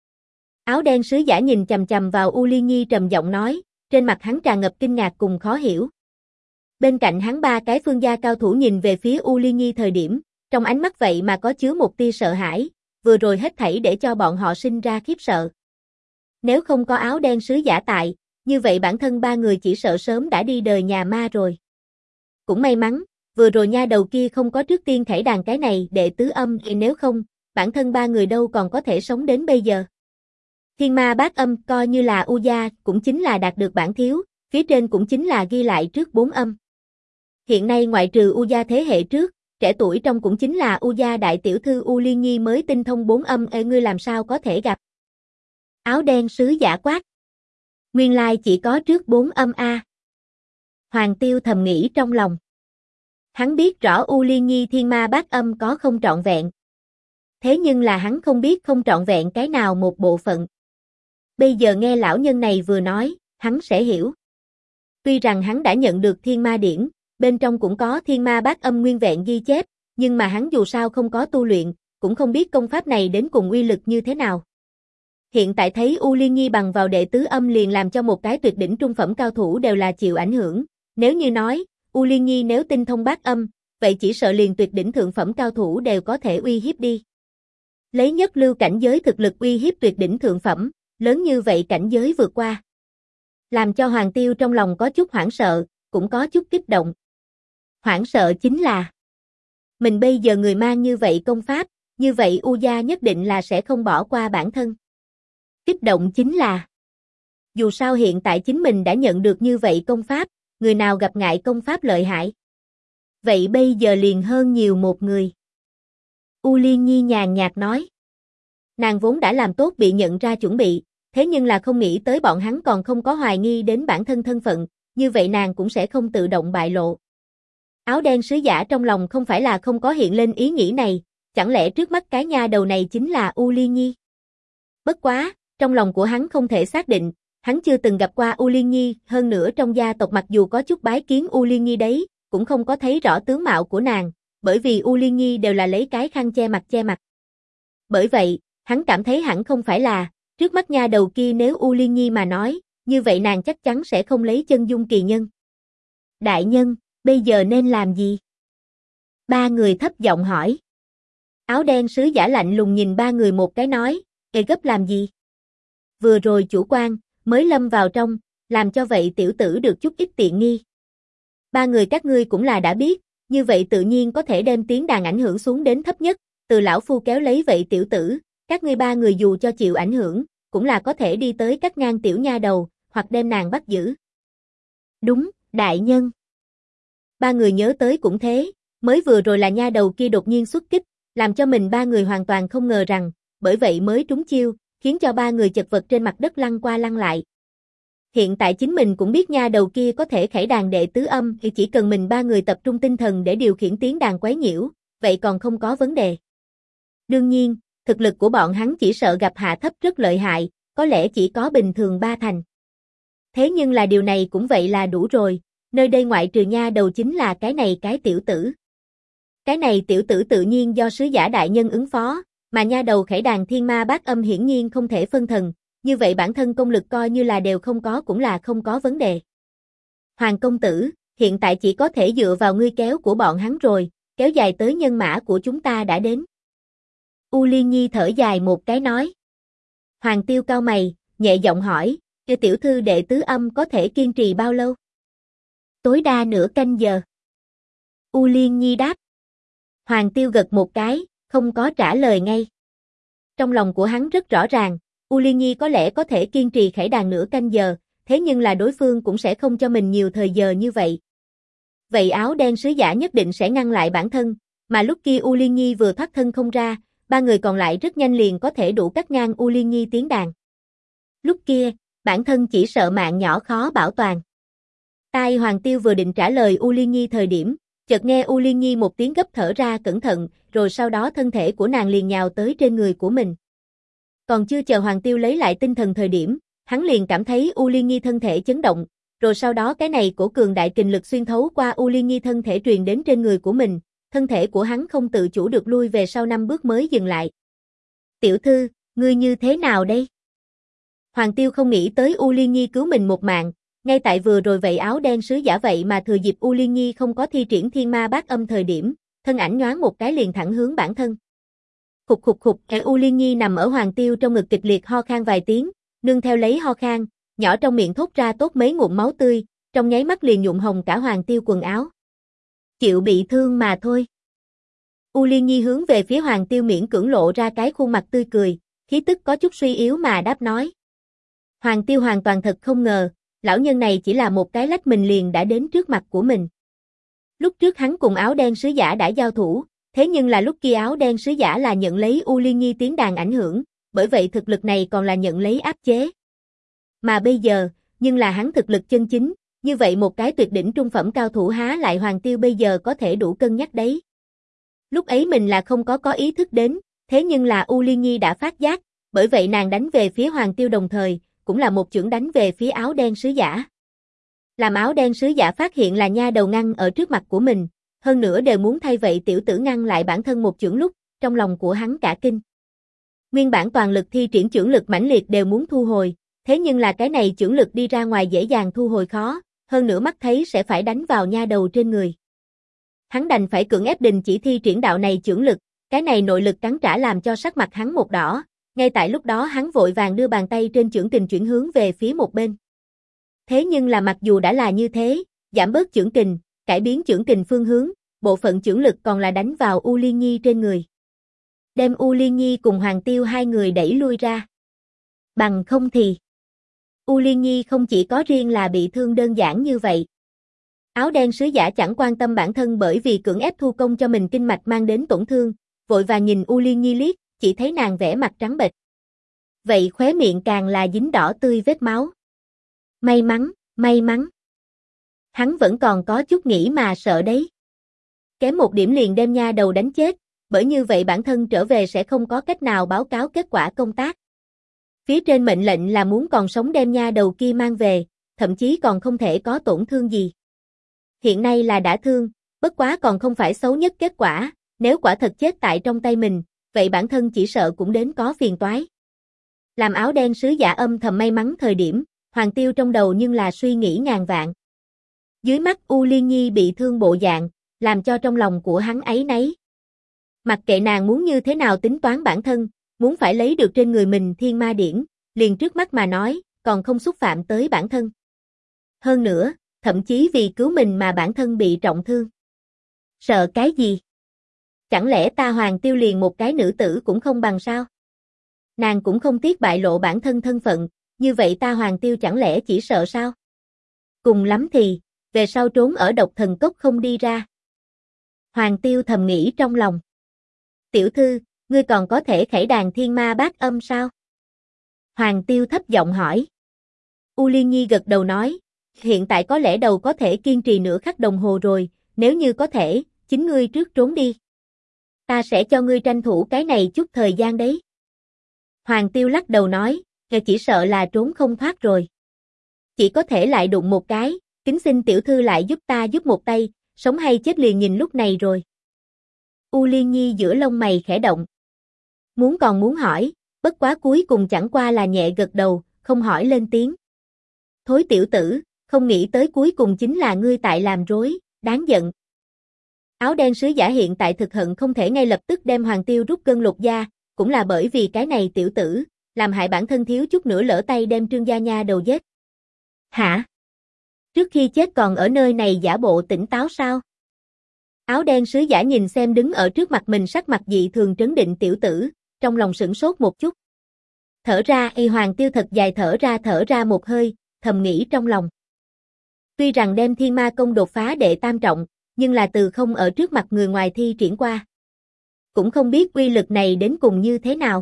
Áo đen sứ giả nhìn chằm chằm vào U Liên Nhi trầm giọng nói, trên mặt hắn tràn ngập kinh ngạc cùng khó hiểu. Bên cạnh hắn ba cái phương gia cao thủ nhìn về phía U Liên Nhi thời điểm, trong ánh mắt vậy mà có chứa một tia sợ hãi, vừa rồi hết thảy để cho bọn họ sinh ra khiếp sợ. Nếu không có áo đen sứ giả tại, như vậy bản thân ba người chỉ sợ sớm đã đi đời nhà ma rồi. Cũng may mắn, vừa rồi nha đầu kia không có trước tiên khải đàn cái này đệ tứ âm, nếu không, bản thân ba người đâu còn có thể sống đến bây giờ. Thiên ma bát âm coi như là U gia, cũng chính là đạt được bản thiếu, phía trên cũng chính là ghi lại trước 4 âm. Hiện nay ngoại trừ U gia thế hệ trước, trẻ tuổi trong cũng chính là U gia đại tiểu thư U Liên Nhi mới tinh thông 4 âm, ngươi làm sao có thể gặp. Áo đen sứ giả quát. Nguyên lai chỉ có trước 4 âm a. Hoàng Tiêu thầm nghĩ trong lòng. Hắn biết rõ U Liên Nhi thiên ma bát âm có không trọn vẹn. Thế nhưng là hắn không biết không trọn vẹn cái nào một bộ phận. Bây giờ nghe lão nhân này vừa nói, hắn sẽ hiểu. Tuy rằng hắn đã nhận được thiên ma điển, bên trong cũng có thiên ma bát âm nguyên vẹn ghi chép, nhưng mà hắn dù sao không có tu luyện, cũng không biết công pháp này đến cùng uy lực như thế nào. Hiện tại thấy U Liên Nhi bằng vào đệ tứ âm liền làm cho một cái tuyệt đỉnh trung phẩm cao thủ đều là chịu ảnh hưởng, nếu như nói, U Liên Nhi nếu tinh thông bát âm, vậy chỉ sợ liền tuyệt đỉnh thượng phẩm cao thủ đều có thể uy hiếp đi. Lấy nhất lưu cảnh giới thực lực uy hiếp tuyệt đỉnh thượng phẩm, lớn như vậy cảnh giới vượt qua. Làm cho Hoàng Tiêu trong lòng có chút hoảng sợ, cũng có chút kích động. Hoảng sợ chính là mình bây giờ người mang như vậy công pháp, như vậy U gia nhất định là sẽ không bỏ qua bản thân. Kích động chính là dù sao hiện tại chính mình đã nhận được như vậy công pháp, người nào gặp ngại công pháp lợi hại. Vậy bây giờ liền hơn nhiều một người. U Liên Nhi nhàn nhạt nói. Nàng vốn đã làm tốt bị nhận ra chuẩn bị, thế nhưng là không nghĩ tới bọn hắn còn không có hoài nghi đến bản thân thân phận, như vậy nàng cũng sẽ không tự động bại lộ. Áo đen sứ giả trong lòng không phải là không có hiện lên ý nghĩ này, chẳng lẽ trước mắt cái nha đầu này chính là U Liên Nhi? Bất quá, trong lòng của hắn không thể xác định, hắn chưa từng gặp qua U Liên Nhi, hơn nữa trong gia tộc mặc dù có chút bái kiến U Liên Nhi đấy, cũng không có thấy rõ tướng mạo của nàng, bởi vì U Liên Nhi đều là lấy cái khăn che mặt che mặt. Bởi vậy, hắn cảm thấy hẳn không phải là, trước mắt nha đầu kia nếu U Liên Nhi mà nói, như vậy nàng chắc chắn sẽ không lấy chân dung kỳ nhân. Đại nhân, bây giờ nên làm gì? Ba người thấp giọng hỏi. Áo đen sứ giả lạnh lùng nhìn ba người một cái nói, gấp làm gì? Vừa rồi chủ quan, mới lâm vào trong, làm cho vậy tiểu tử được chút ít tiện nghi. Ba người các ngươi cũng là đã biết, như vậy tự nhiên có thể đem tiếng đàn ảnh hưởng xuống đến thấp nhất, từ lão phu kéo lấy vậy tiểu tử, các ngươi ba người dù cho chịu ảnh hưởng, cũng là có thể đi tới cắt ngang tiểu nha đầu, hoặc đem nàng bắt giữ. Đúng, đại nhân. ba người nhớ tới cũng thế, mới vừa rồi là nha đầu kia đột nhiên xuất kích, làm cho mình ba người hoàn toàn không ngờ rằng, bởi vậy mới trúng chiêu, khiến cho ba người chật vật trên mặt đất lăn qua lăn lại. Hiện tại chính mình cũng biết nha đầu kia có thể khải đàn đệ tứ âm thì chỉ cần mình ba người tập trung tinh thần để điều khiển tiếng đàn quấy nhiễu, vậy còn không có vấn đề. Đương nhiên, thực lực của bọn hắn chỉ sợ gặp hạ thấp rất lợi hại, có lẽ chỉ có bình thường ba thành. Thế nhưng là điều này cũng vậy là đủ rồi, nơi đây ngoại trừ nha đầu chính là cái này cái tiểu tử. Cái này tiểu tử tự nhiên do sứ giả đại nhân ứng phó, mà nha đầu khải đàn thiên ma bát âm hiển nhiên không thể phân thần, như vậy bản thân công lực coi như là đều không có cũng là không có vấn đề. Hoàng công tử, hiện tại chỉ có thể dựa vào ngươi kéo của bọn hắn rồi, kéo dài tới nhân mã của chúng ta đã đến. U Liên Nhi thở dài một cái nói. Hoàng Tiêu cau mày, nhẹ giọng hỏi, cho tiểu thư đệ tứ âm có thể kiên trì bao lâu? Tối đa nửa canh giờ. U Liên Nhi đáp. Hoàng Tiêu gật một cái, không có trả lời ngay. Trong lòng của hắn rất rõ ràng, U Liên Nhi có lẽ có thể kiên trì khải đàn nửa canh giờ, thế nhưng là đối phương cũng sẽ không cho mình nhiều thời giờ như vậy. Vậy áo đen sứ giả nhất định sẽ ngăn lại bản thân, mà lúc kia U Liên Nhi vừa thoát thân không ra, ba người còn lại rất nhanh liền có thể đủ cắt ngang U Liên Nhi tiếng đàn. Lúc kia, bản thân chỉ sợ mạng nhỏ khó bảo toàn. Tai Hoàng Tiêu vừa định trả lời U Liên Nhi thời điểm, chợt nghe U Liên Nhi một tiếng gấp thở ra cẩn thận, rồi sau đó thân thể của nàng liền nhào tới trên người của mình. Còn chưa chờ Hoàng Tiêu lấy lại tinh thần thời điểm, hắn liền cảm thấy U Liên Nhi thân thể chấn động, rồi sau đó cái này cổ cường đại kình lực xuyên thấu qua U Liên Nhi thân thể truyền đến trên người của mình, thân thể của hắn không tự chủ được lui về sau 5 bước mới dừng lại. Tiểu thư, ngươi như thế nào đây? Hoàng Tiêu không nghĩ tới U Liên Nhi cứu mình một mạng, ngay tại vừa rồi vậy áo đen sứ giả vậy mà thừa dịp U Liên Nhi không có thi triển thiên ma bát âm thời điểm, thân ảnh nhoáng một cái liền thẳng hướng bản thân. Khục khục khục, U Liên Nhi nằm ở Hoàng Tiêu trong ngực kịch liệt ho khan vài tiếng, nương theo lấy ho khan, nhỏ trong miệng thốt ra tốt mấy ngụm máu tươi, trong nháy mắt liền nhuộm hồng cả Hoàng Tiêu quần áo. Chịu bị thương mà thôi. U Liên Nhi hướng về phía Hoàng Tiêu miễn cưỡng lộ ra cái khuôn mặt tươi cười, khí tức có chút suy yếu mà đáp nói. Hoàng Tiêu hoàn toàn thật không ngờ, lão nhân này chỉ là một cái lách mình liền đã đến trước mặt của mình. Lúc trước hắn cùng áo đen sứ giả đã giao thủ, thế nhưng là lúc kia áo đen sứ giả là nhận lấy U Liên Nhi tiếng đàn ảnh hưởng, bởi vậy thực lực này còn là nhận lấy áp chế. Mà bây giờ, nhưng là hắn thực lực chân chính, như vậy một cái tuyệt đỉnh trung phẩm cao thủ há lại Hoàng Tiêu bây giờ có thể đủ cân nhắc đấy. Lúc ấy mình là không có ý thức đến, thế nhưng là U Liên Nhi đã phát giác, bởi vậy nàng đánh về phía Hoàng Tiêu đồng thời, cũng là một chưởng đánh về phía áo đen sứ giả. Làm áo đen sứ giả phát hiện là nha đầu ngăn ở trước mặt của mình, hơn nữa đều muốn thay vậy tiểu tử ngăn lại bản thân một chưởng lúc, trong lòng của hắn cả kinh. Nguyên bản toàn lực thi triển chưởng lực mãnh liệt đều muốn thu hồi, thế nhưng là cái này chưởng lực đi ra ngoài dễ dàng thu hồi khó, hơn nữa mắt thấy sẽ phải đánh vào nha đầu trên người. Hắn đành phải cưỡng ép đình chỉ thi triển đạo này chưởng lực, cái này nội lực cắn trả làm cho sắc mặt hắn một đỏ, ngay tại lúc đó hắn vội vàng đưa bàn tay trên chưởng kình chuyển hướng về phía một bên. Thế nhưng là mặc dù đã là như thế, giảm bớt chưởng kình, cải biến chưởng kình phương hướng, bộ phận chưởng lực còn là đánh vào U Liên Nhi trên người. Đem U Liên Nhi cùng Hoàng Tiêu hai người đẩy lui ra. Bằng không thì, U Liên Nhi không chỉ có riêng là bị thương đơn giản như vậy. Áo đen sứ giả chẳng quan tâm bản thân bởi vì cưỡng ép thu công cho mình kinh mạch mang đến tổn thương, vội vàng nhìn U Liên Nhi liếc, chỉ thấy nàng vẻ mặt trắng bệch. Vậy khóe miệng càng là dính đỏ tươi vết máu. May mắn, may mắn. Hắn vẫn còn có chút nghĩ mà sợ đấy. Kém một điểm liền đem nha đầu đánh chết, bởi như vậy bản thân trở về sẽ không có cách nào báo cáo kết quả công tác. Phía trên mệnh lệnh là muốn còn sống đem nha đầu kia mang về, thậm chí còn không thể có tổn thương gì. Hiện nay là đã thương, bất quá còn không phải xấu nhất kết quả, nếu quả thật chết tại trong tay mình, vậy bản thân chỉ sợ cũng đến có phiền toái. Làm áo đen sứ giả âm thầm may mắn thời điểm, Hoàng Tiêu trong đầu nhưng là suy nghĩ ngàn vạn. Dưới mắt U Liên Nhi bị thương bộ dạng, làm cho trong lòng của hắn áy náy. Mặc kệ nàng muốn như thế nào tính toán bản thân, muốn phải lấy được trên người mình thiên ma điển, liền trước mắt mà nói, còn không xúc phạm tới bản thân. Hơn nữa, thậm chí vì cứu mình mà bản thân bị trọng thương. Sợ cái gì? Chẳng lẽ ta Hoàng Tiêu liền một cái nữ tử cũng không bằng sao? Nàng cũng không tiếc bại lộ bản thân thân phận, như vậy ta Hoàng Tiêu chẳng lẽ chỉ sợ sao? Cùng lắm thì, về sau trốn ở độc thần cốc không đi ra. Hoàng Tiêu thầm nghĩ trong lòng. Tiểu thư, ngươi còn có thể khải đàn thiên ma bát âm sao? Hoàng Tiêu thấp giọng hỏi. U Liên Nhi gật đầu nói, hiện tại có lẽ đầu có thể kiên trì nửa khắc đồng hồ rồi, nếu như có thể, chính ngươi trước trốn đi. Ta sẽ cho ngươi tranh thủ cái này chút thời gian đấy. Hoàng Tiêu lắc đầu nói, chỉ sợ là trốn không thoát rồi. Chỉ có thể lại đụng một cái, kính xin tiểu thư lại giúp ta giúp một tay, sống hay chết liền nhìn lúc này rồi. U Liên Nhi giữa lông mày khẽ động. Còn muốn hỏi, bất quá cuối cùng chẳng qua là nhẹ gật đầu, không hỏi lên tiếng. Thối tiểu tử, không nghĩ tới cuối cùng chính là ngươi tại làm rối, đáng giận. Áo đen sứ giả hiện tại thực hận không thể ngay lập tức đem Hoàng Tiêu rút gân lột da, cũng là bởi vì cái này tiểu tử, làm hại bản thân thiếu chút nữa lỡ tay đem Trương Gia Nha đầu giết. Hả? Trước khi chết còn ở nơi này giả bộ tỉnh táo sao? Áo đen sứ giả nhìn xem đứng ở trước mặt mình sắc mặt dị thường trấn định tiểu tử, trong lòng sửng sốt một chút. Thở ra, Hoàng Tiêu thật dài thở ra một hơi, thầm nghĩ trong lòng. Tuy rằng đem Thiên Ma Công đột phá đệ tam trọng, nhưng là từ không ở trước mặt người ngoài thi triển qua. Cũng không biết uy lực này đến cùng như thế nào.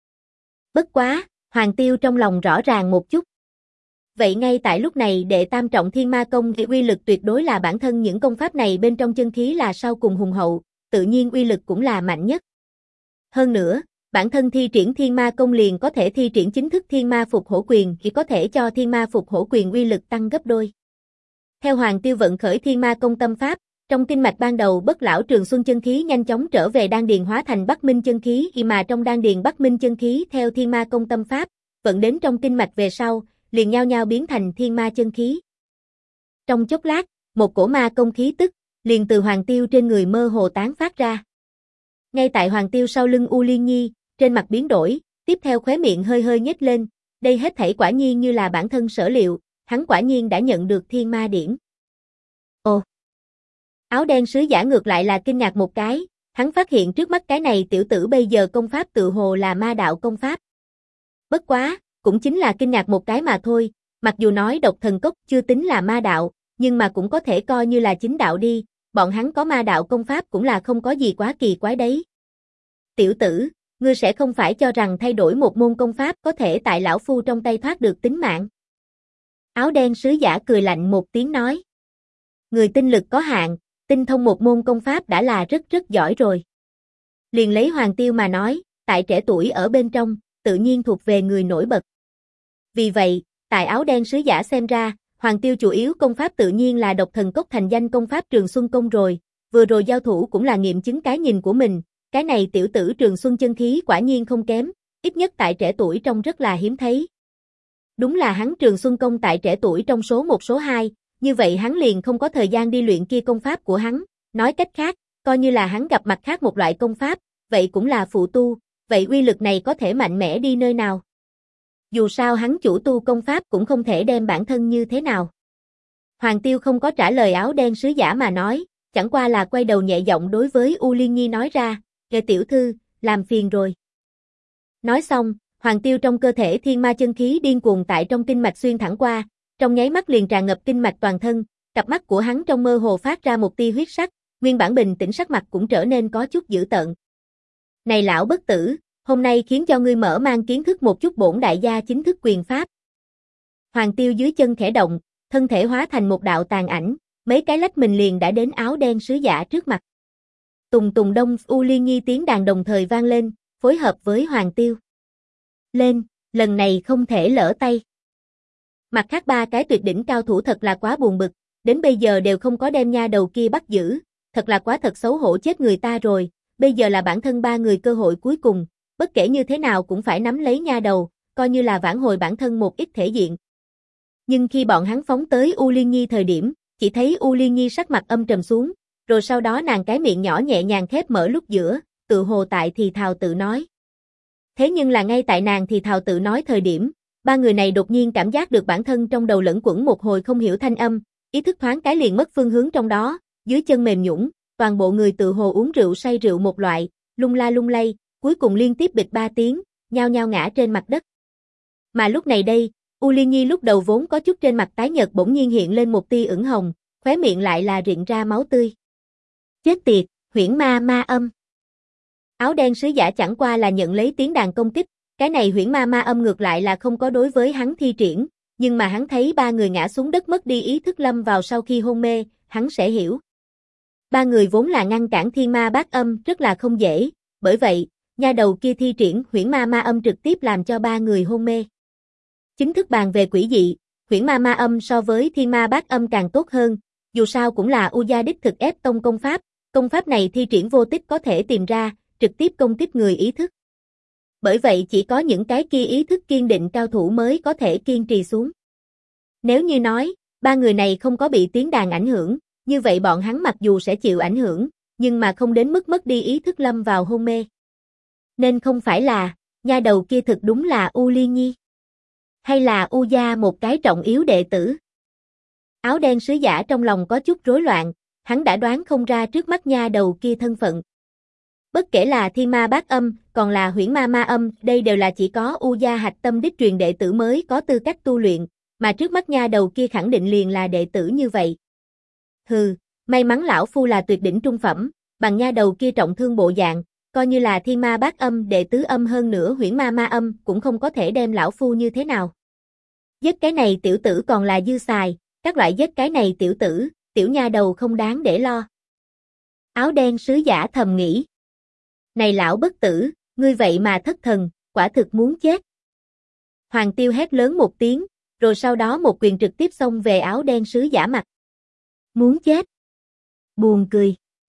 Bất quá, Hoàng Tiêu trong lòng rõ ràng một chút. Vậy ngay tại lúc này đệ tam trọng Thiên Ma Công thì uy lực tuyệt đối là bản thân những công pháp này bên trong chân khí là sau cùng hùng hậu, tự nhiên uy lực cũng là mạnh nhất. Hơn nữa, bản thân thi triển Thiên Ma Công liền có thể thi triển chính thức Thiên Ma Phục Hổ Quyền, chỉ có thể cho Thiên Ma Phục Hổ Quyền uy lực tăng gấp đôi. Theo Hoàng Tiêu vận khởi Thiên Ma Công tâm pháp, trong kinh mạch ban đầu bất lão trường xuân chân khí nhanh chóng trở về đan điền hóa thành Bắc Minh chân khí, mà trong đan điền Bắc Minh chân khí theo Thiên Ma Công tâm pháp, vận đến trong kinh mạch về sau, liền nhao nhao biến thành Thiên Ma chân khí. Trong chốc lát, một cổ ma công khí tức liền từ Hoàng Tiêu trên người mơ hồ tán phát ra. Ngay tại Hoàng Tiêu sau lưng U Liên Nhi, trên mặt biến đổi, tiếp theo khóe miệng hơi hơi nhếch lên, đây hết thảy quả nhiên như là bản thân sở liệu, hắn quả nhiên đã nhận được Thiên Ma điển. Ồ. Áo đen sứ giả ngược lại là kinh ngạc một cái, hắn phát hiện trước mắt cái này tiểu tử bây giờ công pháp tự hồ là ma đạo công pháp. Bất quá, cũng chính là kinh ngạc một cái mà thôi, mặc dù nói độc thần cốc chưa tính là ma đạo, nhưng mà cũng có thể coi như là chính đạo đi, bọn hắn có ma đạo công pháp cũng là không có gì quá kỳ quái đấy. Tiểu tử, ngươi sẽ không phải cho rằng thay đổi một môn công pháp có thể tại lão phu trong tay thoát được tính mạng. Áo đen sứ giả cười lạnh một tiếng nói. Người tinh lực có hạn, tinh thông một môn công pháp đã là rất giỏi rồi. Liền lấy Hoàng Tiêu mà nói, tại trẻ tuổi ở bên trong, tự nhiên thuộc về người nổi bật. Vì vậy, tại áo đen sứ giả xem ra, Hoàng Tiêu chủ yếu công pháp tự nhiên là độc thần cốc thành danh công pháp Trường Xuân Công rồi, vừa rồi giao thủ cũng là nghiệm chứng cái nhìn của mình, cái này tiểu tử Trường Xuân chân khí quả nhiên không kém, ít nhất tại trẻ tuổi trong rất là hiếm thấy. Đúng là hắn Trường Xuân Công tại trẻ tuổi trong số 1 số 2, như vậy hắn liền không có thời gian đi luyện kia công pháp của hắn, nói cách khác, coi như là hắn gặp mặt khác một loại công pháp, vậy cũng là phụ tu, vậy uy lực này có thể mạnh mẽ đi nơi nào? Dù sao hắn chủ tu công pháp cũng không thể đem bản thân như thế nào. Hoàng Tiêu không có trả lời áo đen sứ giả mà nói, chẳng qua là quay đầu nhẹ giọng đối với U Liên Nhi nói ra, "Kệ tiểu thư, làm phiền rồi." Nói xong, Hoàng Tiêu trong cơ thể thiên ma chân khí điên cuồng tại trong kinh mạch xuyên thẳng qua, trong nháy mắt liền tràn ngập kinh mạch toàn thân, cặp mắt của hắn trong mơ hồ phát ra một tia huyết sắc, nguyên bản bình tĩnh sắc mặt cũng trở nên có chút dữ tợn. "Này lão bất tử, hôm nay khiến cho ngươi mở mang kiến thức một chút bổn đại gia chính thức quyền pháp." Hoàng Tiêu dưới chân khẽ động, thân thể hóa thành một đạo tàn ảnh, mấy cái lách mình liền đã đến áo đen sứ giả trước mặt. Tùng tùng đông U Liên Nhi tiếng đàn đồng thời vang lên, phối hợp với Hoàng Tiêu. "Lên, lần này không thể lỡ tay." Mặt khác 3 cái tuyệt đỉnh cao thủ thật là quá buồn bực, đến bây giờ đều không có đem nha đầu kia bắt giữ, thật là quá thật xấu hổ chết người ta rồi, bây giờ là bản thân 3 người cơ hội cuối cùng, bất kể như thế nào cũng phải nắm lấy nha đầu, coi như là vãn hồi bản thân một ít thể diện. Nhưng khi bọn hắn phóng tới U Liên Nhi thời điểm, chỉ thấy U Liên Nhi sắc mặt âm trầm xuống, rồi sau đó nàng cái miệng nhỏ nhẹ nhàng khép mở lúc giữa, tự hồ tại thì thào tự nói. Thế nhưng là ngay tại nàng thì thào tự nói thời điểm, 3 người này đột nhiên cảm giác được bản thân trong đầu lẫn quẩn một hồi không hiểu thanh âm, ý thức thoáng cái liền mất phương hướng trong đó, dưới chân mềm nhũn, toàn bộ người tự hồ uống rượu say rượu một loại, lung la lung lay, cuối cùng liên tiếp bịch 3 tiếng, nhao nhao ngã trên mặt đất. Mà lúc này đây, U Liên Nhi lúc đầu vốn có chút trên mặt tái nhợt bỗng nhiên hiện lên một tia ửng hồng, khóe miệng lại là rịn ra máu tươi. Chết tiệt, huyễn ma ma âm. Áo đen sứ giả chẳng qua là nhận lấy tiếng đàn công kích, cái này huyễn ma ma âm ngược lại là không có đối với hắn thi triển, nhưng mà hắn thấy ba người ngã xuống đất mất đi ý thức lâm vào sau khi hôn mê, hắn sẽ hiểu. Ba người vốn là ngăn cản thiên ma bát âm rất là không dễ, bởi vậy, nha đầu kia thi triển huyễn ma ma âm trực tiếp làm cho ba người hôn mê. Chính thức bàn về quỷ dị, huyễn ma ma âm so với thiên ma bát âm càng tốt hơn, dù sao cũng là U Gia đích thực ép tông công pháp này thi triển vô tích có thể tìm ra, trực tiếp công kích người ý thức. Bởi vậy chỉ có những cái kia ý thức kiên định cao thủ mới có thể kiên trì xuống. Nếu như nói, ba người này không có bị tiếng đàn ảnh hưởng, như vậy bọn hắn mặc dù sẽ chịu ảnh hưởng, nhưng mà không đến mức mất đi ý thức lâm vào hôn mê. Nên không phải là, nha đầu kia thực đúng là U Liên Nhi. Hay là U Gia một cái trọng yếu đệ tử. Áo đen sứ giả trong lòng có chút rối loạn, hắn đã đoán không ra trước mắt nha đầu kia thân phận. Bất kể là thiên ma bát âm, còn là huyễn ma ma âm, đây đều là chỉ có U Gia hạch tâm đích truyền đệ tử mới có tư cách tu luyện, mà trước mắt nha đầu kia khẳng định liền là đệ tử như vậy. Hừ, may mắn lão phu là tuyệt đỉnh trung phẩm, bằng nha đầu kia trọng thương bộ dạng, coi như là thiên ma bát âm đệ tứ âm hơn nữa huyễn ma ma âm cũng không có thể đem lão phu như thế nào. Giết cái này tiểu tử còn là dư xài, các loại giết cái này tiểu tử, tiểu nha đầu không đáng để lo. Áo đen sứ giả thầm nghĩ. Này lão bất tử, ngươi vậy mà thất thần, quả thực muốn chết. Hoàng Tiêu hét lớn một tiếng, rồi sau đó một quyền trực tiếp xông về áo đen sứ giả mặt. Muốn chết. Buồn cười.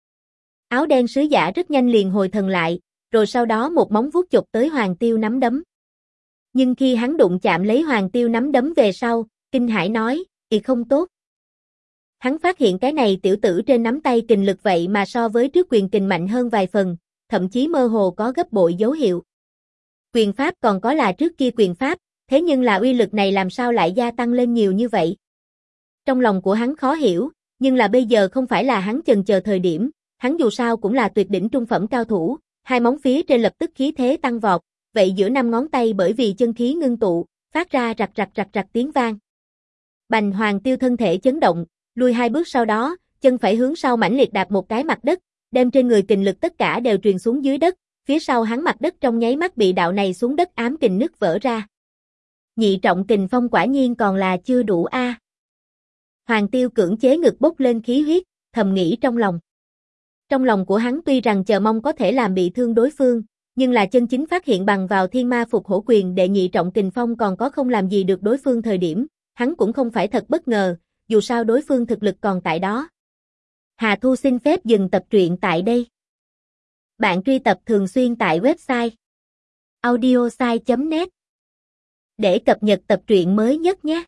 Áo đen sứ giả rất nhanh liền hồi thần lại, rồi sau đó một móng vuốt chụp tới Hoàng Tiêu nắm đấm. Nhưng khi hắn đụng chạm lấy Hoàng Tiêu nắm đấm về sau, kinh hãi nói, không tốt. Hắn phát hiện cái này tiểu tử trên nắm tay kình lực vậy mà so với trước quyền kình mạnh hơn vài phần, thậm chí mơ hồ có gấp bội dấu hiệu. Quyền pháp còn có là trước kia quyền pháp, thế nhưng là uy lực này làm sao lại gia tăng lên nhiều như vậy? Trong lòng của hắn khó hiểu, nhưng là bây giờ không phải là hắn chần chờ thời điểm, hắn dù sao cũng là tuyệt đỉnh trung phẩm cao thủ, hai móng phía trên lập tức khí thế tăng vọt, vậy giữa năm ngón tay bởi vì chân khí ngưng tụ, phát ra rạch rạch tiếng vang. Bành Hoàng Tiêu thân thể chấn động, lùi hai bước sau đó, chân phải hướng sau mãnh liệt đạp một cái mặt đất, đem trên người kình lực tất cả đều truyền xuống dưới đất, phía sau hắn mặt đất trong nháy mắt bị đạo này xuống đất ám kình nứt vỡ ra. Nhị trọng kình phong quả nhiên còn là chưa đủ a. Hoàng Tiêu cưỡng chế ngực bốc lên khí huyết, thầm nghĩ trong lòng. Trong lòng của hắn tuy rằng chờ mong có thể làm bị thương đối phương, nhưng là chân chính phát hiện bằng vào thiên ma phục hổ quyền đệ nhị trọng kình phong còn có không làm gì được đối phương thời điểm, hắn cũng không phải thật bất ngờ, dù sao đối phương thực lực còn tại đó. Hà Thu xin phép dừng tập truyện tại đây. Bạn truy tập thường xuyên tại website audiosai.net để cập nhật tập truyện mới nhất nhé.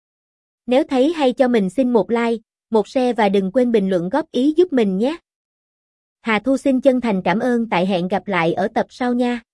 Nếu thấy hay cho mình xin một like, một share và đừng quên bình luận góp ý giúp mình nhé. Hà Thu xin chân thành cảm ơn, tại hẹn gặp lại ở tập sau nha.